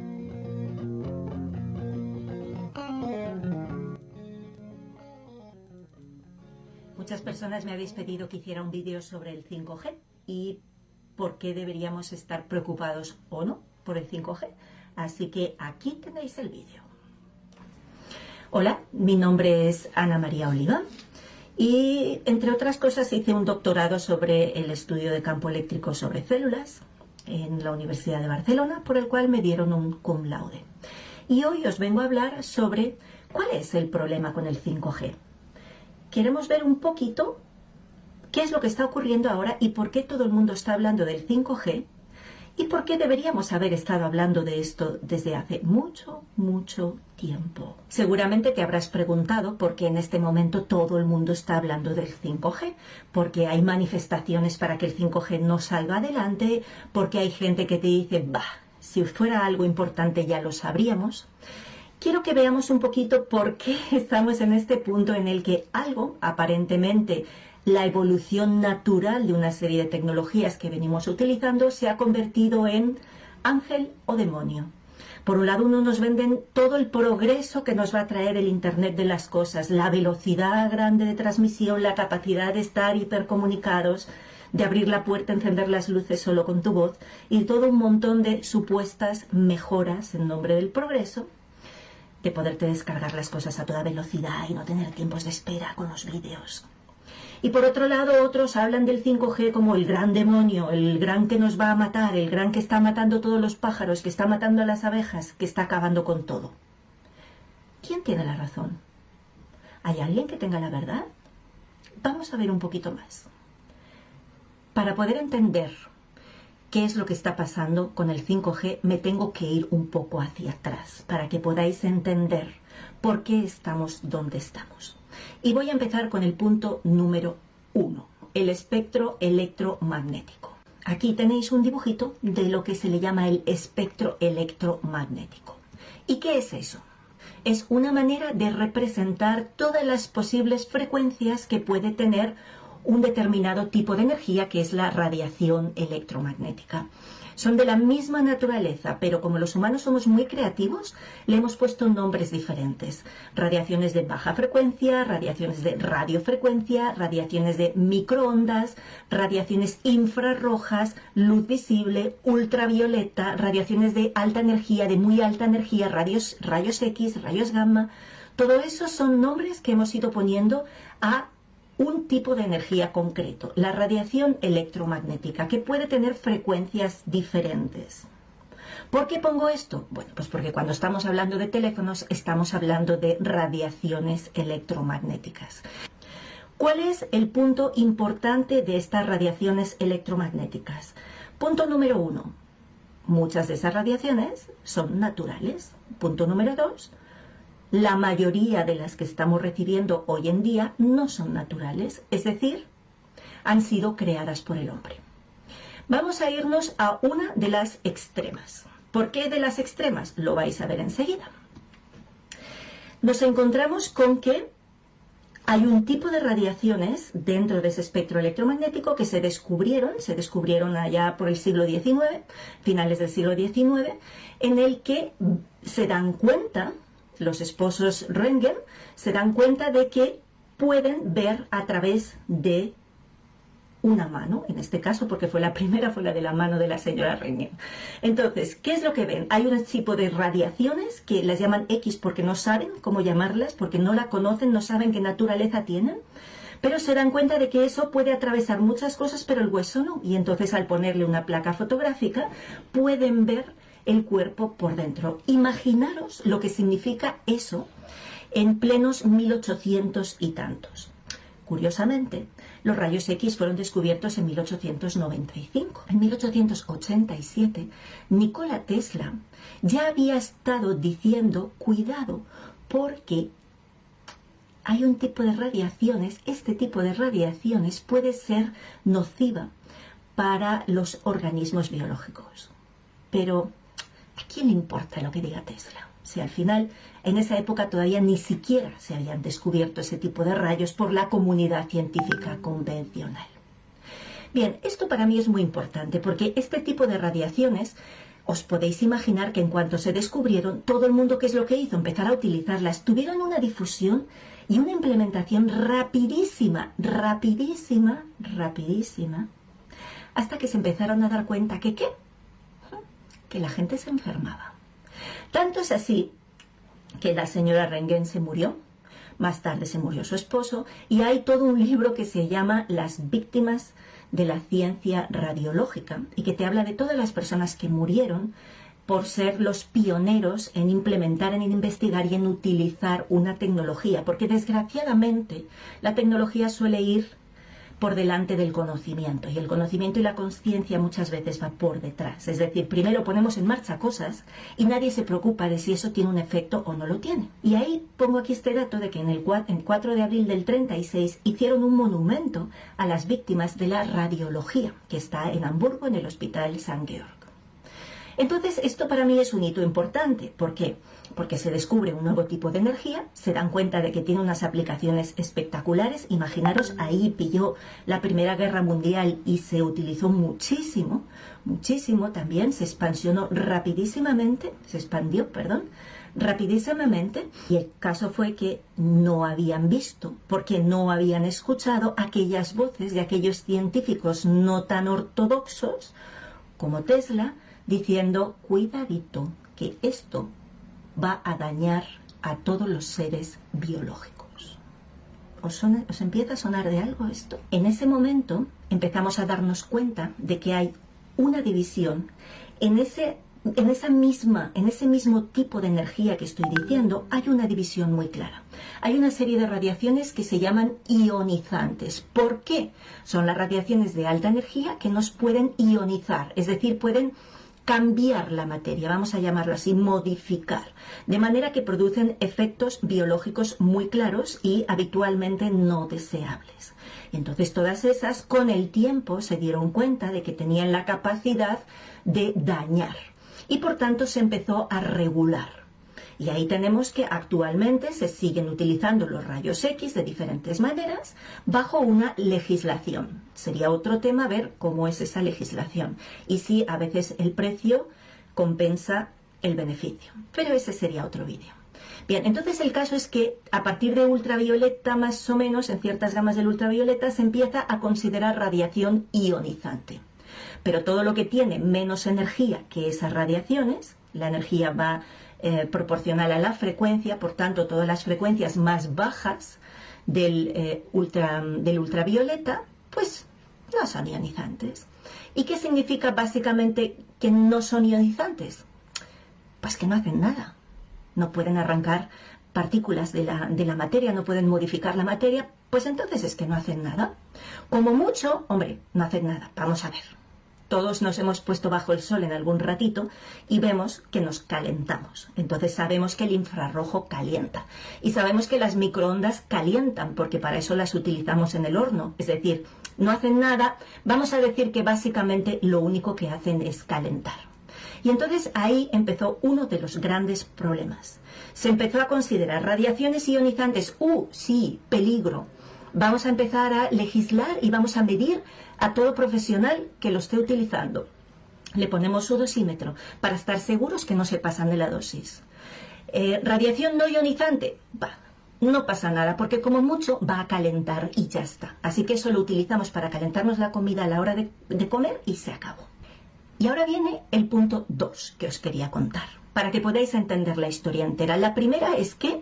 Muchas personas me habéis pedido que hiciera un vídeo sobre el cinco G y por qué deberíamos estar preocupados o no por el cinco G. Así que aquí tenéis el vídeo. Hola, mi nombre es Ana María Oliva y, entre otras cosas, hice un doctorado sobre el estudio de campo eléctrico sobre células en la Universidad de Barcelona, por el cual me dieron un cum laude. Y hoy os vengo a hablar sobre cuál es el problema con el cinco G. Queremos ver un poquito qué es lo que está ocurriendo ahora y por qué todo el mundo está hablando del cinco G y por qué deberíamos haber estado hablando de esto desde hace mucho, mucho tiempo. Seguramente te habrás preguntado por qué en este momento todo el mundo está hablando del cinco G, porque hay manifestaciones para que el cinco G no salga adelante, porque hay gente que te dice, bah, si fuera algo importante ya lo sabríamos. Quiero que veamos un poquito por qué estamos en este punto en el que algo, aparentemente la evolución natural de una serie de tecnologías que venimos utilizando, se ha convertido en ángel o demonio. Por un lado, uno nos venden todo el progreso que nos va a traer el Internet de las cosas, la velocidad grande de transmisión, la capacidad de estar hipercomunicados, de abrir la puerta, encender las luces solo con tu voz y todo un montón de supuestas mejoras en nombre del progreso. de poderte descargar las cosas a toda velocidad y no tener tiempos de espera con los vídeos. Y por otro lado, otros hablan del cinco G como el gran demonio, el gran que nos va a matar, el gran que está matando todos los pájaros, que está matando a las abejas, que está acabando con todo. ¿Quién tiene la razón? ¿Hay alguien que tenga la verdad? Vamos a ver un poquito más. Para poder entender qué es lo que está pasando con el cinco G, me tengo que ir un poco hacia atrás para que podáis entender por qué estamos donde estamos. Y voy a empezar con el punto número uno, el espectro electromagnético. Aquí tenéis un dibujito de lo que se le llama el espectro electromagnético. ¿Y qué es eso? Es una manera de representar todas las posibles frecuencias que puede tener un determinado tipo de energía, que es la radiación electromagnética. Son de la misma naturaleza, pero como los humanos somos muy creativos, le hemos puesto nombres diferentes. Radiaciones de baja frecuencia, radiaciones de radiofrecuencia, radiaciones de microondas, radiaciones infrarrojas, luz visible, ultravioleta, radiaciones de alta energía, de muy alta energía, rayos, rayos X, rayos gamma. Todo eso son nombres que hemos ido poniendo a un tipo de energía concreto, la radiación electromagnética, que puede tener frecuencias diferentes. ¿Por qué pongo esto? Bueno, pues porque cuando estamos hablando de teléfonos estamos hablando de radiaciones electromagnéticas. ¿Cuál es el punto importante de estas radiaciones electromagnéticas? Punto número uno, muchas de esas radiaciones son naturales. Punto número dos, la mayoría de las que estamos recibiendo hoy en día no son naturales, es decir, han sido creadas por el hombre. Vamos a irnos a una de las extremas. ¿Por qué de las extremas? Lo vais a ver enseguida. Nos encontramos con que hay un tipo de radiaciones dentro de ese espectro electromagnético que se descubrieron, se descubrieron allá por el siglo diecinueve, finales del siglo diecinueve, en el que se dan cuenta, los esposos Röntgen se dan cuenta de que pueden ver a través de una mano, en este caso, porque fue la primera, fue la de la mano de la señora Röntgen. Entonces, ¿qué es lo que ven? Hay un tipo de radiaciones que las llaman X porque no saben cómo llamarlas, porque no la conocen, no saben qué naturaleza tienen, pero se dan cuenta de que eso puede atravesar muchas cosas, pero el hueso no. Y entonces, al ponerle una placa fotográfica, pueden ver el cuerpo por dentro. Imaginaros lo que significa eso en plenos mil ochocientos y tantos. Curiosamente, los rayos X fueron descubiertos en mil ochocientos noventa y cinco. En mil ochocientos ochenta y siete, Nikola Tesla ya había estado diciendo, cuidado, porque hay un tipo de radiaciones, este tipo de radiaciones puede ser nociva para los organismos biológicos. Pero ¿a quién le importa lo que diga Tesla? Si al final, en esa época todavía ni siquiera se habían descubierto ese tipo de rayos por la comunidad científica convencional. Bien, esto para mí es muy importante porque este tipo de radiaciones, os podéis imaginar que en cuanto se descubrieron, todo el mundo, ¿qué es lo que hizo? Empezar a utilizarlas. Tuvieron una difusión y una implementación rapidísima, rapidísima, rapidísima, hasta que se empezaron a dar cuenta que, ¿qué? Que la gente se enfermaba. Tanto es así que la señora Röntgen se murió, más tarde se murió su esposo, y hay todo un libro que se llama Las víctimas de la ciencia radiológica, y que te habla de todas las personas que murieron por ser los pioneros en implementar, en investigar y en utilizar una tecnología, porque desgraciadamente la tecnología suele ir por delante del conocimiento, y el conocimiento y la conciencia muchas veces va por detrás. Es decir, primero ponemos en marcha cosas y nadie se preocupa de si eso tiene un efecto o no lo tiene. Y ahí pongo aquí este dato de que en el cuatro de abril del treinta y seis hicieron un monumento a las víctimas de la radiología, que está en Hamburgo, en el Hospital San Georg. Entonces, esto para mí es un hito importante. ¿Por qué? Porque se descubre un nuevo tipo de energía, se dan cuenta de que tiene unas aplicaciones espectaculares. Imaginaros, ahí pilló la Primera Guerra Mundial y se utilizó muchísimo, muchísimo también, se expansionó rapidísimamente, se expandió, perdón, rapidísimamente, y el caso fue que no habían visto, porque no habían escuchado aquellas voces de aquellos científicos no tan ortodoxos como Tesla, diciendo, cuidadito, que esto va a dañar a todos los seres biológicos. ¿Os, son, ¿Os empieza a sonar de algo esto? En ese momento empezamos a darnos cuenta de que hay una división en ese, en esa misma, en ese mismo tipo de energía que estoy diciendo. Hay una división muy clara. Hay una serie de radiaciones que se llaman ionizantes. ¿Por qué? Son las radiaciones de alta energía que nos pueden ionizar, es decir, pueden cambiar la materia, vamos a llamarlo así, modificar, de manera que producen efectos biológicos muy claros y habitualmente no deseables. Entonces todas esas con el tiempo se dieron cuenta de que tenían la capacidad de dañar y por tanto se empezó a regular. Y ahí tenemos que actualmente se siguen utilizando los rayos X de diferentes maneras bajo una legislación. Sería otro tema ver cómo es esa legislación y si a veces el precio compensa el beneficio. Pero ese sería otro vídeo. Bien, entonces el caso es que a partir de ultravioleta, más o menos, en ciertas gamas del ultravioleta, se empieza a considerar radiación ionizante. Pero todo lo que tiene menos energía que esas radiaciones, la energía va Eh, proporcional a la frecuencia, por tanto todas las frecuencias más bajas del, eh, ultra, del ultravioleta, pues no son ionizantes. ¿Y qué significa básicamente que no son ionizantes? Pues que no hacen nada, no pueden arrancar partículas de la, de la materia, no pueden modificar la materia, pues entonces es que no hacen nada. Como mucho, hombre, no hacen nada, vamos a ver. Todos nos hemos puesto bajo el sol en algún ratito y vemos que nos calentamos. Entonces sabemos que el infrarrojo calienta. Y sabemos que las microondas calientan, porque para eso las utilizamos en el horno. Es decir, no hacen nada. Vamos a decir que básicamente lo único que hacen es calentar. Y entonces ahí empezó uno de los grandes problemas. Se empezó a considerar radiaciones ionizantes. ¡Uh, sí, peligro! Vamos a empezar a legislar y vamos a medir a todo profesional que lo esté utilizando. Le ponemos su dosímetro para estar seguros que no se pasan de la dosis. Eh, radiación no ionizante, bah, no pasa nada, porque como mucho va a calentar y ya está. Así que eso lo utilizamos para calentarnos la comida a la hora de, de comer y se acabó. Y ahora viene el punto dos que os quería contar, para que podáis entender la historia entera. La primera es que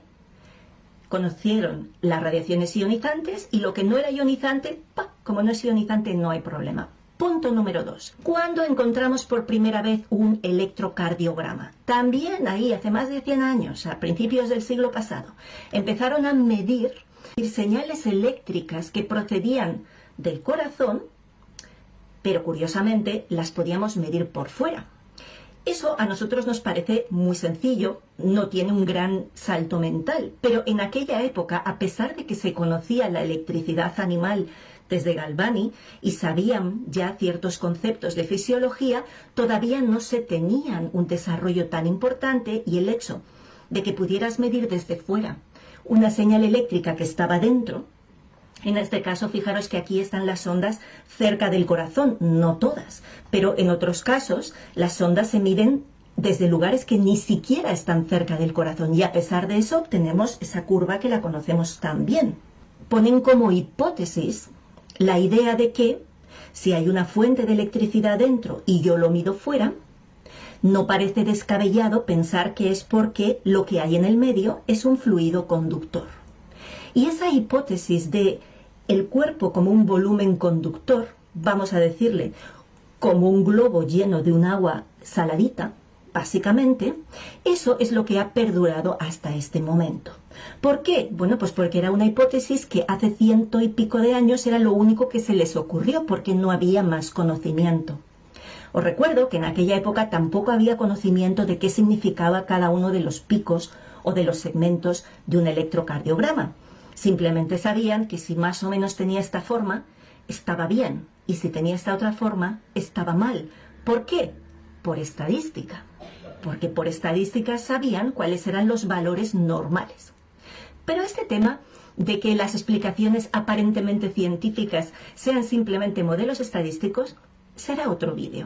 conocieron las radiaciones ionizantes y lo que no era ionizante, ¡pa! Como no es ionizante no hay problema. Punto número dos. ¿Cuándo encontramos por primera vez un electrocardiograma? También ahí, hace más de cien años, a principios del siglo pasado, empezaron a medir señales eléctricas que procedían del corazón, pero curiosamente las podíamos medir por fuera. Eso a nosotros nos parece muy sencillo, no tiene un gran salto mental, pero en aquella época, a pesar de que se conocía la electricidad animal desde Galvani y sabían ya ciertos conceptos de fisiología, todavía no se tenían un desarrollo tan importante y el hecho de que pudieras medir desde fuera una señal eléctrica que estaba dentro. En este caso, fijaros que aquí están las ondas cerca del corazón, no todas, pero en otros casos las ondas se miden desde lugares que ni siquiera están cerca del corazón y a pesar de eso obtenemos esa curva que la conocemos tan bien. Ponen como hipótesis la idea de que si hay una fuente de electricidad dentro y yo lo mido fuera, no parece descabellado pensar que es porque lo que hay en el medio es un fluido conductor. Y esa hipótesis de el cuerpo como un volumen conductor, vamos a decirle, como un globo lleno de un agua saladita, básicamente, eso es lo que ha perdurado hasta este momento. ¿Por qué? Bueno, pues porque era una hipótesis que hace ciento y pico de años era lo único que se les ocurrió, porque no había más conocimiento. Os recuerdo que en aquella época tampoco había conocimiento de qué significaba cada uno de los picos o de los segmentos de un electrocardiograma. Simplemente sabían que si más o menos tenía esta forma, estaba bien, y si tenía esta otra forma, estaba mal. ¿Por qué? Por estadística. Porque por estadística sabían cuáles eran los valores normales. Pero este tema de que las explicaciones aparentemente científicas sean simplemente modelos estadísticos, será otro vídeo.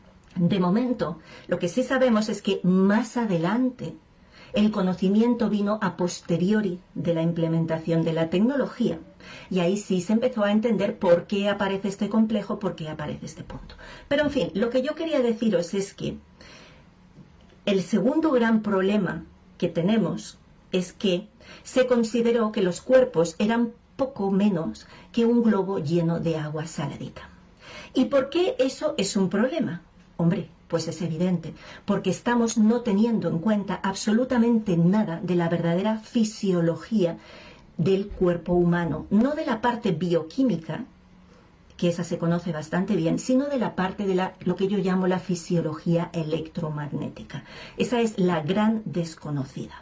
De momento, lo que sí sabemos es que más adelante el conocimiento vino a posteriori de la implementación de la tecnología y ahí sí se empezó a entender por qué aparece este complejo, por qué aparece este punto. Pero en fin, lo que yo quería deciros es que el segundo gran problema que tenemos es que se consideró que los cuerpos eran poco menos que un globo lleno de agua saladita. ¿Y por qué eso es un problema? Hombre, pues es evidente, porque estamos no teniendo en cuenta absolutamente nada de la verdadera fisiología del cuerpo humano, no de la parte bioquímica, que esa se conoce bastante bien, sino de la parte de la, lo que yo llamo la fisiología electromagnética. Esa es la gran desconocida.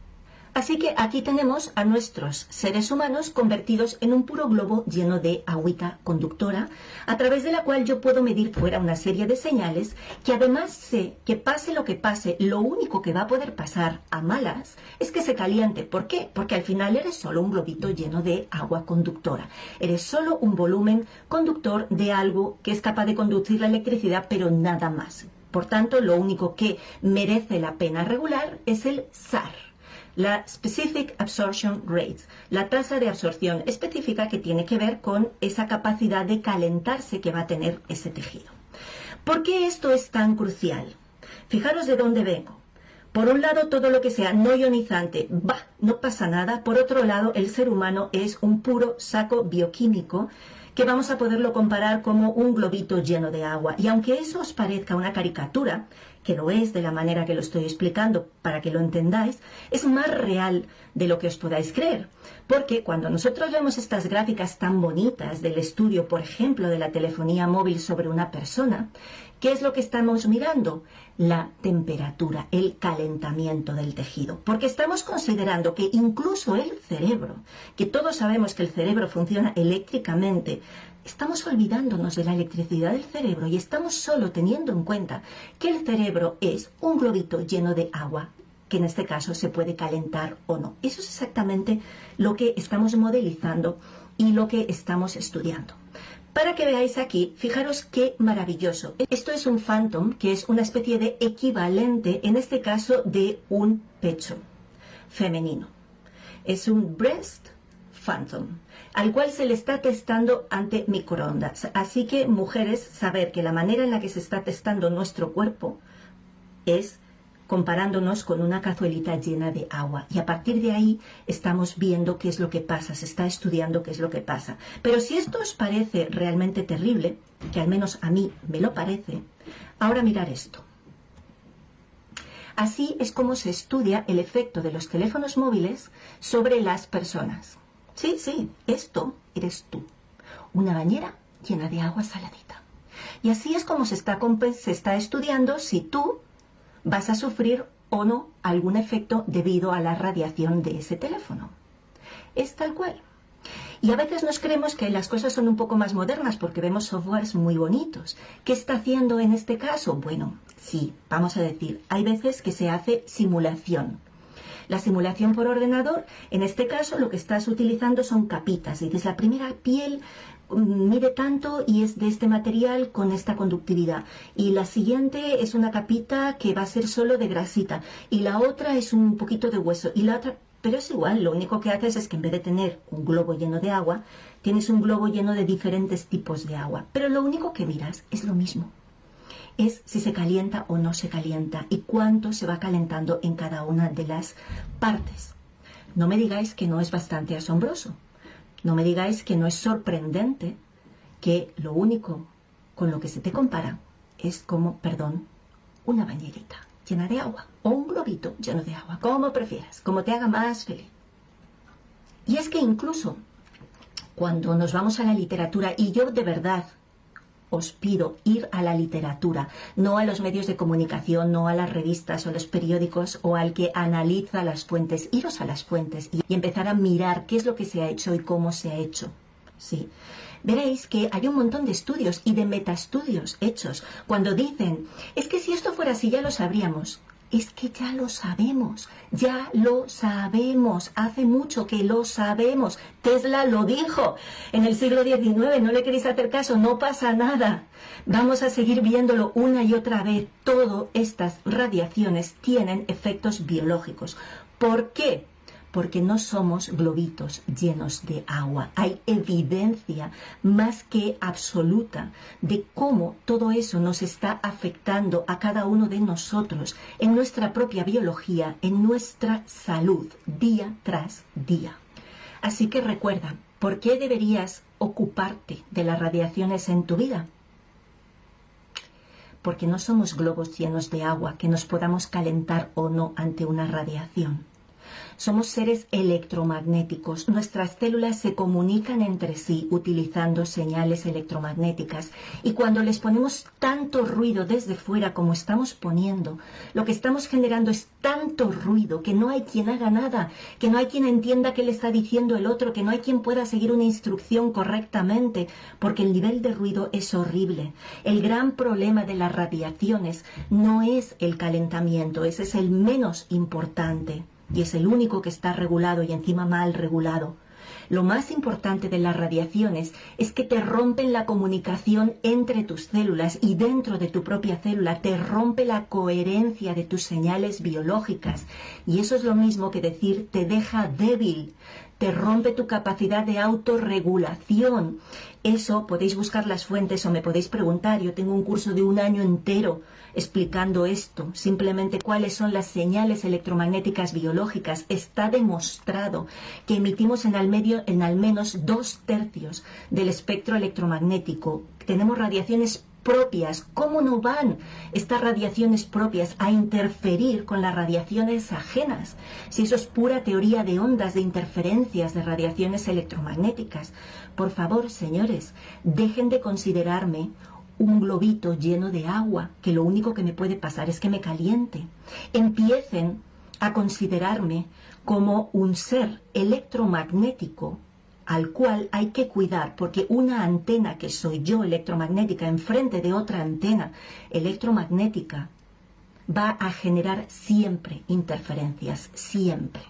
Así que aquí tenemos a nuestros seres humanos convertidos en un puro globo lleno de agüita conductora, a través de la cual yo puedo medir fuera una serie de señales que además sé que pase lo que pase, lo único que va a poder pasar a malas es que se caliente. ¿Por qué? Porque al final eres solo un globito lleno de agua conductora. Eres solo un volumen conductor de algo que es capaz de conducir la electricidad, pero nada más. Por tanto, lo único que merece la pena regular es el S A R. La Specific Absorption Rate, la tasa de absorción específica que tiene que ver con esa capacidad de calentarse que va a tener ese tejido. ¿Por qué esto es tan crucial? Fijaros de dónde vengo. Por un lado, todo lo que sea no ionizante, bah, no pasa nada. Por otro lado, el ser humano es un puro saco bioquímico que vamos a poderlo comparar como un globito lleno de agua. Y aunque eso os parezca una caricatura, que lo es de la manera que lo estoy explicando para que lo entendáis, es más real de lo que os podáis creer. Porque cuando nosotros vemos estas gráficas tan bonitas del estudio, por ejemplo, de la telefonía móvil sobre una persona, ¿qué es lo que estamos mirando? La temperatura, el calentamiento del tejido. Porque estamos considerando que incluso el cerebro, que todos sabemos que el cerebro funciona eléctricamente, estamos olvidándonos de la electricidad del cerebro y estamos solo teniendo en cuenta que el cerebro es un globito lleno de agua, que en este caso se puede calentar o no. Eso es exactamente lo que estamos modelizando y lo que estamos estudiando. Para que veáis aquí, fijaros qué maravilloso. Esto es un Phantom, que es una especie de equivalente, en este caso, de un pecho femenino. Es un Breast Phantom, al cual se le está testando ante microondas. Así que, mujeres, saber que la manera en la que se está testando nuestro cuerpo es comparándonos con una cazuelita llena de agua. Y a partir de ahí estamos viendo qué es lo que pasa, se está estudiando qué es lo que pasa. Pero si esto os parece realmente terrible, que al menos a mí me lo parece, ahora mirar esto. Así es como se estudia el efecto de los teléfonos móviles sobre las personas. Sí, sí, esto eres tú. Una bañera llena de agua saladita. Y así es como se está, se está estudiando si tú vas a sufrir o no algún efecto debido a la radiación de ese teléfono. Es tal cual. Y a veces nos creemos que las cosas son un poco más modernas porque vemos softwares muy bonitos. ¿Qué está haciendo en este caso? Bueno, sí, vamos a decir, hay veces que se hace simulación. La simulación por ordenador, en este caso lo que estás utilizando son capitas. Dices, la primera piel mide tanto y es de este material con esta conductividad. Y la siguiente es una capita que va a ser solo de grasita. Y la otra es un poquito de hueso. Y la otra, pero es igual, lo único que haces es que en vez de tener un globo lleno de agua, tienes un globo lleno de diferentes tipos de agua. Pero lo único que miras es lo mismo. Es si se calienta o no se calienta y cuánto se va calentando en cada una de las partes. No me digáis que no es bastante asombroso. No me digáis que no es sorprendente que lo único con lo que se te compara es como, perdón, una bañerita llena de agua o un globito lleno de agua, como prefieras, como te haga más feliz. Y es que incluso cuando nos vamos a la literatura, y yo de verdad os pido ir a la literatura, no a los medios de comunicación, no a las revistas o los periódicos o al que analiza las fuentes, iros a las fuentes y empezar a mirar qué es lo que se ha hecho y cómo se ha hecho. Sí. Veréis que hay un montón de estudios y de metaestudios hechos cuando dicen, es que si esto fuera así ya lo sabríamos. Es que ya lo sabemos, ya lo sabemos, hace mucho que lo sabemos. Tesla lo dijo en el siglo diecinueve, no le queréis hacer caso, no pasa nada. Vamos a seguir viéndolo una y otra vez. Todas estas radiaciones tienen efectos biológicos. ¿Por qué? porque no somos globitos llenos de agua. Hay evidencia más que absoluta de cómo todo eso nos está afectando a cada uno de nosotros, en nuestra propia biología, en nuestra salud, día tras día. Así que recuerda, ¿por qué deberías ocuparte de las radiaciones en tu vida? Porque no somos globos llenos de agua que nos podamos calentar o no ante una radiación. Somos seres electromagnéticos. Nuestras células se comunican entre sí utilizando señales electromagnéticas, y cuando les ponemos tanto ruido desde fuera como estamos poniendo, lo que estamos generando es tanto ruido que no hay quien haga nada, que no hay quien entienda qué le está diciendo el otro, que no hay quien pueda seguir una instrucción correctamente, porque el nivel de ruido es horrible. El gran problema de las radiaciones no es el calentamiento, ese es el menos importante. Y es el único que está regulado y encima mal regulado. Lo más importante de las radiaciones es que te rompen la comunicación entre tus células, y dentro de tu propia célula te rompe la coherencia de tus señales biológicas. Y eso es lo mismo que decir te deja débil, te rompe tu capacidad de autorregulación. Eso podéis buscar las fuentes o me podéis preguntar. Yo tengo un curso de un año entero explicando esto, simplemente cuáles son las señales electromagnéticas biológicas. Está demostrado que emitimos en al, medio, en al menos dos tercios del espectro electromagnético. Tenemos radiaciones propias. ¿Cómo no van estas radiaciones propias a interferir con las radiaciones ajenas? Si eso es pura teoría de ondas, de interferencias, de radiaciones electromagnéticas. Por favor, señores, dejen de considerarme un globito lleno de agua, que lo único que me puede pasar es que me caliente. Empiecen a considerarme como un ser electromagnético al cual hay que cuidar, porque una antena que soy yo electromagnética enfrente de otra antena electromagnética va a generar siempre interferencias, siempre.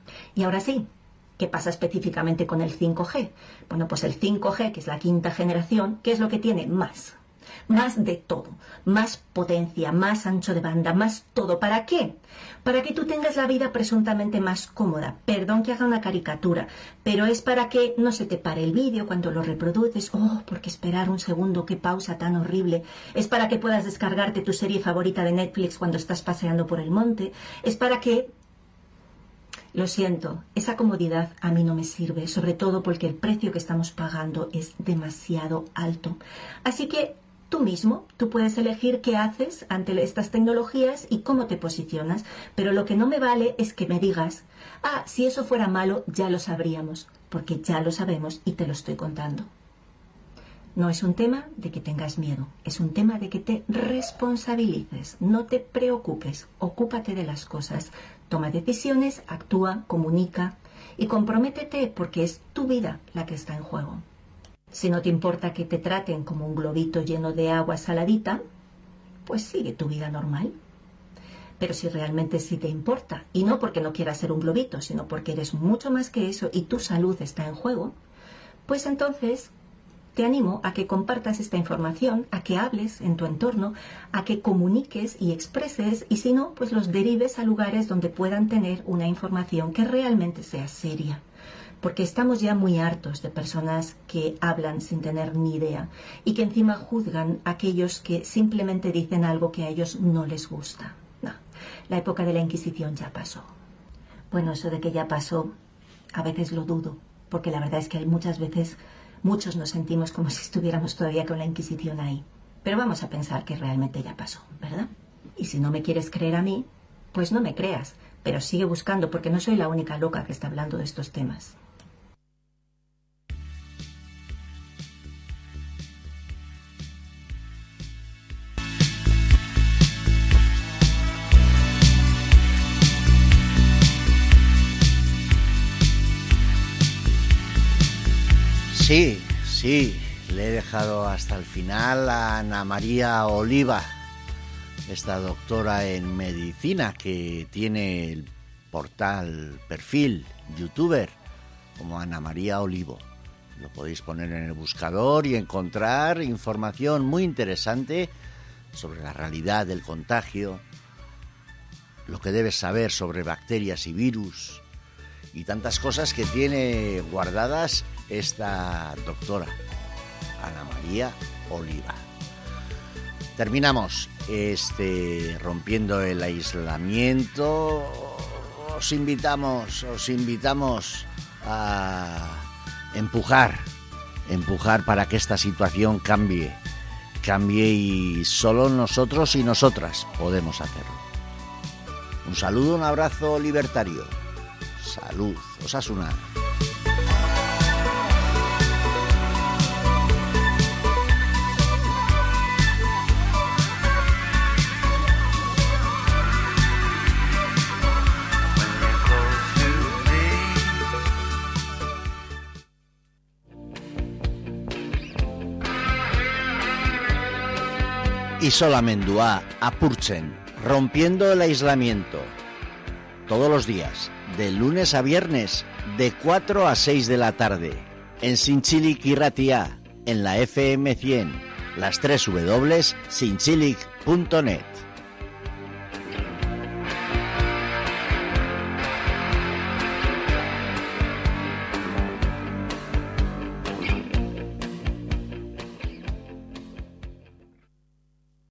Y ahora sí, ¿qué pasa específicamente con el cinco G? Bueno, pues el cinco G, que es la quinta generación, ¿qué es lo que tiene? Más. Más de todo, más potencia, más ancho de banda, más todo. ¿Para qué? Para que tú tengas la vida presuntamente más cómoda. Perdón que haga una caricatura, pero es para que no se te pare el vídeo cuando lo reproduces. Oh, porque esperar un segundo, qué pausa tan horrible. Es para que puedas descargarte tu serie favorita de Netflix cuando estás paseando por el monte. Es para que... Lo siento, esa comodidad a mí no me sirve, sobre todo porque el precio que estamos pagando es demasiado alto. Así que tú mismo, tú puedes elegir qué haces ante estas tecnologías y cómo te posicionas, pero lo que no me vale es que me digas, ah, si eso fuera malo ya lo sabríamos, porque ya lo sabemos y te lo estoy contando. No es un tema de que tengas miedo, es un tema de que te responsabilices, no te preocupes, ocúpate de las cosas, toma decisiones, actúa, comunica y comprométete porque es tu vida la que está en juego. Si no te importa que te traten como un globito lleno de agua saladita, pues sigue tu vida normal. Pero si realmente sí te importa, y no porque no quieras ser un globito, sino porque eres mucho más que eso y tu salud está en juego, pues entonces te animo a que compartas esta información, a que hables en tu entorno, a que comuniques y expreses, y si no, pues los derives a lugares donde puedan tener una información que realmente sea seria. Porque estamos ya muy hartos de personas que hablan sin tener ni idea y que encima juzgan a aquellos que simplemente dicen algo que a ellos no les gusta. No, la época de la Inquisición ya pasó. Bueno, eso de que ya pasó, a veces lo dudo, porque la verdad es que hay muchas veces, muchos nos sentimos como si estuviéramos todavía con la Inquisición ahí. Pero vamos a pensar que realmente ya pasó, ¿verdad? Y si no me quieres creer a mí, pues no me creas, pero sigue buscando, porque no soy la única loca que está hablando de estos temas. Sí, sí, le he dejado hasta el final a Ana María Oliva, esta doctora en medicina que tiene el portal, perfil, youtuber, como Ana María Olivo. Lo podéis poner en el buscador y encontrar información muy interesante sobre la realidad del contagio, lo que debes saber sobre bacterias y virus, y tantas cosas que tiene guardadas esta doctora, Ana María Oliva. Terminamos este rompiendo el aislamiento. Os invitamos, os invitamos a empujar, empujar para que esta situación cambie, cambie y solo nosotros y nosotras podemos hacerlo. Un saludo, un abrazo libertario. Salud, Osasuna. Isola Mendua, Apurchen, rompiendo el aislamiento. Todos los días, de lunes a viernes, de cuatro a seis de la tarde, en Zintzilik Irratia, en la F M cien, las tres w punto zintzilik punto net.